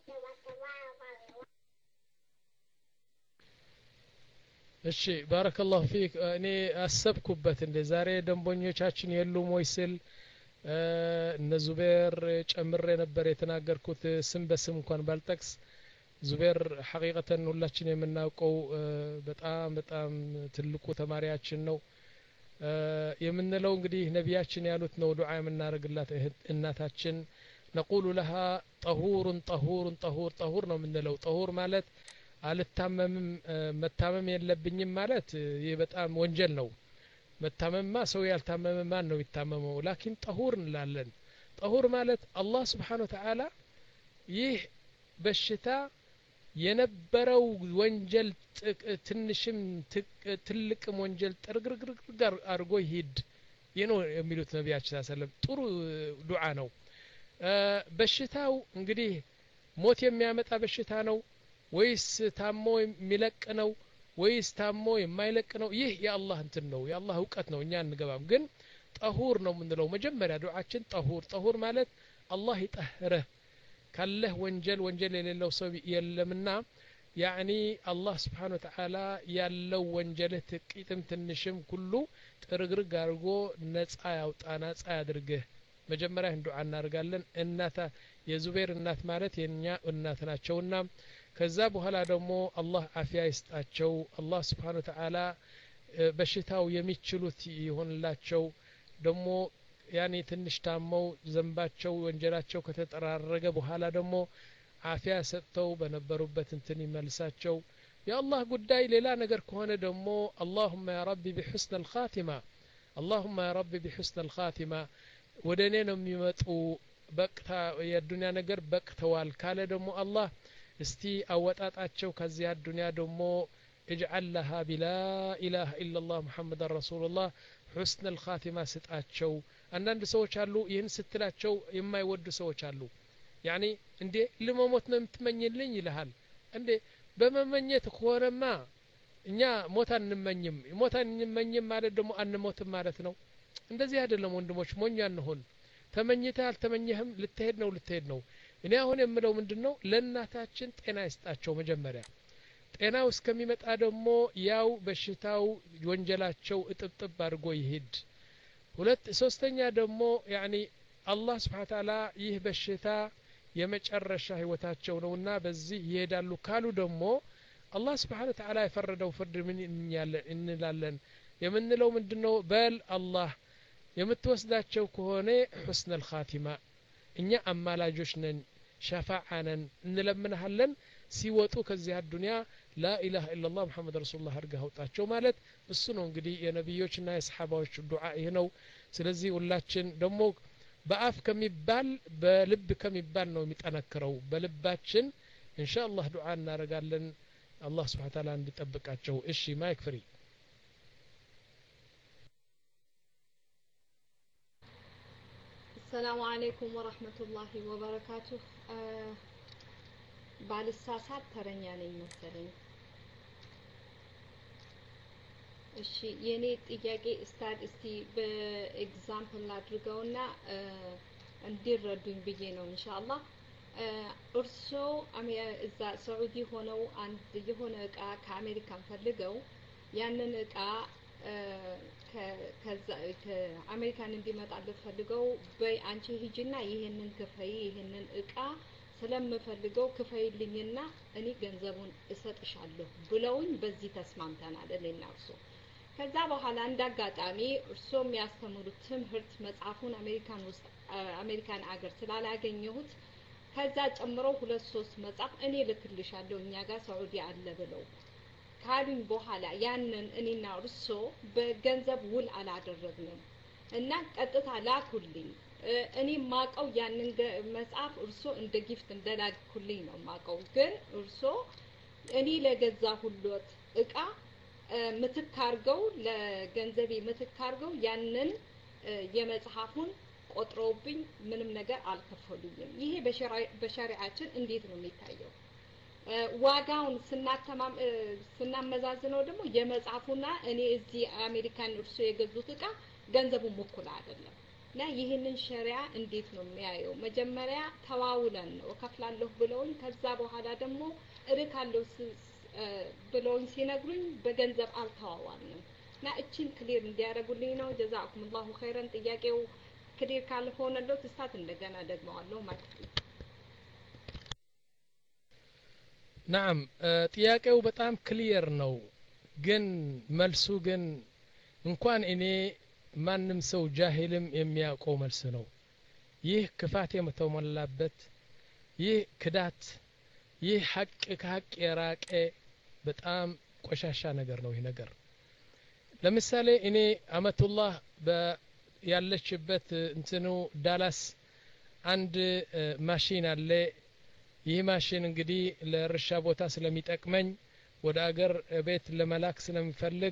እሺ ባረከላሁ ፊክ እኔ አሰብኩበት እንደ ዛሬ ደንቦኞቻችን የሉም ወይስል እነ ዙቤር ጨምሬ ነበር የተናገርኩት ስም በስም እንኳን ባልጠቅስ ዙቤር ሐቂቀተን ሁላችን የምናውቀው በጣም በጣም ትልቁ ተማሪያችን ነው የምንለው እንግዲህ ነቢያችን ያሉት ነው ዱዓ የምናረግላት እናታችን نقول لها طهور طهور طهور طهور ነው የምንለው طهور ማለት አልታመምም መታመም የለብኝም ማለት ይሄ በጣም ወንጀል ነው መታመምማ ሰው ያልታመመ ማን ነው ይታመመው ላኪን طهور እንላለን طهور ማለት አላህ Subhanahu Wa Ta'ala ይህ በሽታ የነበረው ወንጀል ትንሽም ትልቅም ወንጀል ጥርግርግርግ ጋር አርጎ ይሄድ ይኖ የሚሉት ነብያችን ሰለላሁ ጥሩ ዱዓ ነው በሽታው እንግዲህ ሞት የሚያመጣ በሽታ ነው ወይስ ታሞ የሚለቅ ነው ወይስ ታሞ የማይለቅ ነው ይህ የአላህ እንትን ነው የአላህ ዕውቀት ነው እኛ እንገባም ግን طهور ነው የምንለው መጀመሪያ ዱዓችን طهور طهور ማለት አላህ ይጠህረህ ካለህ ወንጀል ወንጀል የሌለው ሰው የለምና ያኒ አላህ Subhanahu Wa Ta'ala ያለው ወንጀልህ ጥቂትም ትንሽም ሁሉ ጥርግርግ አድርጎ ነፃ ያውጣና ነፃ ያድርግህ መጀመሪያ ዱዓ እናደርጋለን እናታ የዙቤር እናት ማለት የኛ እናት ናቸውና ከዛ በኋላ ደግሞ አላህ አፊያ ይስጣቸው አላህ Subhanahu Wa Ta'ala በሽታው የሚችሉት ይሆንላቸው ደግሞ ያኔ ትንሽ ታመው ዘንባቸው ወንጀላቸው ከተጠራረገ በኋላ ደግሞ አፊያ ሰጥተው በነበሩበት እንትን ይመልሳቸው የአላህ ጉዳይ ሌላ ነገር ከሆነ ደግሞ اللهم يا ربي بحسن الخاتمه اللهم يا ربي بحسن الخاتمه ወደኔ ነው የሚመጡ በቅታ የዱንያ ነገር በቅተዋል ካለ ደግሞ አላህ እስቲ አወጣጣቸው ከዚያ ዱንያ ደግሞ اجعل لها بلا اله الا الله محمد رسول الله حسن الخاتمه ስጣቸው አንዳንድ ሰዎች አሉ ይህን ስትላቸው የማይወዱ ሰዎች አሉ ያኒ እንዴ ለመሞት ነው የምትመኝልኝ ይልሃል እንዴ በመመኘት ከሆነማ እኛ ሞት አንመኝም ሞት አንመኝም ማለት ደግሞ አንሞትም ማለት ነው እንደዚህ አይደለም ወንድሞች ሞኛ እንሆን ተመኝተህ አልተመኘህም ልትሄድ ነው ልትሄድ ነው እኔ አሁን የምለው ምንድነው ለእናታችን ጤና ይስጣቸው መጀመሪያ ጤናው እስከሚመጣ ደግሞ ያው በሽታው ወንጀላቸው እጥብጥብ አድርጎ ይሄድ ሁለት ሶስተኛ ደግሞ ያኒ አላህ Subhanahu Ta'ala ይህ በሽታ የመጨረሻ ህይወታቸው ነውና በዚህ ይሄዳሉ ካሉ ደግሞ አላህ Subhanahu Ta'ala የፈረደው ፍርድ ምን እንላለን የምንለው ምንድነው በል አላህ የምትወስዳቸው ከሆነ حسن الخاتمه እኛ አማላጆች ነን ሸፋዓ ነን እንለምንሃለን ሲወጡ ከዚህ አዱንያ لا اله الا الله محمد رسول الله አርጋ አውጣቸው ማለት እሱ ነው እንግዲህ የነብዮችና የሰሃባዎች ዱዓ ይሄ ነው ስለዚህ ሁላችን ደግሞ በአፍ ከሚባል በልብ ከሚባል ነው የሚጠነክረው በልባችን ኢንሻአላህ ዱዓ እናረጋለን አላህ Subhanahu Ta'ala እንዲጠብቃቸው እሺ ማይክ ፍሪ السلام عليكم ورحمة الله وبركاته ባልሳሳት ተረኛ ነኝ መሰለኝ እሺ የኔ ጥያቄ ስታድ እስቲ በኤግዛምፕል አድርገውና እንዲረዱኝ ብዬ ነው ኢንሻአላህ እርሶ እዛ ሳዑዲ ሆነው አንድ የሆነ እቃ ከአሜሪካን ፈልገው ያንን እቃ ከዛ ከአሜሪካን እንዲመጣለት ፈልገው በይ አንቺ ሂጂና ይሄንን ክፈይ ይሄንን እቃ ስለምፈልገው ክፈይልኝና እኔ ገንዘቡን እሰጥሻለሁ ብለውኝ በዚህ ተስማምተናል እኔና እርሶ ከዛ በኋላ እንዳጋጣሚ እርሶ የሚያስተምሩት ትምህርት መጽሐፉን አሜሪካን ውስጥ አሜሪካን አገር ስላላገኘሁት ከዛ ጨምሮ ሁለት ሶስት መጽሐፍ እኔ ልክልሻለሁ እኛ ጋር ሳዑዲ አለ ብለው ካሉኝ በኋላ ያንን እኔና እርሶ በገንዘብ ውል አላደረግንም እና ቀጥታ ላኩልኝ እኔ ማቀው ያንን መጽሐፍ እርሶ እንደ ጊፍት እንደላኩልኝ ነው ማቀው ግን እርሶ እኔ ለገዛ ሁሉት እቃ ምትካርገው ለገንዘቤ ምትካርገው ያንን የመጽሐፉን ቆጥሮብኝ ምንም ነገር አልከፈሉኝም ይሄ በሸሪዓችን እንዴት ነው የሚታየው ዋጋውን ስናተማም ስናመዛዝነው ደግሞ የመጽሐፉና እኔ እዚህ አሜሪካን እርሶ የገዙት እቃ ገንዘቡ ሙኩል አይደለም እና ይሄንን ሸሪዓ እንዴት ነው የሚያየው መጀመሪያ ተዋውለን ነው ከፍላለሁ ብለውኝ ከዛ በኋላ ደግሞ እርካለሁ ብለውኝ ሲነግሩኝ በገንዘብ አልተዋዋልንም እና እቺን ክሊር እንዲያረጉልኝ ነው ጀዛኩሙላሁ ኸይረን ጥያቄው ክሊር ካልሆነለት እስታት እንደገና ደግመዋለሁ ማለት ነው نعم ጥያቄው በጣም ክሊር ነው ግን መልሱ ግን እንኳን እኔ ማንም ሰው ጃሂልም የሚያውቀው መልስ ነው ይህ ክፋት የተሞላበት ይህ ክዳት ይህ ሐቅ ከሐቅ የራቀ በጣም ቆሻሻ ነገር ነው ይህ ነገር ለምሳሌ እኔ አመቱላህ ያለችበት እንትኑ ዳላስ አንድ ማሽን አለ ይህ ማሽን እንግዲህ ለርሻ ቦታ ስለሚጠቅመኝ ወደ አገር ቤት ለመላክ ስለምፈልግ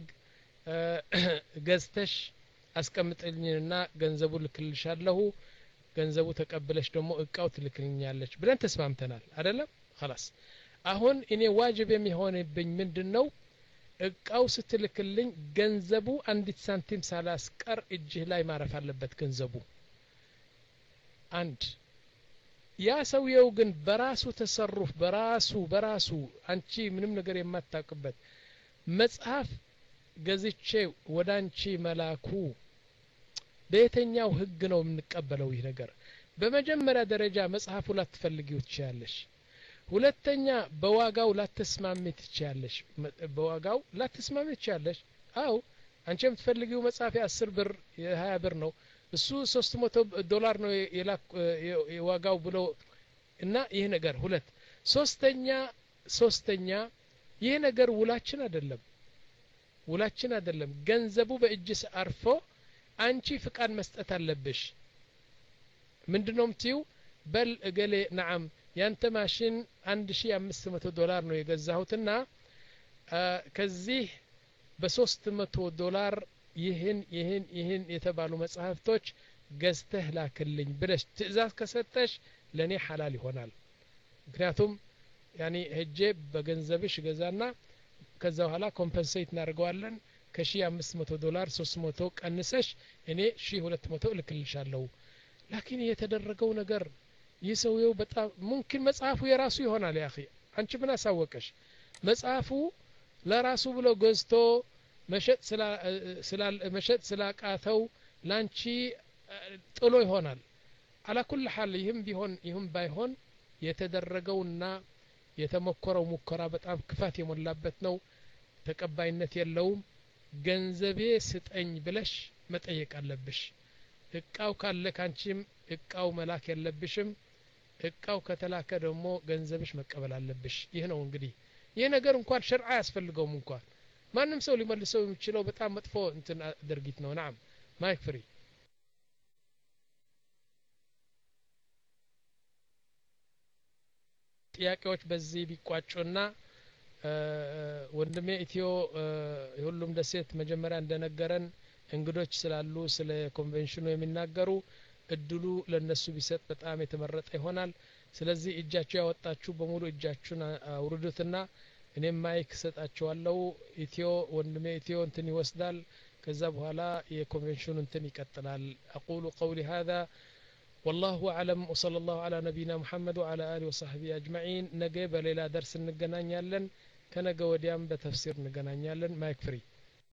ገዝተሽ አስቀምጥልኝና ገንዘቡ ልክልሻለሁ ገንዘቡ ተቀበለሽ ደግሞ እቃው ትልክልኛለች ብለን ተስማምተናል አይደለም خلاص አሁን እኔ ዋጅብ የሚሆንብኝ ምንድነው እቃው ስትልክልኝ ገንዘቡ አንዲት ሳንቲም ሳላስቀር እጅህ ላይ ማረፍ አለበት ገንዘቡ አንድ ያ ሰውየው ግን በራሱ ተሰሩፍ በራሱ በራሱ አንቺ ምንም ነገር የማታውቅበት መጽሐፍ ገዝቼ ወዳንቺ መላኩ በየትኛው ህግ ነው የምንቀበለው ይህ ነገር በመጀመሪያ ደረጃ መጽሐፉ ላትፈልጊው ትችያለሽ ሁለተኛ በዋጋው ላትስማሚ ትችያለሽ በዋጋው ላትስማሚ ትችያለሽ አው አንቺ የምትፈልጊው መጽሐፍ አስር ብር የ20 ብር ነው እሱ ሶስት መቶ ዶላር ነው የዋጋው ብሎ እና ይሄ ነገር ሁለት ሶስተኛ ሶስተኛ ይሄ ነገር ውላችን አይደለም ውላችን አይደለም ገንዘቡ በእጅስ አርፎ አንቺ ፍቃድ መስጠት አለብሽ ምንድነው ምትዩ በል እገሌ ነዓም ያንተ ማሽን አንድ ሺህ አምስት መቶ ዶላር ነው የገዛሁትና ከዚህ በሶስት መቶ ዶላር ይህን ይህን ይህን የተባሉ መጽሐፍቶች ገዝተህ ላክልኝ ብለሽ ትእዛዝ ከሰጠሽ ለኔ ሐላል ይሆናል ምክንያቱም ያኒ ሄጄ በገንዘብሽ ገዛና ከዛ በኋላ ኮምፐንሴት እናደርገዋለን ከ1500 ዶላር ሶስት መቶ ቀንሰሽ እኔ አንድ ሺህ ሁለት መቶ እልክልሻለሁ ላኪን የተደረገው ነገር ይሰውየው በጣም ሙምኪን መጽሐፉ የራሱ ይሆናል ያ اخي አንቺ ምን አሳወቀሽ መጽሐፉ ለራሱ ብሎ ገዝቶ መሸጥ ስላ ስላ መሸጥ ስላቃተው ላንቺ ጥሎ ይሆናል على كل حال ይህም ቢሆን ይህም ባይሆን የተደረገውና የተመከረው ሙከራ በጣም ክፋት የሞላበት ነው ተቀባይነት የለውም ገንዘቤ ስጠኝ ብለሽ መጠየቅ አለብሽ እቃው ካለ ካንቺም እቃው መላክ የለብሽም እቃው ከተላከ ደግሞ ገንዘብሽ መቀበል አለብሽ ይህ ነው እንግዲህ ይህ ነገር እንኳን ሸርዓ ያስፈልገውም እንኳን ማንም ሰው ሊመልሰው የሚችለው በጣም መጥፎ እንትን ድርጊት ነው نعم ማይክ ፍሪ ጥያቄዎች በዚህ ቢቋጩና ወንድሜ ኢትዮ ሁሉም ደሴት መጀመሪያ እንደነገረን እንግዶች ስላሉ ስለ ኮንቬንሽኑ የሚናገሩ እድሉ ለነሱ ቢሰጥ በጣም የተመረጠ ይሆናል ስለዚህ እጃችሁ ያወጣችሁ በሙሉ እጃችሁን አውርዱትና እኔም ማይክ ሰጣችኋለሁ ኢትዮ ወንድሜ ኢትዮ እንትን ይወስዳል ከዛ በኋላ የኮንቬንሽኑ እንትን ይቀጥላል اقول قولي هذا والله اعلم وصلى الله على نبينا محمد وعلى اله وصحبه اجمعين ነገ በሌላ ደርስ እንገናኛለን ከነገ ወዲያም በተፍሲር እንገናኛለን ማይክ ፍሪ